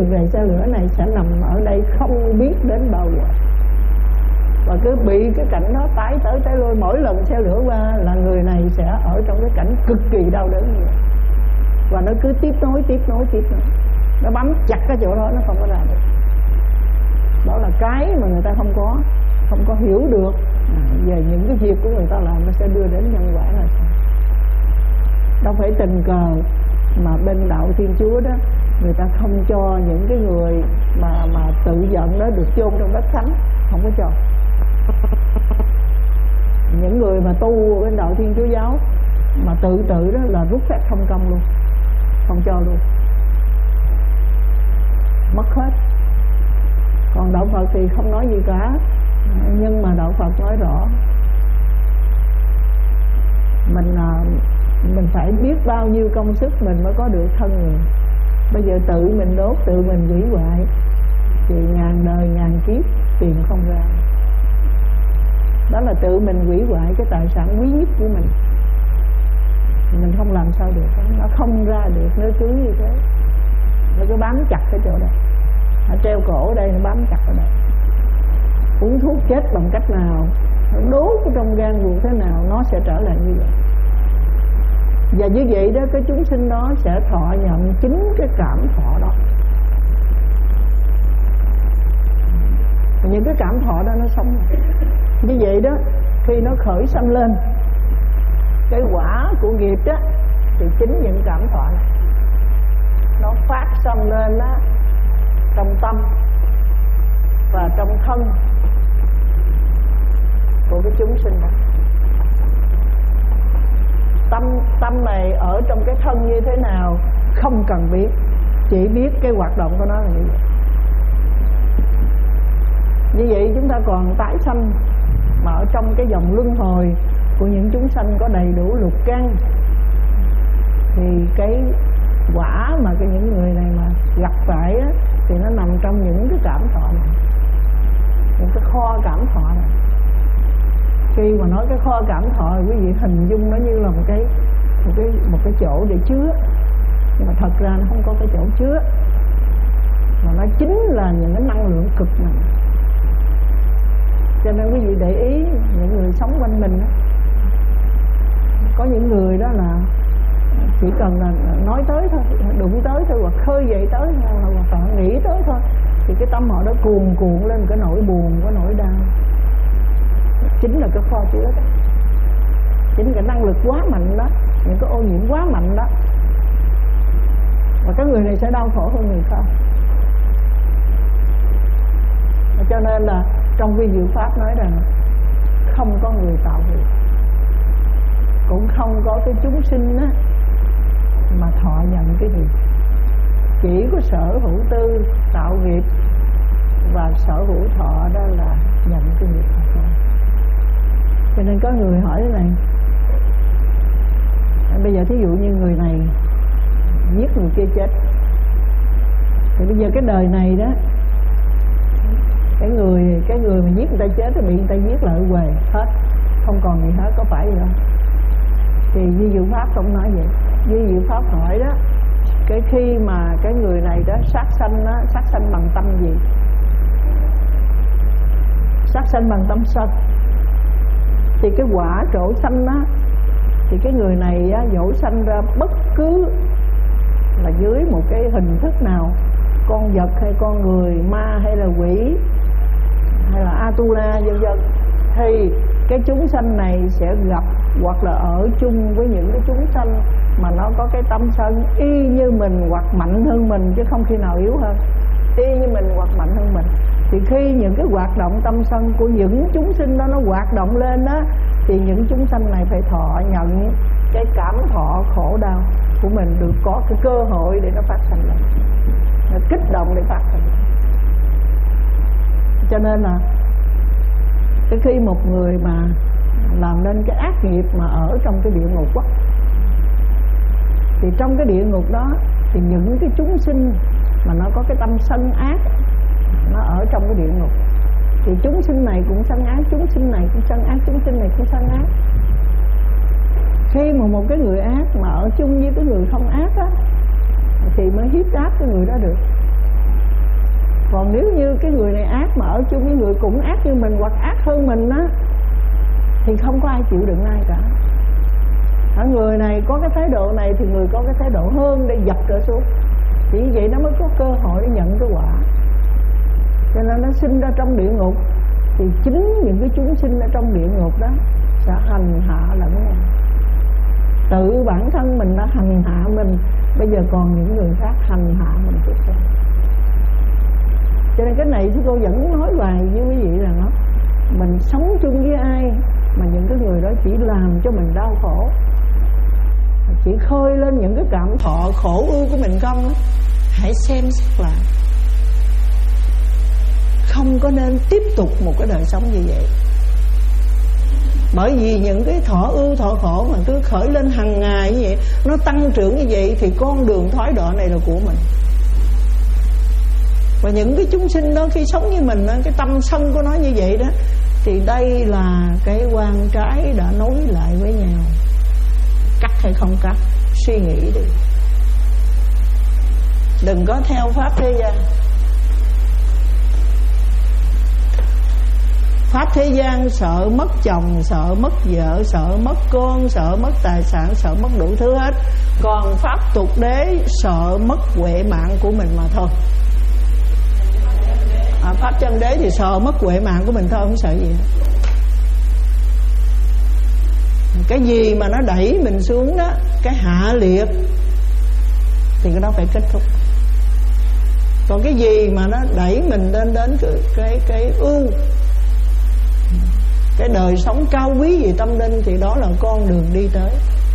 về xe lửa này sẽ nằm ở đây không biết đến bao giờ, và cứ bị cái cảnh đó tái tới tái lui. Mỗi lần xe lửa qua là người này sẽ ở trong cái cảnh cực kỳ đau đớn như vậy, và nó cứ tiếp nối tiếp nối tiếp nối, nó bám chặt cái chỗ đó, nó không có ra được. Đó là cái mà người ta không có không có hiểu được về những cái việc của người ta làm, nó sẽ đưa đến nhân quả là sao. Đâu phải tình cờ mà bên đạo Thiên Chúa đó, người ta không cho những cái người mà mà tự giận đó được chôn trong đất thánh, không có cho. Những người mà tu bên đạo Thiên Chúa giáo mà tự tử đó là rút phép thông công luôn, không cho luôn, mất hết. Còn đạo Phật thì không nói gì cả, nhưng mà đạo Phật nói rõ mình mình phải biết bao nhiêu công sức mình mới có được thân người. Bây giờ tự mình đốt, tự mình hủy hoại thì ngàn đời ngàn kiếp tìm không ra. Đó là tự mình hủy hoại cái tài sản quý nhất của mình. Mình không làm sao được, nó không ra được, nó cứ như thế, nó cứ bám chặt cái chỗ đó. Nó treo cổ ở đây, nó bám chặt ở đây. Uống thuốc chết bằng cách nào, nó đốt trong gan ruột thế nào, nó sẽ trở lại như vậy. Và như vậy đó, cái chúng sinh đó sẽ thọ nhận chính cái cảm thọ đó. Những cái cảm thọ đó nó sống rồi. Như vậy đó, khi nó khởi sanh lên cái quả của nghiệp đó, thì chính những cảm thọ này nó phát sanh lên đó, trong tâm và trong thân của cái chúng sinh đó. Tâm tâm này ở trong cái thân như thế nào không cần biết, chỉ biết cái hoạt động của nó là như vậy. Như vậy chúng ta còn tái sanh mà ở trong cái dòng luân hồi của những chúng sanh có đầy đủ lục căn, thì cái quả mà cái những người này mà gặp phải á, thì nó nằm trong những cái cảm thọ này, những cái kho cảm thọ này. Khi mà nói cái kho cảm thọ, quý vị hình dung nó như là một cái một cái một cái chỗ để chứa, nhưng mà thật ra nó không có cái chỗ chứa, mà nó chính là những cái năng lượng cực này. Cho nên quý vị để ý những người sống quanh mình đó, có những người đó là chỉ cần là nói tới thôi, đụng tới thôi, hoặc khơi dậy tới thôi, hoặc họ nghĩ tới thôi, thì cái tâm họ đó cuồn cuộn lên cái nỗi buồn, cái nỗi đau. Chính là cái kho chứa đó, chính cái năng lực quá mạnh đó, những cái ô nhiễm quá mạnh đó, và cái người này sẽ đau khổ hơn người khác. Cho nên là trong vi diệu pháp nói rằng không có người tạo nghiệp, cũng không có cái chúng sinh á mà thọ nhận cái gì. Chỉ có sở hữu tư tạo nghiệp, và sở hữu thọ đó là nhận cái nghiệp thôi. Cho nên có người hỏi thế này, bây giờ thí dụ như người này giết người kia chết, thì bây giờ cái đời này đó, cái người cái người mà giết người ta chết thì bị người ta giết lại quề hết, không còn gì hết, có phải vậy không? Thì Di Diệu Pháp không nói vậy. Di Diệu Pháp hỏi đó, cái khi mà cái người này đó sát sanh đó, sát sanh bằng tâm gì? Sát sanh bằng tâm sân. Thì cái quả trổ sanh đó, thì cái người này á, dẫu sanh ra bất cứ là dưới một cái hình thức nào, con vật hay con người, ma hay là quỷ hay là Atula vân vân, thì cái chúng sanh này sẽ gặp hoặc là ở chung với những cái chúng sanh mà nó có cái tâm sân y như mình hoặc mạnh hơn mình, chứ không khi nào yếu hơn, y như mình hoặc mạnh hơn mình. Thì khi những cái hoạt động tâm sân của những chúng sinh đó nó hoạt động lên đó, thì những chúng sanh này phải thọ nhận cái cảm thọ khổ đau của mình, được có cái cơ hội để nó phát sinh lên, nó kích động để phát sinh. Cho nên là cái khi một người mà làm nên cái ác nghiệp mà ở trong cái địa ngục á, thì trong cái địa ngục đó thì những cái chúng sinh mà nó có cái tâm sân ác, nó ở trong cái địa ngục, thì chúng sinh này cũng sân ác, chúng sinh này cũng sân ác, chúng sinh này cũng sân ác. Khi mà một cái người ác mà ở chung với cái người không ác á, thì mới hiếp áp cái người đó được. Còn nếu như cái người này ác mà ở chung với người cũng ác như mình hoặc ác hơn mình á, thì không có ai chịu đựng ai cả. Ở người này có cái thái độ này thì người có cái thái độ hơn để dập trở xuống. Chỉ như vậy nó mới có cơ hội để nhận cái quả. Cho nên nó sinh ra trong địa ngục, thì chính những cái chúng sinh ở trong địa ngục đó sẽ hành hạ lẫn nhau. Tự bản thân mình đã hành hạ mình, bây giờ còn những người khác hành hạ mình tiếp theo. Cho nên cái này thì cô vẫn nói hoài với quý vị rằng đó, mình sống chung với ai mà những cái người đó chỉ làm cho mình đau khổ, chỉ khơi lên những cái cảm thọ khổ ưu của mình không, hãy xem xét lại. Không có nên tiếp tục một cái đời sống như vậy. Bởi vì những cái thọ ưu thọ khổ mà cứ khởi lên hàng ngày như vậy, nó tăng trưởng như vậy, thì con đường thoái đọa này là của mình. Và những cái chúng sinh đó khi sống với mình, cái tâm sân của nó như vậy đó, thì đây là cái quan trái đã nối lại với nhau. Cắt hay không cắt, suy nghĩ đi. Đừng có theo pháp thế gian. Pháp thế gian sợ mất chồng, sợ mất vợ, sợ mất con, sợ mất tài sản, sợ mất đủ thứ hết. Còn pháp tục đế sợ mất huệ mạng của mình mà thôi. à, Pháp chân đế thì sợ mất huệ mạng của mình thôi, không sợ gì. Cái gì mà nó đẩy mình xuống đó, cái hạ liệt, thì cái đó phải kết thúc. Còn cái gì mà nó đẩy mình lên đến cái, cái, cái ưu, cái đời sống cao quý về tâm linh, thì đó là con đường đi tới.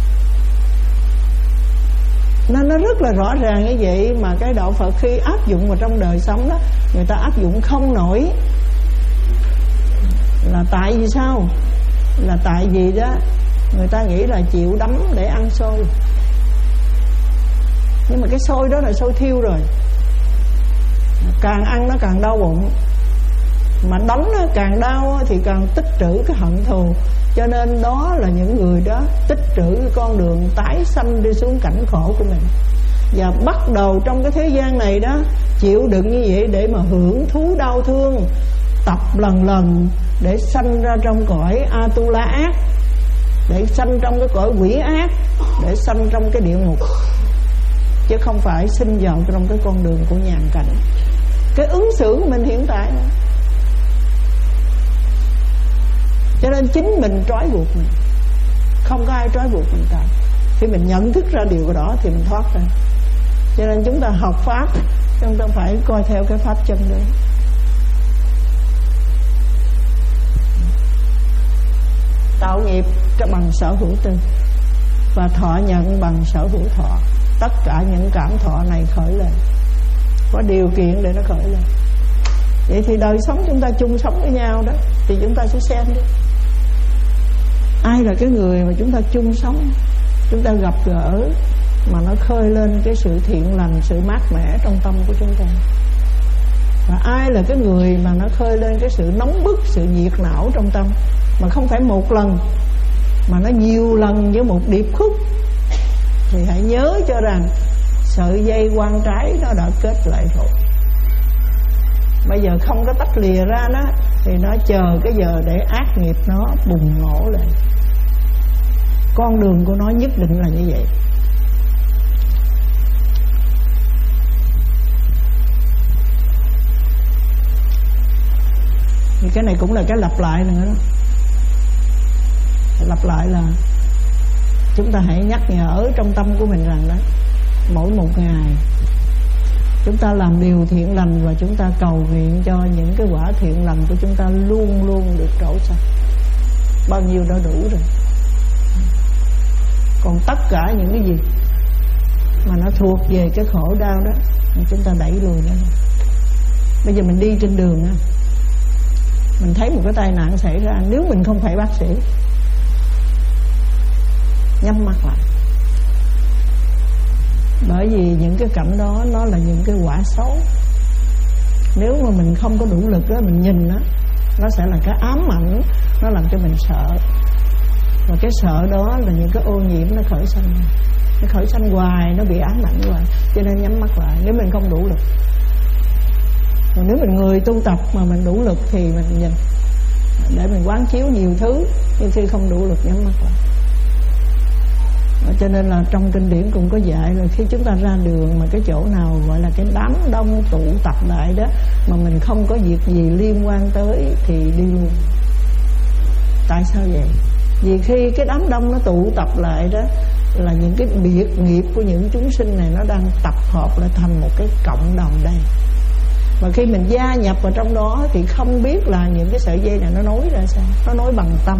Nên nó rất là rõ ràng như vậy. Mà cái đạo Phật khi áp dụng vào trong đời sống đó, người ta áp dụng không nổi. Là tại vì sao? Là tại vì đó người ta nghĩ là chịu đấm để ăn xôi. Nhưng mà cái xôi đó là xôi thiêu rồi, càng ăn nó càng đau bụng. Mà đánh nó càng đau thì càng tích trữ cái hận thù. Cho nên đó là những người đó tích trữ cái con đường tái sanh đi xuống cảnh khổ của mình. Và bắt đầu trong cái thế gian này đó, chịu đựng như vậy để mà hưởng thú đau thương, tập lần lần để sanh ra trong cõi Atula ác, để sanh trong cái cõi quỷ ác, để sanh trong cái địa ngục, chứ không phải sinh vào trong cái con đường của nhàn cảnh. Cái ứng xử của mình hiện tại. Cho nên chính mình trói buộc mình, không có ai trói buộc mình cả. Khi mình nhận thức ra điều đó thì mình thoát ra. Cho nên chúng ta học pháp, chúng ta phải coi theo cái pháp chân đấy. Tạo nghiệp bằng sở hữu tư, và thọ nhận bằng sở hữu thọ. Tất cả những cảm thọ này khởi lên, có điều kiện để nó khởi lên. Vậy thì đời sống chúng ta chung sống với nhau đó, thì chúng ta sẽ xem đi, ai là cái người mà chúng ta chung sống, chúng ta gặp gỡ mà nó khơi lên cái sự thiện lành, sự mát mẻ trong tâm của chúng ta. Và ai là cái người mà nó khơi lên cái sự nóng bức, sự nhiệt não trong tâm, mà không phải một lần mà nó nhiều lần với một điệp khúc, thì hãy nhớ cho rằng sợi dây quan trái nó đã kết lại rồi. Bây giờ không có tách lìa ra đó, thì nó chờ cái giờ để ác nghiệp nó bùng nổ lên. Con đường của nó nhất định là như vậy. Thì cái này cũng là cái lặp lại nữa đó. Lặp lại là chúng ta hãy nhắc nhở trong tâm của mình rằng đó, mỗi một ngày chúng ta làm điều thiện lành, và chúng ta cầu nguyện cho những cái quả thiện lành của chúng ta luôn luôn được trổ sanh. Bao nhiêu đã đủ rồi. Còn tất cả những cái gì mà nó thuộc về cái khổ đau đó, chúng ta đẩy lùi nó. Bây giờ mình đi trên đường á, mình thấy một cái tai nạn xảy ra, nếu mình không phải bác sĩ, nhắm mắt lại. Bởi vì những cái cảnh đó nó là những cái quả xấu. Nếu mà mình không có đủ lực đó, mình nhìn đó, nó sẽ là cái ám ảnh, nó làm cho mình sợ. Và cái sợ đó là những cái ô nhiễm nó khởi sanh. Nó khởi sanh hoài, nó bị ám ảnh hoài. Cho nên nhắm mắt lại nếu mình không đủ lực. Còn nếu mình người tu tập mà mình đủ lực thì mình nhìn để mình quán chiếu nhiều thứ, nhưng khi không đủ lực nhắm mắt lại. Cho nên là trong kinh điển cũng có dạy là khi chúng ta ra đường mà cái chỗ nào gọi là cái đám đông tụ tập lại đó mà mình không có việc gì liên quan tới thì đi luôn. Tại sao vậy? Vì khi cái đám đông nó tụ tập lại đó là những cái biệt nghiệp của những chúng sinh này nó đang tập hợp lại thành một cái cộng đồng đây. Và khi mình gia nhập vào trong đó thì không biết là những cái sợi dây này nó nối ra sao. Nó nối bằng tâm.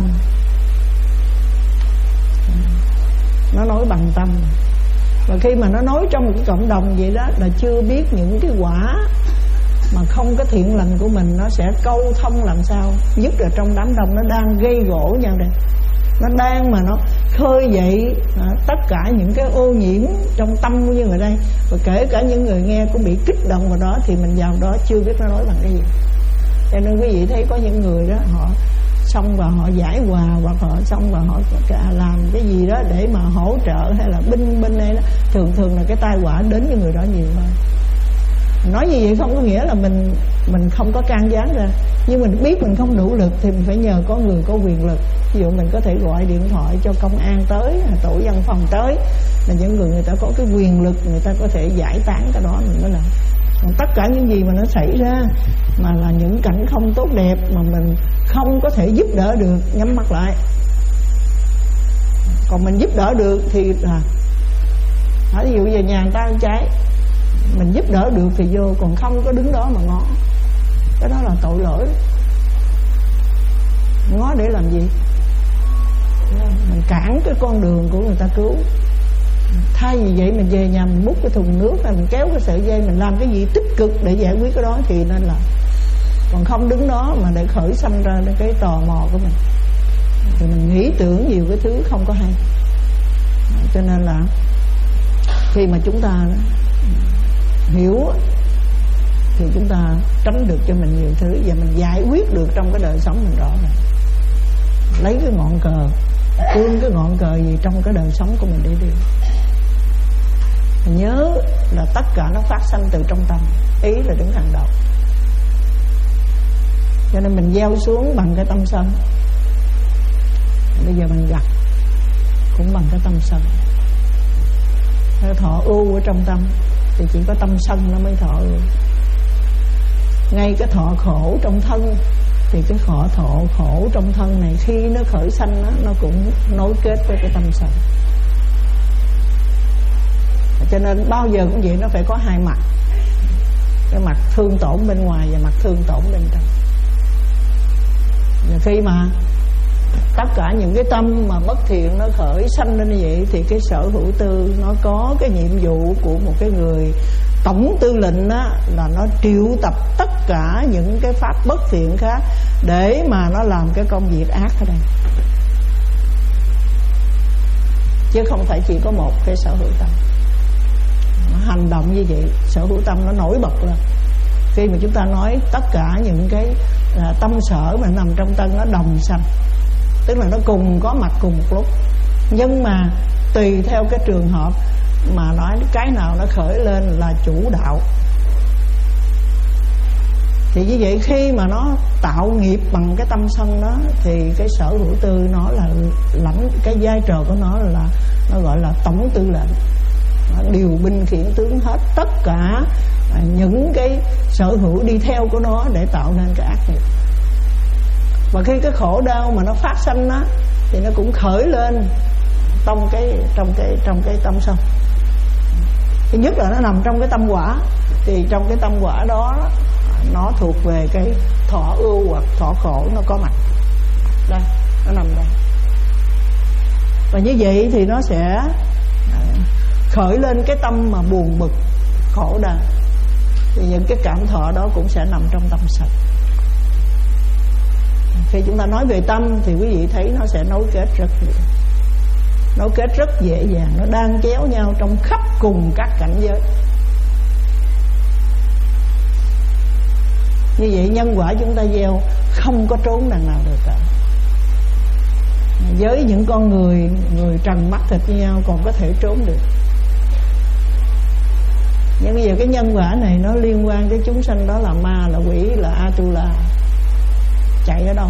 Nó nối bằng tâm. Và khi mà nó nối trong một cái cộng đồng vậy đó là chưa biết những cái quả mà không có thiện lành của mình nó sẽ câu thông làm sao. Nhất là trong đám đông nó đang gây gỗ nhau đây, nó đang mà nó khơi dậy à, tất cả những cái ô nhiễm trong tâm của những người đây. Và kể cả những người nghe cũng bị kích động vào đó thì mình vào đó chưa biết nó nói bằng cái gì. Cho nên quý vị thấy có những người đó họ xong và họ giải hòa, hoặc họ xong và họ làm cái gì đó để mà hỗ trợ hay là binh binh hay đó, thường thường là cái tai họa đến với người đó nhiều hơn. Nói như vậy không có nghĩa là mình mình không có can gián ra, nhưng mình biết mình không đủ lực thì mình phải nhờ có người có quyền lực. Ví dụ mình có thể gọi điện thoại cho công an tới, tổ dân phòng tới, là những người người ta có cái quyền lực, người ta có thể giải tán cái đó mình mới làm. Còn tất cả những gì mà nó xảy ra mà là những cảnh không tốt đẹp mà mình không có thể giúp đỡ được, nhắm mắt lại. Còn mình giúp đỡ được thì là à, ví dụ về nhà người ta ăn cháy, mình giúp đỡ được thì vô, còn không có đứng đó mà ngó, cái đó là tội lỗi. Ngó để làm gì? Mình cản cái con đường của người ta cứu. Thay vì vậy mình về nhà mình múc cái thùng nước hay mình kéo cái sợi dây, mình làm cái gì tích cực để giải quyết cái đó thì nên là. Còn không đứng đó mà để khởi sanh ra cái tò mò của mình thì mình nghĩ tưởng nhiều cái thứ không có hay. Cho nên là khi mà chúng ta hiểu thì chúng ta tránh được cho mình nhiều thứ, và mình giải quyết được trong cái đời sống mình rõ ràng. Lấy cái ngọn cờ, ương cái ngọn cờ gì trong cái đời sống của mình để đi. Mình nhớ là tất cả nó phát sanh từ trong tâm, ý là đứng hàng đầu. Cho nên mình gieo xuống bằng cái tâm sân. Bây giờ mình gặp cũng bằng cái tâm sân. Cái thọ ưu ở trong tâm thì chỉ có tâm sân nó mới thọ ưu. Ngay cái thọ khổ trong thân thì cái khổ thọ khổ trong thân này khi nó khởi sanh nó, nó cũng nối kết với cái tâm sân. Cho nên bao giờ cũng vậy, nó phải có hai mặt. Cái mặt thương tổn bên ngoài và mặt thương tổn bên trong. Và khi mà tất cả những cái tâm mà bất thiện nó khởi sanh lên như vậy thì cái sở hữu tư nó có cái nhiệm vụ của một cái người tổng tư lệnh á, là nó triệu tập tất cả những cái pháp bất thiện khác để mà nó làm cái công việc ác ở đây. Chứ không phải chỉ có một cái sở hữu tâm. Nó hành động như vậy, sở hữu tâm nó nổi bật lên. Khi mà chúng ta nói tất cả những cái à, tâm sở mà nằm trong thân nó đồng sanh, tức là nó cùng có mặt cùng một lúc. Nhưng mà tùy theo cái trường hợp mà nói cái nào nó khởi lên là chủ đạo. Thì như vậy khi mà nó tạo nghiệp bằng cái tâm sân đó thì cái sở hữu tư nó là lãnh, cái vai trò của nó là nó gọi là tổng tư lệnh. Nó điều binh khiển tướng hết tất cả những cái sở hữu đi theo của nó để tạo nên cái ác nghiệp. Và khi cái khổ đau mà nó phát sanh đó thì nó cũng khởi lên trong cái trong cái trong cái tâm sân. Thứ nhất là nó nằm trong cái tâm quả, thì trong cái tâm quả đó nó thuộc về cái thọ ưu hoặc thọ khổ, nó có mặt đây, nó nằm đây. Và như vậy thì nó sẽ khởi lên cái tâm mà buồn bực, khổ đau. Thì những cái cảm thọ đó cũng sẽ nằm trong tâm sân. Khi chúng ta nói về tâm thì quý vị thấy nó sẽ nối kết rất nhiều, nối kết rất dễ dàng, nó đan chéo nhau trong khắp cùng các cảnh giới. Như vậy nhân quả chúng ta gieo không có trốn đằng nào được cả. Với những con người người trần mắt thịt như nhau còn có thể trốn được, Nhưng bây giờ cái nhân quả này nó liên quan tới chúng sanh, đó là ma, là quỷ, là Atula. Chạy ở đâu?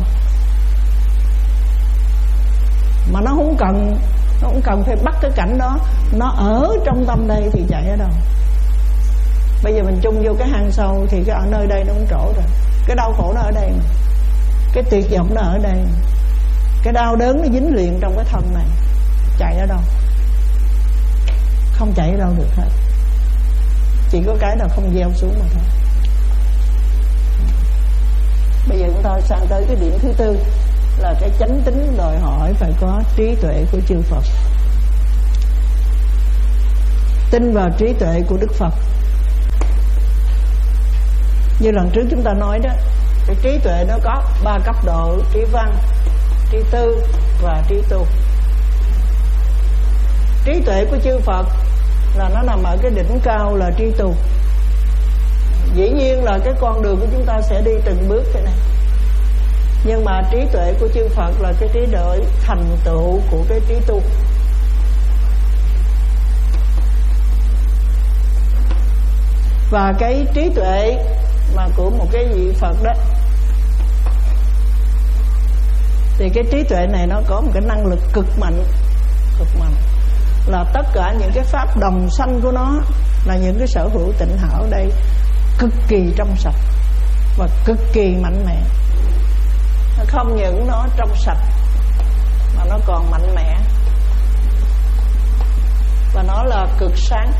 Mà nó không cần, nó không cần phải bắt cái cảnh đó, nó ở trong tâm đây thì chạy ở đâu? Bây giờ mình chung vô cái hang sâu thì cái ở nơi đây nó cũng trổ rồi. Cái đau khổ nó ở đây mà. Cái tuyệt vọng nó ở đây mà. Cái đau đớn nó dính liền trong cái thân này. Chạy ở đâu? Không chạy ở đâu được hết. Chỉ có cái nào không gieo xuống mà thôi. Bây giờ chúng ta sang tới cái điểm thứ tư, là cái chánh tính đòi hỏi phải có trí tuệ của chư Phật. Tin vào trí tuệ của Đức Phật. Như lần trước chúng ta nói đó, cái trí tuệ nó có ba cấp độ: trí văn, trí tư và trí tu. Trí tuệ của chư Phật là nó nằm ở cái đỉnh cao là trí tu. Dĩ nhiên là cái con đường của chúng ta sẽ đi từng bước thế này, nhưng mà trí tuệ của chư Phật là cái trí tuệ thành tựu của cái trí tu. Và cái trí tuệ mà của một cái vị Phật đó, thì cái trí tuệ này nó có một cái năng lực cực mạnh. Cực mạnh là tất cả những cái pháp đồng sanh của nó là những cái sở hữu tịnh hảo đây cực kỳ trong sạch và cực kỳ mạnh mẽ. Nó không những nó trong sạch mà nó còn mạnh mẽ, và nó là cực sáng.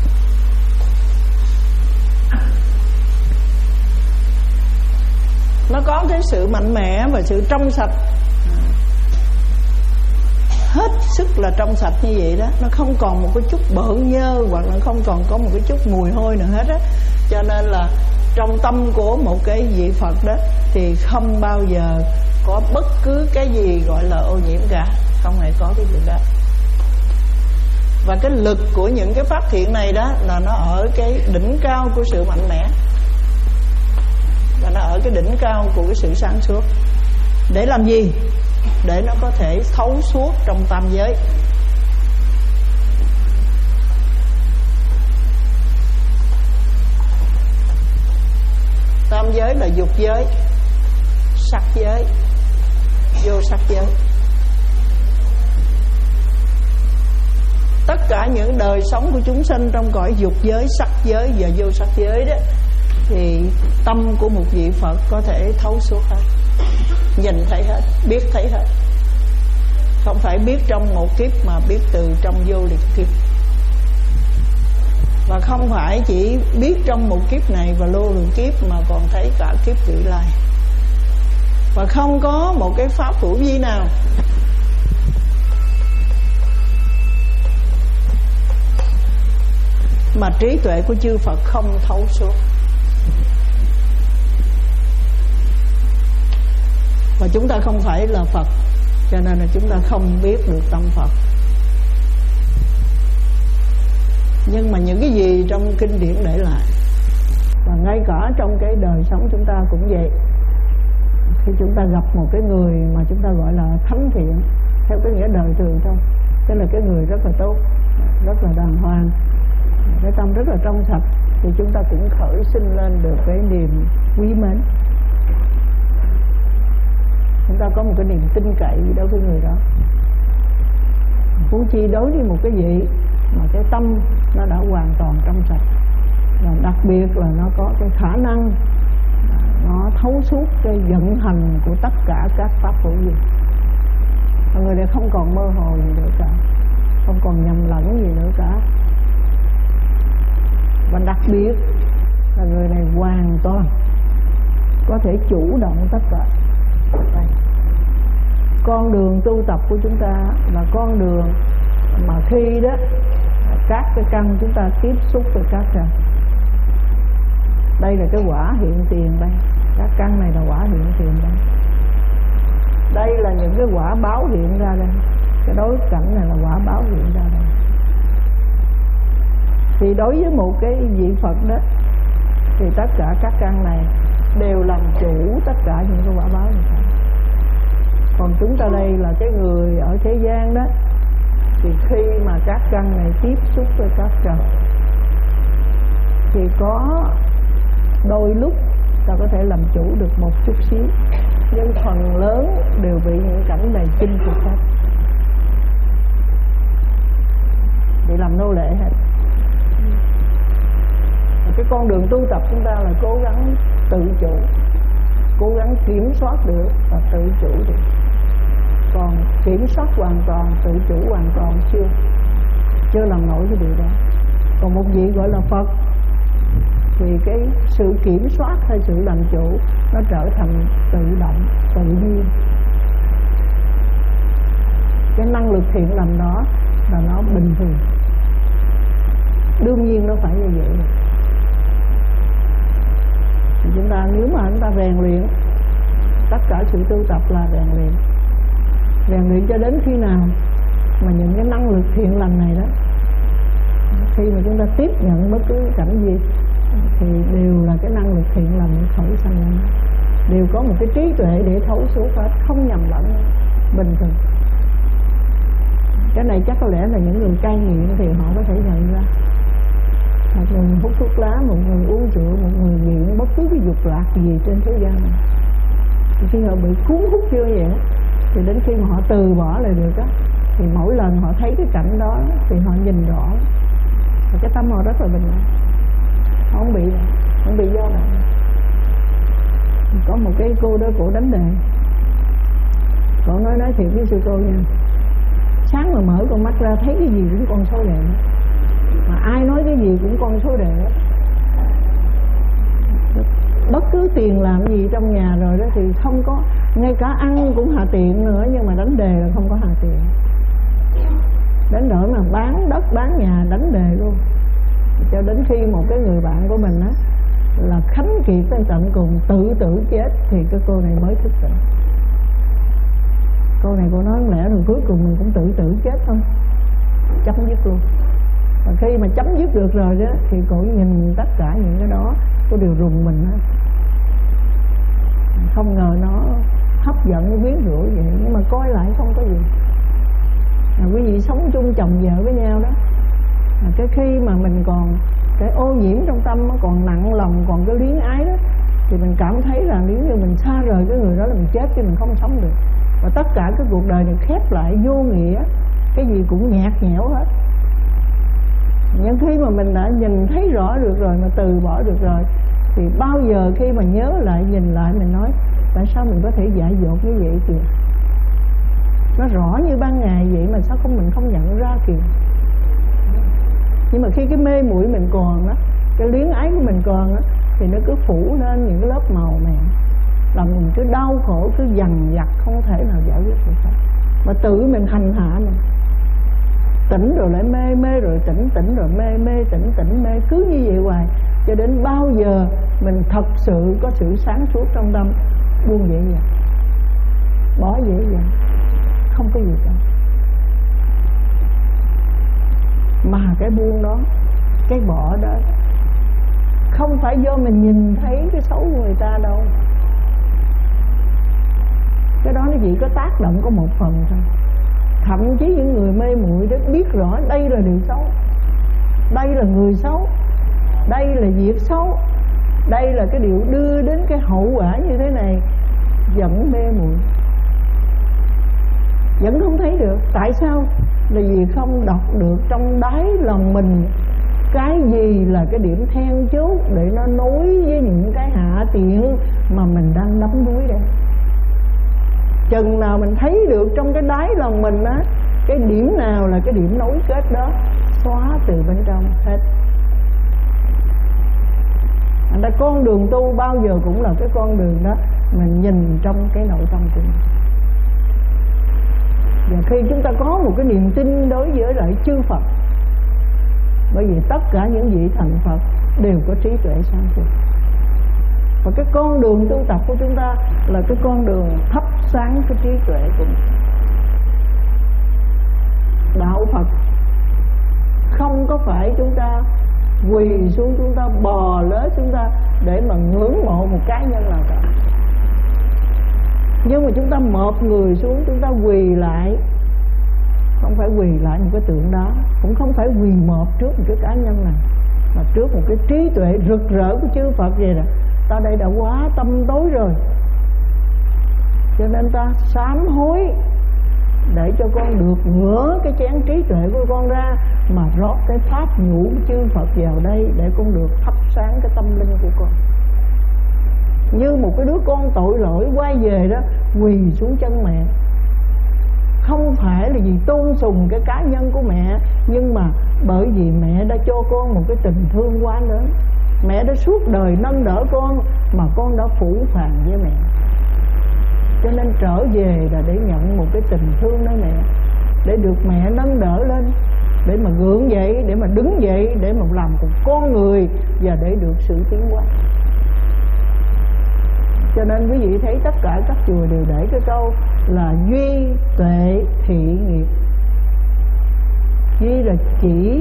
Nó có cái sự mạnh mẽ và sự trong sạch, hết sức là trong sạch như vậy đó. Nó không còn một cái chút bợn nhơ, hoặc là không còn có một cái chút mùi hôi nữa hết á. Cho nên là trong tâm của một cái vị Phật đó thì không bao giờ có bất cứ cái gì gọi là ô nhiễm cả. Không hề có cái gì đó. Và cái lực của những cái pháp thiện này đó là nó ở cái đỉnh cao của sự mạnh mẽ, và nó ở cái đỉnh cao của cái sự sáng suốt. Để làm gì? Để nó có thể thấu suốt trong tam giới. Tam giới là dục giới, sắc giới, vô sắc giới. Tất cả những đời sống của chúng sanh trong cõi dục giới, sắc giới và vô sắc giới đó, thì tâm của một vị Phật có thể thấu suốt hết, nhìn thấy hết, biết thấy hết. Không phải biết trong một kiếp mà biết từ trong vô lượng kiếp. Và không phải chỉ biết trong một kiếp này và vô lượng kiếp, mà còn thấy cả kiếp vị lai. Và không có một cái pháp hữu vi nào mà trí tuệ của chư Phật không thấu suốt. Và chúng ta không phải là Phật, cho nên là chúng ta không biết được tâm Phật. Nhưng mà những cái gì trong kinh điển để lại, và ngay cả trong cái đời sống chúng ta cũng vậy. Khi chúng ta gặp một cái người mà chúng ta gọi là thánh thiện, theo cái nghĩa đời thường thôi, tức là cái người rất là tốt, rất là đàng hoàng, cái tâm rất là trong sạch, thì chúng ta cũng khởi sinh lên được cái niềm quý mến. Chúng ta có một cái niềm tin cậy đối với người đó. Huống chi đối với một cái vị mà cái tâm nó đã hoàn toàn trong sạch, và đặc biệt là nó có cái khả năng nó thấu suốt cái vận hành của tất cả các pháp hữu vi. Người này không còn mơ hồ gì nữa cả, không còn nhầm lẫn gì nữa cả. Và đặc biệt là người này hoàn toàn có thể chủ động tất cả. Đây. Con đường tu tập của chúng ta là con đường mà khi đó các cái căn chúng ta tiếp xúc với các căn. Đây là cái quả hiện tiền đây. Các căn này là quả hiện tiền đây. Đây là những cái quả báo hiện ra đây. Cái đối cảnh này là quả báo hiện ra đây. Thì đối với một cái vị Phật đó, thì tất cả các căn này đều làm chủ tất cả những cái quả báo này. Còn chúng ta đây là cái người ở thế gian đó, thì khi mà các căn này tiếp xúc với các căn, thì có đôi lúc ta có thể làm chủ được một chút xíu, nhưng phần lớn đều bị những cảnh này chinh phục hết, bị làm nô lệ hết. Cái con đường tu tập chúng ta là cố gắng tự chủ, cố gắng kiểm soát được và tự chủ được. Còn kiểm soát hoàn toàn, tự chủ hoàn toàn chưa chưa làm nổi cái điều đó. Còn một vị gọi là Phật thì cái sự kiểm soát hay sự làm chủ nó trở thành tự động, tự nhiên. Cái năng lực thiện lành đó là nó bình thường, đương nhiên nó phải như vậy. Thì chúng ta nếu mà chúng ta rèn luyện, tất cả sự tu tập là rèn luyện, rèn luyện cho đến khi nào mà những cái năng lực thiện lành này đó, khi mà chúng ta tiếp nhận bất cứ cảnh gì thì đều là cái năng lực thiện lành khởi sanh lên, đều có một cái trí tuệ để thấu suốt hết, không nhầm lẫn, bình thường. Cái này chắc có lẽ là những người cai nghiện thì họ có thể nhận ra. Một người hút thuốc lá, một người uống rượu, một người nghiện bất cứ cái dục lạc gì trên thế gian này, thì khi họ bị cuốn hút chưa vậy, thì đến khi mà họ từ bỏ lại được á, thì mỗi lần họ thấy cái cảnh đó thì họ nhìn rõ, và cái tâm họ rất là bình an, họ không bị không bị do động. Có một cái cô đó, cổ đánh đề, cổ nói nói thiệt với sư cô nha, sáng mà mở con mắt ra thấy cái gì cũng con số đề, mà ai nói cái gì cũng con số đề đó. Bất cứ tiền làm gì trong nhà rồi đó thì không có, ngay cả ăn cũng hà tiện nữa, nhưng mà đánh đề là không có hà tiện. Đến nỗi mà bán đất bán nhà đánh đề luôn. Cho đến khi một cái người bạn của mình á là khánh kiệt đến tận cùng, tự tử chết, thì cái cô này mới thức tỉnh. Cô này cô nói lẽ rồi cuối cùng mình cũng tự tử chết thôi, chấm dứt luôn. Và khi mà chấm dứt được rồi đó thì cô nhìn tất cả những cái đó, cô đều rùng mình hết. Không ngờ nó hấp dẫn, nó quyến rũ vậy, nhưng mà coi lại không có gì. À, quý vị sống chung chồng vợ với nhau đó, à, cái khi mà mình còn cái ô nhiễm trong tâm, nó còn nặng lòng, còn cái luyến ái đó, thì mình cảm thấy là nếu như mình xa rời cái người đó là mình chết chứ mình không sống được. Và tất cả cái cuộc đời này khép lại vô nghĩa, cái gì cũng nhạt nhẽo hết. Nhưng khi mà mình đã nhìn thấy rõ được rồi, mà từ bỏ được rồi, thì bao giờ khi mà nhớ lại, nhìn lại, mình nói tại sao mình có thể dại dột như vậy kìa, nó rõ như ban ngày vậy mà sao không mình không nhận ra kìa. Nhưng mà khi cái mê muội mình còn á, cái luyến ái của mình còn á, thì nó cứ phủ lên những cái lớp màu này, lòng mình cứ đau khổ, cứ dằn vặt, không thể nào giải quyết được hết. Mà tự mình hành hạ mình, tỉnh rồi lại mê, mê rồi tỉnh, tỉnh rồi mê, mê tỉnh, tỉnh mê, cứ như vậy hoài, cho đến bao giờ mình thật sự có sự sáng suốt trong tâm, buông dễ dàng, bỏ dễ dàng, không có gì cả. Mà cái buông đó, cái bỏ đó, không phải do mình nhìn thấy cái xấu của người ta đâu. Cái đó nó chỉ có tác động có một phần thôi. Thậm chí những người mê muội đó biết rõ đây là điều xấu, đây là người xấu, đây là việc xấu, đây là cái điều đưa đến cái hậu quả như thế này, vẫn mê muội, vẫn không thấy được. Tại sao? Là vì không đọc được trong đáy lòng mình cái gì là cái điểm then chốt để nó nối với những cái hạ tiện mà mình đang đắm đuối đây. Chừng nào mình thấy được trong cái đáy lòng mình á, cái điểm nào là cái điểm nối kết đó, xóa từ bên trong hết. Thành ra con đường tu bao giờ cũng là cái con đường đó mình nhìn trong cái nội tâm của mình. Và khi chúng ta có một cái niềm tin đối với lại chư Phật, bởi vì tất cả những vị thành Phật đều có trí tuệ sáng suốt, và cái con đường tu tập của chúng ta là cái con đường thắp sáng cái trí tuệ của mình. Đạo Phật không có phải chúng ta quỳ xuống, chúng ta bò lết chúng ta để mà ngưỡng mộ một cá nhân nào cả. Nhưng mà chúng ta mọp người xuống, chúng ta quỳ lại, không phải quỳ lại một cái tượng đá, cũng không phải quỳ mọp trước một cái cá nhân này, mà trước một cái trí tuệ rực rỡ của chư Phật vậy nè, ta đây đã quá tâm tối rồi. Cho nên ta sám hối để cho con được ngửa cái chén trí tuệ của con ra, mà rót cái pháp nhũ của chư Phật vào đây để con được thắp sáng cái tâm linh của con. Như một cái đứa con tội lỗi quay về đó, quỳ xuống chân mẹ. Không phải là vì tôn sùng cái cá nhân của mẹ, nhưng mà bởi vì mẹ đã cho con một cái tình thương quá lớn. Mẹ đã suốt đời nâng đỡ con, mà con đã phủ phàng với mẹ. Cho nên trở về là để nhận một cái tình thương đó mẹ, để được mẹ nâng đỡ lên, để mà gượng dậy, để mà đứng dậy, để mà làm một con người, và để được sự tiến hóa. Cho nên quý vị thấy tất cả các chùa đều để cái câu là duy tuệ thị nghiệp. Duy là chỉ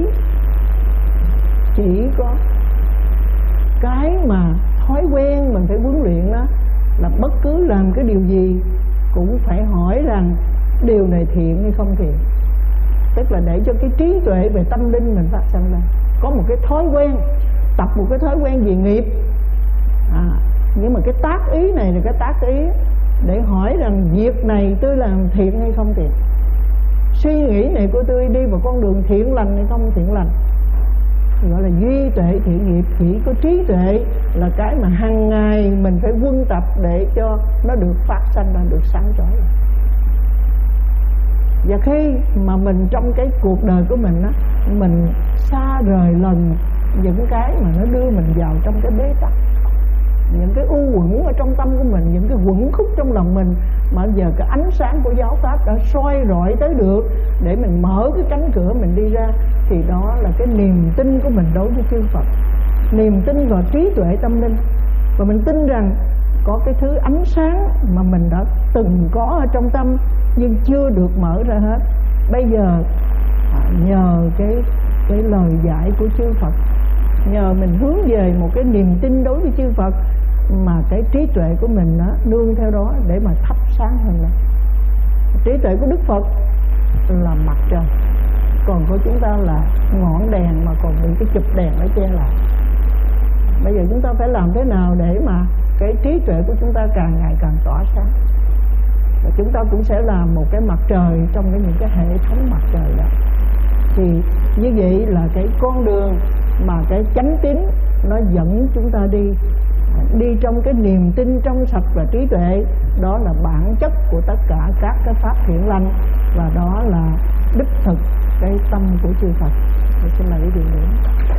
Chỉ có cái mà thói quen mình phải huấn luyện đó, là bất cứ làm cái điều gì cũng phải hỏi rằng điều này thiện hay không thiện. Tức là để cho cái trí tuệ về tâm linh mình phát sinh ra. Có một cái thói quen, tập một cái thói quen về nghiệp à, nhưng mà cái tác ý này là cái tác ý để hỏi rằng việc này tôi làm thiện hay không thiện, suy nghĩ này của tôi đi vào con đường thiện lành hay không thiện lành. Gọi là duy tuệ thiện nghiệp. Chỉ có trí tuệ là cái mà hàng ngày mình phải quân tập để cho nó được phát sanh ra, được sáng chói. Và khi mà mình trong cái cuộc đời của mình á, mình xa rời lần những cái mà nó đưa mình vào trong cái bế tắc, những cái u uẩn ở trong tâm của mình, những cái uẩn khúc trong lòng mình, mà giờ cái ánh sáng của giáo pháp đã soi rọi tới được để mình mở cái cánh cửa mình đi ra, thì đó là cái niềm tin của mình đối với chư Phật, niềm tin vào trí tuệ tâm linh. Và mình tin rằng có cái thứ ánh sáng mà mình đã từng có ở trong tâm nhưng chưa được mở ra hết. Bây giờ nhờ cái cái lời dạy của chư Phật, nhờ mình hướng về một cái niềm tin đối với chư Phật, mà cái trí tuệ của mình nó nương theo đó để mà thắp sáng hơn nữa. Trí tuệ của Đức Phật là mặt trời, còn của chúng ta là ngọn đèn mà còn bị cái chụp đèn nó che lại. Bây giờ chúng ta phải làm thế nào để mà cái trí tuệ của chúng ta càng ngày càng tỏa sáng, và chúng ta cũng sẽ làm một cái mặt trời trong cái những cái hệ thống mặt trời đó. Thì như vậy là cái con đường mà cái chánh tín nó dẫn chúng ta đi, đi trong cái niềm tin trong sạch và trí tuệ. Đó là bản chất của tất cả các cái pháp thiện lành, và đó là đích thực cái tâm của chư Phật. Tôi xin mời quý vị đến.